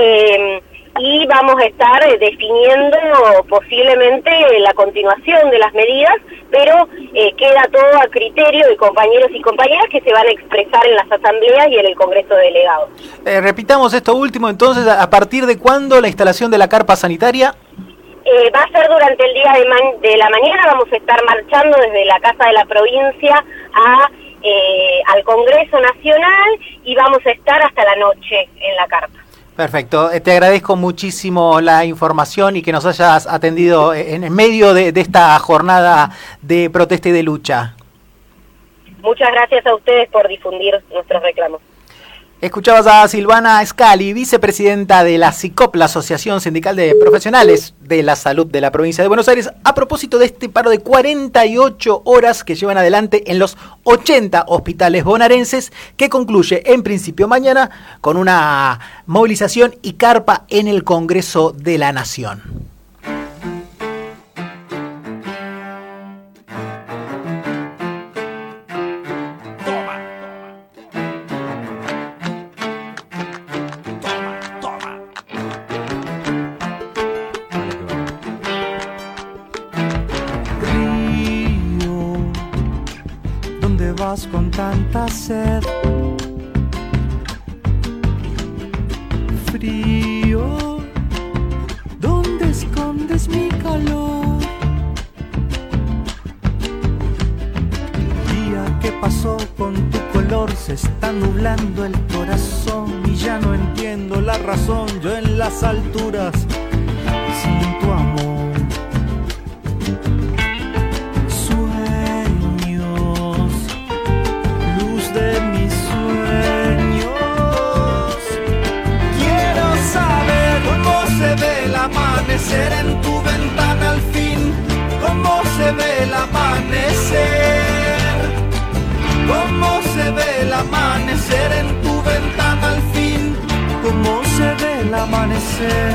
S17: eh, y vamos a estar definiendo posiblemente la continuación de las medidas, pero eh, queda todo a criterio de compañeros y compañeras que se van a expresar en las asambleas y en el Congreso de Delegados.
S21: Eh, repitamos esto último, entonces, ¿a partir de cuándo la instalación de la carpa sanitaria?
S17: Eh, va a ser durante el día de, ma- de la mañana, vamos a estar marchando desde la Casa de la Provincia a eh, al Congreso Nacional y vamos a estar hasta la noche en la carpa.
S21: Perfecto, te agradezco muchísimo la información y que nos hayas atendido en medio de, de esta jornada de protesta y de lucha.
S17: Muchas gracias a ustedes por difundir nuestros reclamos.
S21: Escuchabas a Silvana Scali, vicepresidenta de la SICOP, la Asociación Sindical de Profesionales de la Salud de la Provincia de Buenos Aires, a propósito de este paro de cuarenta y ocho horas que llevan adelante en los ochenta hospitales bonaerenses, que concluye en principio mañana con una movilización y carpa en el Congreso de la Nación.
S18: Con tanta sed, frío, ¿dónde escondes mi calor? Día que pasó con tu color, se está nublando el corazón y ya no entiendo la razón. Yo en las alturas sin tu amor. De mis sueños, quiero saber cómo se ve el amanecer en tu ventana al fin, cómo se ve el amanecer, cómo se ve el amanecer en tu ventana al fin, cómo se ve el amanecer.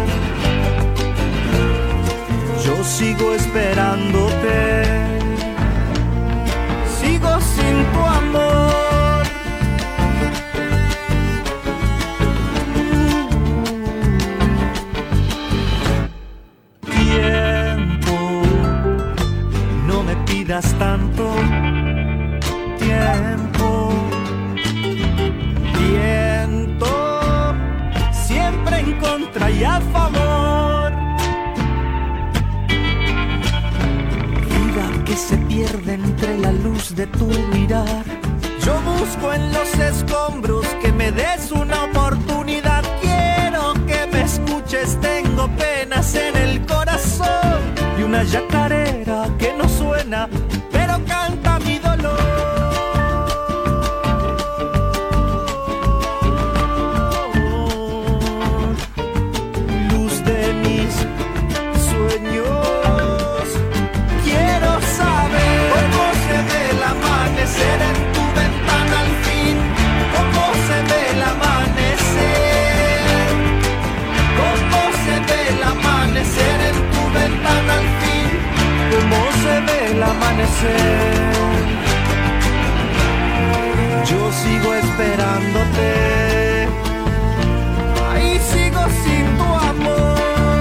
S18: Yo sigo esperándote, sigo sin tu amor. Tiempo, no me pidas tanto. Tiempo, viento, siempre en contra y a favor. Vida que se pierde entre la luz de tu mirar. Yo busco en los escombros que me des una oportunidad. Quiero que me escuches, tengo penas en el corazón y una yacarera que no suena, pero canta mi dolor. Luz de mis sueños, quiero saber cómo se ve el amanecer en tu ventana al fin, cómo se ve el amanecer, cómo se ve el amanecer en tu ventana al fin, cómo se ve el amanecer. Yo sigo esperándote, ahí sigo sin tu amor.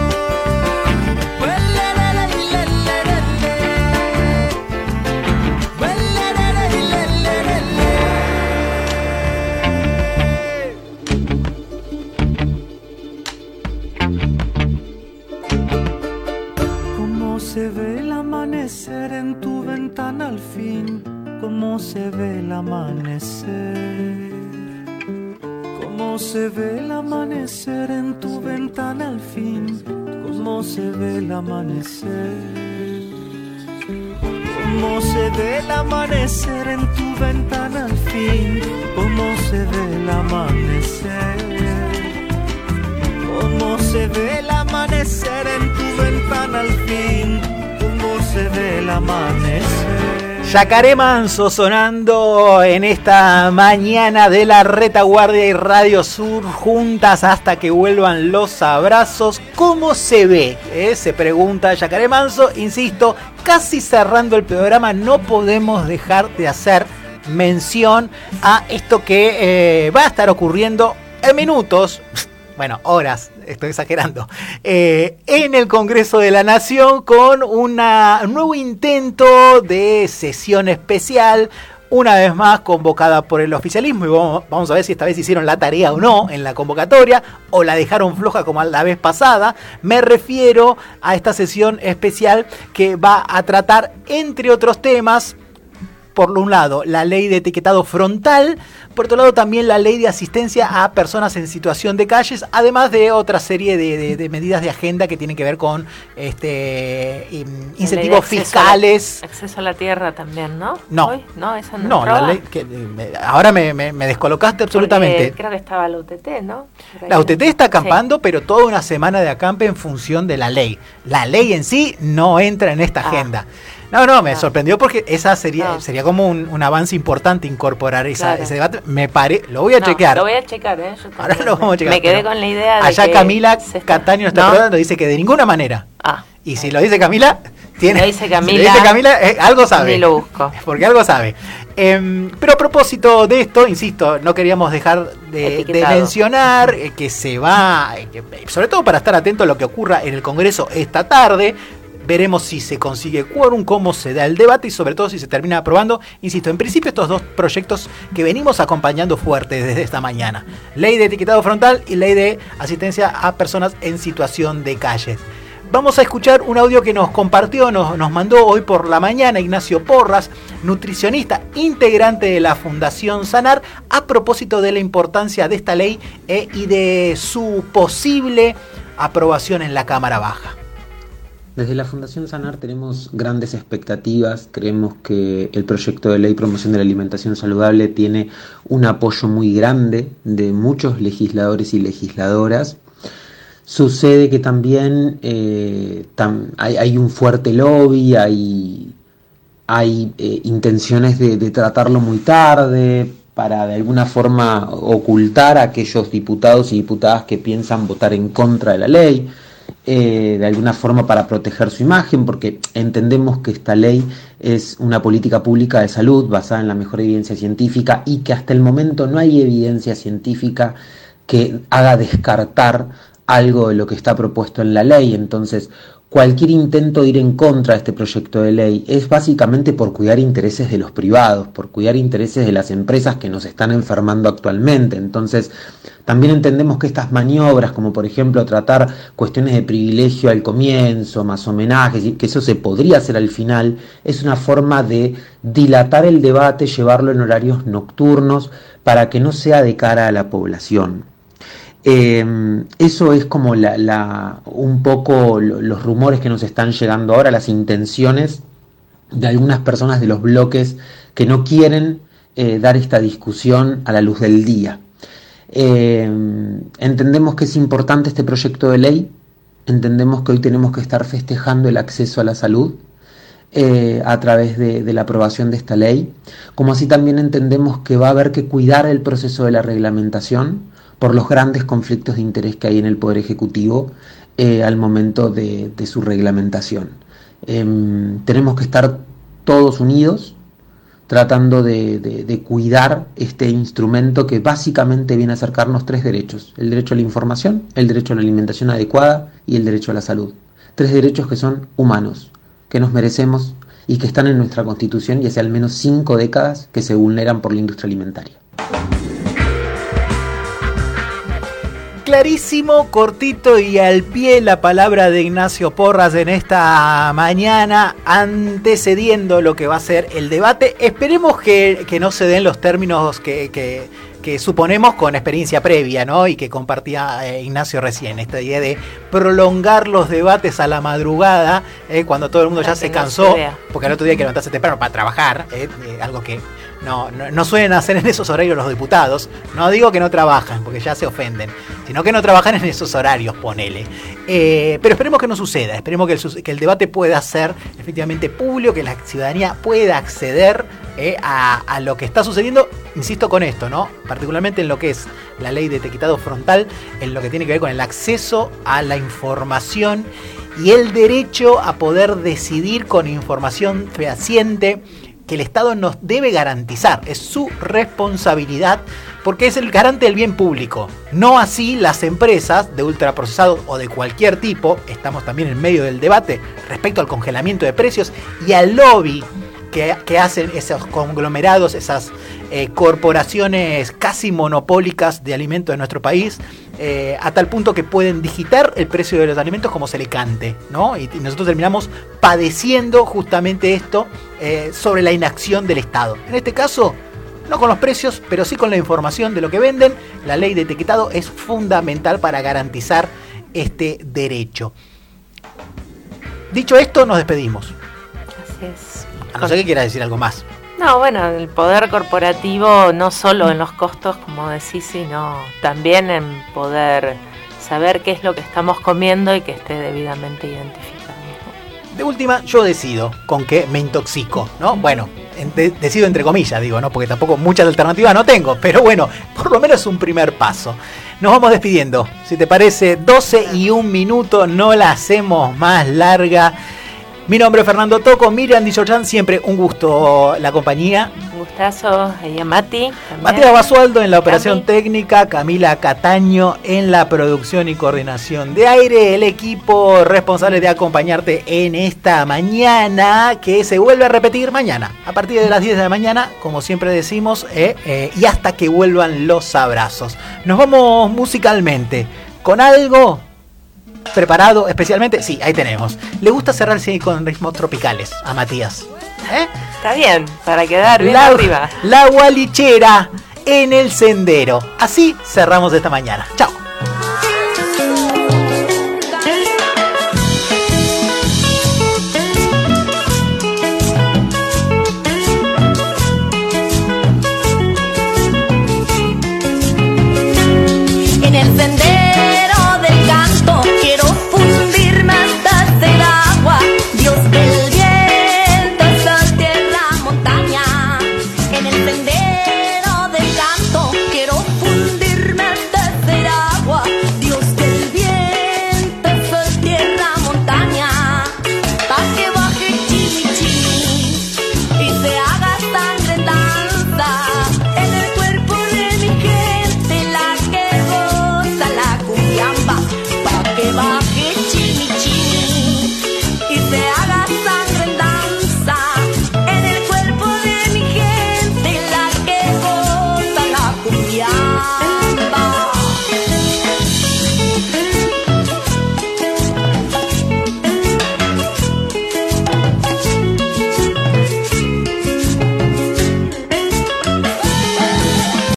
S18: ¿Cómo se ve el amanecer en tu ventana al fin? ¿Cómo se ve el amanecer? ¿Cómo se ve el amanecer en tu ventana al fin? ¿Cómo se ve el amanecer? ¿Cómo se ve el amanecer en tu ventana al fin? ¿Cómo se ve el amanecer? ¿Cómo se ve el amanecer en tu ventana al fin? ¿Cómo se ve el amanecer?
S21: Yacaré Manso sonando en esta mañana de la Retaguardia y Radio Sur, juntas hasta que vuelvan los abrazos. ¿Cómo se ve? ¿Eh? Se pregunta Yacaré Manso. Insisto, casi cerrando el programa, no podemos dejar de hacer mención a esto que eh, va a estar ocurriendo en minutos. Bueno, horas, estoy exagerando, eh, en el Congreso de la Nación con una, un nuevo intento de sesión especial, una vez más convocada por el oficialismo, y vamos, vamos a ver si esta vez hicieron la tarea o no en la convocatoria, o la dejaron floja como la vez pasada. Me refiero a esta sesión especial que va a tratar, entre otros temas, por un lado, la ley de etiquetado frontal, por otro lado también la ley de asistencia a personas en situación de calles, además de otra serie de, de, de medidas de agenda que tienen que ver con este incentivos acceso fiscales.
S4: A la, acceso a la tierra también, ¿no?
S21: No,
S4: ¿Hoy? no, esa no.
S21: No, la ley que, ahora me, me, me descolocaste absolutamente.
S4: Porque creo que estaba la U T T, ¿no?
S21: La U T T está acampando, sí, pero toda una semana de acampe en función de la ley. La ley en sí no entra en esta ah. agenda. No, no, me ah. sorprendió porque esa sería no. sería como un, un avance importante incorporar esa, claro. ese debate. Me pare, lo voy a no, chequear.
S4: Lo voy a checar, ¿eh? Yo
S21: Ahora lo vamos a checar.
S4: Me quedé con la idea de
S21: allá
S4: que
S21: Camila Cataño está probando, dice que de ninguna manera.
S4: Ah.
S21: Y si lo dice Camila, tiene.
S4: Lo dice Camila.
S21: Si lo dice Camila, eh, algo sabe.
S4: Ni lo busco.
S21: Porque algo sabe. Eh, pero a propósito de esto, insisto, no queríamos dejar de, de mencionar eh, que se va, eh, que, sobre todo para estar atento a lo que ocurra en el Congreso esta tarde. Veremos si se consigue quórum, cómo se da el debate y sobre todo si se termina aprobando, insisto, en principio estos dos proyectos que venimos acompañando fuerte desde esta mañana. Ley de etiquetado frontal y ley de asistencia a personas en situación de calles. Vamos a escuchar un audio que nos compartió, nos, nos mandó hoy por la mañana Ignacio Porras, nutricionista, integrante de la Fundación Sanar, a propósito de la importancia de esta ley eh, y de su posible aprobación en la Cámara Baja.
S1: Desde la Fundación Sanar tenemos grandes expectativas, creemos que el proyecto de ley de promoción de la alimentación saludable tiene un apoyo muy grande de muchos legisladores y legisladoras. Sucede que también eh, tam, hay, hay un fuerte lobby, hay, hay eh, intenciones de, de tratarlo muy tarde para de alguna forma ocultar a aquellos diputados y diputadas que piensan votar en contra de la ley. Eh, de alguna forma para proteger su imagen, porque entendemos que esta ley es una política pública de salud basada en la mejor evidencia científica y que hasta el momento no hay evidencia científica que haga descartar algo de lo que está propuesto en la ley. Entonces, cualquier intento de ir en contra de este proyecto de ley es básicamente por cuidar intereses de los privados, por cuidar intereses de las empresas que nos están enfermando actualmente. Entonces, también entendemos que estas maniobras, como por ejemplo tratar cuestiones de privilegio al comienzo, más homenajes, y que eso se podría hacer al final, es una forma de dilatar el debate, llevarlo en horarios nocturnos, para que no sea de cara a la población. Eh, eso es como la, la, un poco los rumores que nos están llegando ahora, las intenciones de algunas personas de los bloques que no quieren eh, dar esta discusión a la luz del día. Eh, entendemos que es importante este proyecto de ley, entendemos que hoy tenemos que estar festejando el acceso a la salud eh, a través de, de la aprobación de esta ley, como así también entendemos que va a haber que cuidar el proceso de la reglamentación por los grandes conflictos de interés que hay en el Poder Ejecutivo eh, al momento de, de su reglamentación. Eh, tenemos que estar todos unidos tratando de, de, de cuidar este instrumento que básicamente viene a acercarnos tres derechos: el derecho a la información, el derecho a la alimentación adecuada y el derecho a la salud. Tres derechos que son humanos, que nos merecemos y que están en nuestra Constitución y hace al menos cinco décadas que se vulneran por la industria alimentaria.
S21: Clarísimo, cortito y al pie la palabra de Ignacio Porras en esta mañana, antecediendo lo que va a ser el debate. Esperemos que, que no se den los términos que, que, que suponemos con experiencia previa, ¿no? Y que compartía eh, Ignacio recién, esta idea de prolongar los debates a la madrugada, eh, cuando todo el mundo ya se cansó, porque el otro día hay que levantarse temprano para trabajar, eh, eh, algo que no, no, no suelen hacer en esos horarios los diputados. No digo que no trabajan, porque ya se ofenden, sino que no trabajan en esos horarios, ponele. Eh, pero esperemos que no suceda, esperemos que el, que el debate pueda ser efectivamente público, que la ciudadanía pueda acceder eh, a, a lo que está sucediendo, insisto con esto, ¿no? Particularmente en lo que es la ley de etiquetado frontal, en lo que tiene que ver con el acceso a la información y el derecho a poder decidir con información fehaciente, que el Estado nos debe garantizar, es su responsabilidad, porque es el garante del bien público. No así las empresas de ultraprocesados o de cualquier tipo. Estamos también en medio del debate respecto al congelamiento de precios y al lobby que, que hacen esos conglomerados, esas eh, corporaciones casi monopólicas de alimentos de nuestro país, eh, a tal punto que pueden digitar el precio de los alimentos como se le cante, ¿no? Y, y nosotros terminamos padeciendo justamente esto eh, sobre la inacción del Estado. En este caso, no con los precios, pero sí con la información de lo que venden. La ley de etiquetado es fundamental para garantizar este derecho. Dicho esto, nos despedimos.
S4: Así es.
S21: A no ser que quiera decir algo más.
S4: No, bueno, el poder corporativo no solo en los costos, como decís, sino también en poder saber qué es lo que estamos comiendo y que esté debidamente identificado.
S21: De última, yo decido con qué me intoxico, ¿no? Bueno, de, decido entre comillas, digo, ¿no? Porque tampoco muchas alternativas no tengo, pero bueno, por lo menos un primer paso. Nos vamos despidiendo. Si te parece, doce y un minuto, no la hacemos más larga. Mi nombre es Fernando Toco, Miriam Dichochan, siempre un gusto la compañía.
S4: Un gustazo, y a Mati. También.
S21: Matías Basualdo en la operación Cami. técnica, Camila Cataño en la producción y coordinación de aire, el equipo responsable de acompañarte en esta mañana, que se vuelve a repetir mañana, a partir de las diez de la mañana, como siempre decimos, eh, eh, y hasta que vuelvan los abrazos. Nos vamos musicalmente con algo preparado especialmente. Sí, ahí tenemos. Le gusta cerrarse con ritmos tropicales a Matías, ¿eh?
S4: Está bien, para quedar bien
S21: la,
S4: arriba.
S21: La gualichera en el sendero. Así cerramos esta mañana. Chao.